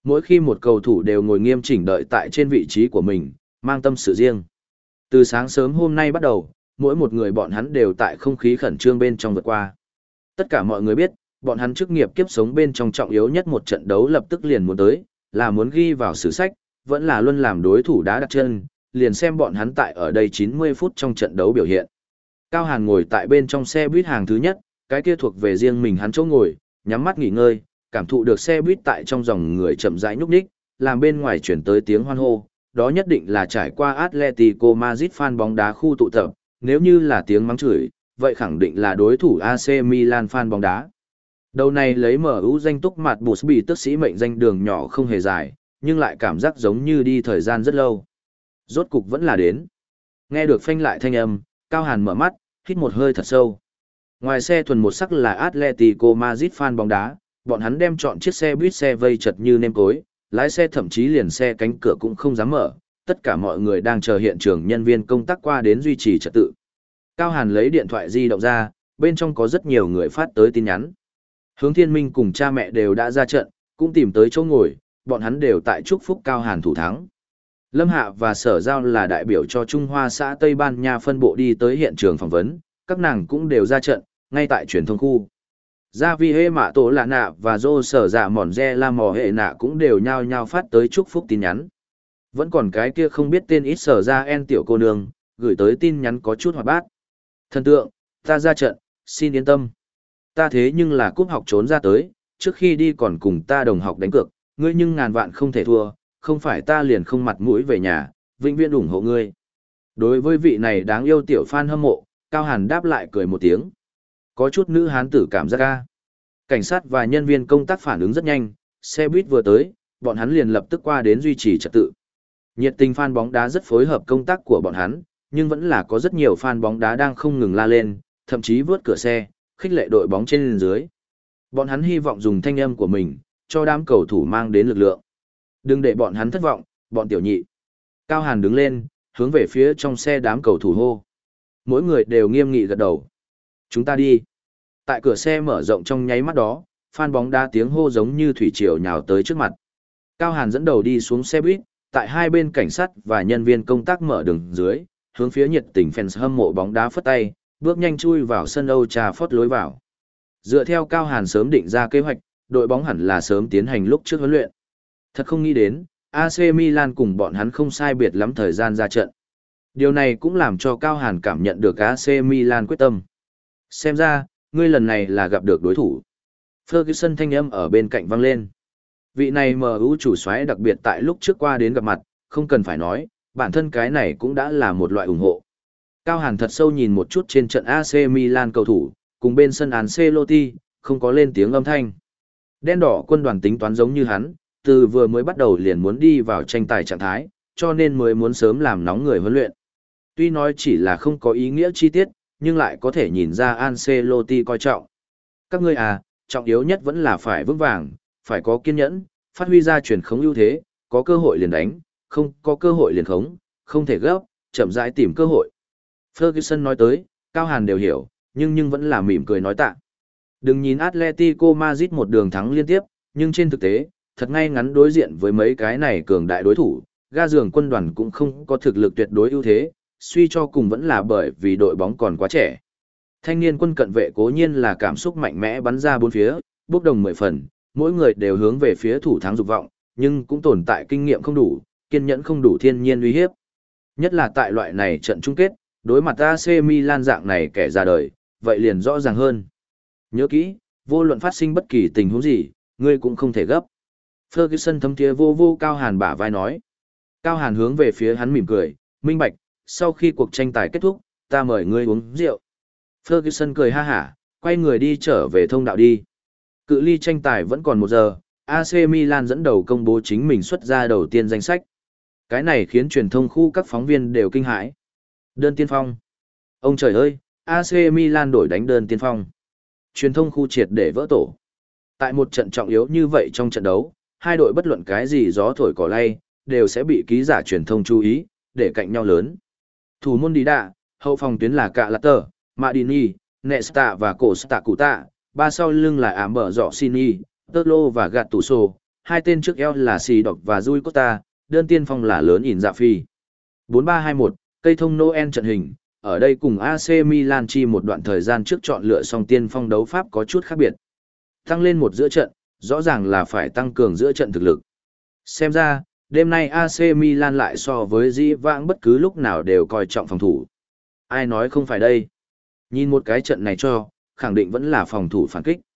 Mỗi khi một cầu thủ đều ngồi nghiêm chỉnh đợi tại trên vị trí của mình, mang tâm sự riêng. Từ sáng sớm hôm nay bắt đầu, mỗi một người bọn hắn đều tại không khí khẩn trương bên trong vượt qua. Tất cả mọi người biết, bọn hắn chức nghiệp kiếp sống bên trong trọng yếu nhất một trận đấu lập tức liền muốn tới, là muốn ghi vào sử sách, vẫn là luôn làm đối thủ đá đặt chân, liền xem bọn hắn tại ở đây chín mươi phút trong trận đấu biểu hiện. Cao Hàn ngồi tại bên trong xe buýt hàng thứ nhất, cái kia thuộc về riêng mình hắn chỗ ngồi, nhắm mắt nghỉ ngơi, cảm thụ được xe buýt tại trong dòng người chậm rãi nhúc nhích, làm bên ngoài chuyển tới tiếng hoan hô, đó nhất định là trải qua Atletico Madrid fan bóng đá khu tụ tập, nếu như là tiếng mắng chửi, vậy khẳng định là đối thủ a xê Milan fan bóng đá. Đầu này lấy em u danh túc mặt bụt bị tức sĩ mệnh danh đường nhỏ không hề dài, nhưng lại cảm giác giống như đi thời gian rất lâu. Rốt cục vẫn là đến. Nghe được phanh lại thanh âm, Cao Hàn mở mắt, hít một hơi thật sâu. Ngoài xe thuần một sắc là Atletico Madrid fan bóng đá, bọn hắn đem chọn chiếc xe buýt xe vây chật như nêm cối, lái xe thậm chí liền xe cánh cửa cũng không dám mở, tất cả mọi người đang chờ hiện trường nhân viên công tác qua đến duy trì trật tự. Cao Hàn lấy điện thoại di động ra, bên trong có rất nhiều người phát tới tin nhắn. Hướng Thiên Minh cùng cha mẹ đều đã ra trận, cũng tìm tới chỗ ngồi, bọn hắn đều tại chúc phúc Cao Hàn thủ thắng. Lâm Hạ và Sở Giao là đại biểu cho Trung Hoa xã Tây Ban Nha phân bộ đi tới hiện trường phỏng vấn, các nàng cũng đều ra trận, ngay tại truyền thông khu. Gia Vi Hê Mạ Tổ Lạ Nạ và Dô Sở Dạ Mòn Re La Mò Hệ Nạ cũng đều nhao nhao phát tới chúc phúc tin nhắn. Vẫn còn cái kia không biết tên ít Sở Ra En tiểu cô nương, gửi tới tin nhắn có chút hoạt bát. Thần tượng, ta ra trận, xin yên tâm. Ta thế nhưng là cúp học trốn ra tới, trước khi đi còn cùng ta đồng học đánh cược, ngươi nhưng ngàn vạn không thể thua, không phải ta liền không mặt mũi về nhà, vĩnh viễn ủng hộ ngươi. Đối với vị này đáng yêu tiểu fan hâm mộ, Cao Hàn đáp lại cười một tiếng. Có chút nữ hán tử cảm giác ca. Cảnh sát và nhân viên công tác phản ứng rất nhanh, xe buýt vừa tới, bọn hắn liền lập tức qua đến duy trì trật tự. Nhiệt tình fan bóng đá rất phối hợp công tác của bọn hắn, nhưng vẫn là có rất nhiều fan bóng đá đang không ngừng la lên, thậm chí vướt cửa xe, khích lệ đội bóng trên dưới. Bọn hắn hy vọng dùng thanh âm của mình, cho đám cầu thủ mang đến lực lượng. Đừng để bọn hắn thất vọng, bọn tiểu nhị. Cao Hàn đứng lên, hướng về phía trong xe đám cầu thủ hô. Mỗi người đều nghiêm nghị gật đầu. Chúng ta đi. Tại cửa xe mở rộng trong nháy mắt đó, fan bóng đá tiếng hô giống như thủy triều nhào tới trước mặt. Cao Hàn dẫn đầu đi xuống xe buýt, tại hai bên cảnh sát và nhân viên công tác mở đường dưới, hướng phía nhiệt tình fans hâm mộ bóng đá phất tay, bước nhanh chui vào sân Old Trafford lối vào. Dựa theo Cao Hàn sớm định ra kế hoạch, đội bóng hẳn là sớm tiến hành lúc trước huấn luyện. Thật không nghĩ đến, a xê Milan cùng bọn hắn không sai biệt lắm thời gian ra trận. Điều này cũng làm cho Cao Hàn cảm nhận được a xê Milan quyết tâm. Xem ra, ngươi lần này là gặp được đối thủ. Ferguson thanh âm ở bên cạnh vang lên. Vị này em u chủ soái đặc biệt tại lúc trước qua đến gặp mặt, không cần phải nói, bản thân cái này cũng đã là một loại ủng hộ. Cao Hàn thật sâu nhìn một chút trên trận a xê Milan cầu thủ, cùng bên sân Ancelotti, không có lên tiếng âm thanh. Đen đỏ quân đoàn tính toán giống như hắn, từ vừa mới bắt đầu liền muốn đi vào tranh tài trạng thái, cho nên mới muốn sớm làm nóng người huấn luyện. Tuy nói chỉ là không có ý nghĩa chi tiết, nhưng lại có thể nhìn ra Ancelotti coi trọng. Các ngươi à, trọng yếu nhất vẫn là phải vững vàng, phải có kiên nhẫn, phát huy ra truyền khống ưu thế, có cơ hội liền đánh, không có cơ hội liền khống, không thể gấp, chậm rãi tìm cơ hội. Ferguson nói tới, Cao Hàn đều hiểu, nhưng nhưng vẫn là mỉm cười nói tạ. Đừng nhìn Atletico Madrid một đường thắng liên tiếp, nhưng trên thực tế, thật ngay ngắn đối diện với mấy cái này cường đại đối thủ, ga giường quân đoàn cũng không có thực lực tuyệt đối ưu thế, suy cho cùng vẫn là bởi vì đội bóng còn quá trẻ. Thanh niên quân cận vệ cố nhiên là cảm xúc mạnh mẽ bắn ra bốn phía, bốc đồng mười phần, mỗi người đều hướng về phía thủ thắng dục vọng, nhưng cũng tồn tại kinh nghiệm không đủ, kiên nhẫn không đủ thiên nhiên uy hiếp. Nhất là tại loại này trận chung kết, đối mặt a xê Milan dạng này kẻ ra đời, vậy liền rõ ràng hơn. Nhớ kỹ, vô luận phát sinh bất kỳ tình huống gì, ngươi cũng không thể gấp. Ferguson thấm thiế vô vô Cao Hàn bả vai nói. Cao Hàn hướng về phía hắn mỉm cười, minh bạch, sau khi cuộc tranh tài kết thúc, ta mời ngươi uống rượu. Ferguson cười ha hả, quay người đi trở về thông đạo đi. Cự ly tranh tài vẫn còn một giờ, a xê Milan dẫn đầu công bố chính mình xuất ra đầu tiên danh sách. Cái này khiến truyền thông khu các phóng viên đều kinh hãi. Đơn tiên phong. Ông trời ơi, a xê Milan đổi đánh đơn tiên phong. Truyền thông khu triệt để vỡ tổ. Tại một trận trọng yếu như vậy trong trận đấu, hai đội bất luận cái gì gió thổi cỏ lay, đều sẽ bị ký giả truyền thông chú ý, để cạnh nhau lớn. Thủ môn đi đạ, hậu phòng tuyến là Cạ Lạt Tờ, Madini, Nesta và Costa Cuta, ba sau lưng là Ám Bờ Giọ Sini, Tơ Lô và Gattuso, hai tên trước eo là Xì Đọc và Rui Costa, đơn tiên phong là lớn ỉn dạ phi. bốn ba hai một, cây thông Noel trận hình, ở đây cùng a xê Milan chi một đoạn thời gian trước chọn lựa xong tiên phong đấu pháp có chút khác biệt. Tăng lên một giữa trận, rõ ràng là phải tăng cường giữa trận thực lực. Xem ra, đêm nay a xê Milan lại so với dĩ vãng bất cứ lúc nào đều coi trọng phòng thủ. Ai nói không phải đây? Nhìn một cái trận này cho, khẳng định vẫn là phòng thủ phản kích.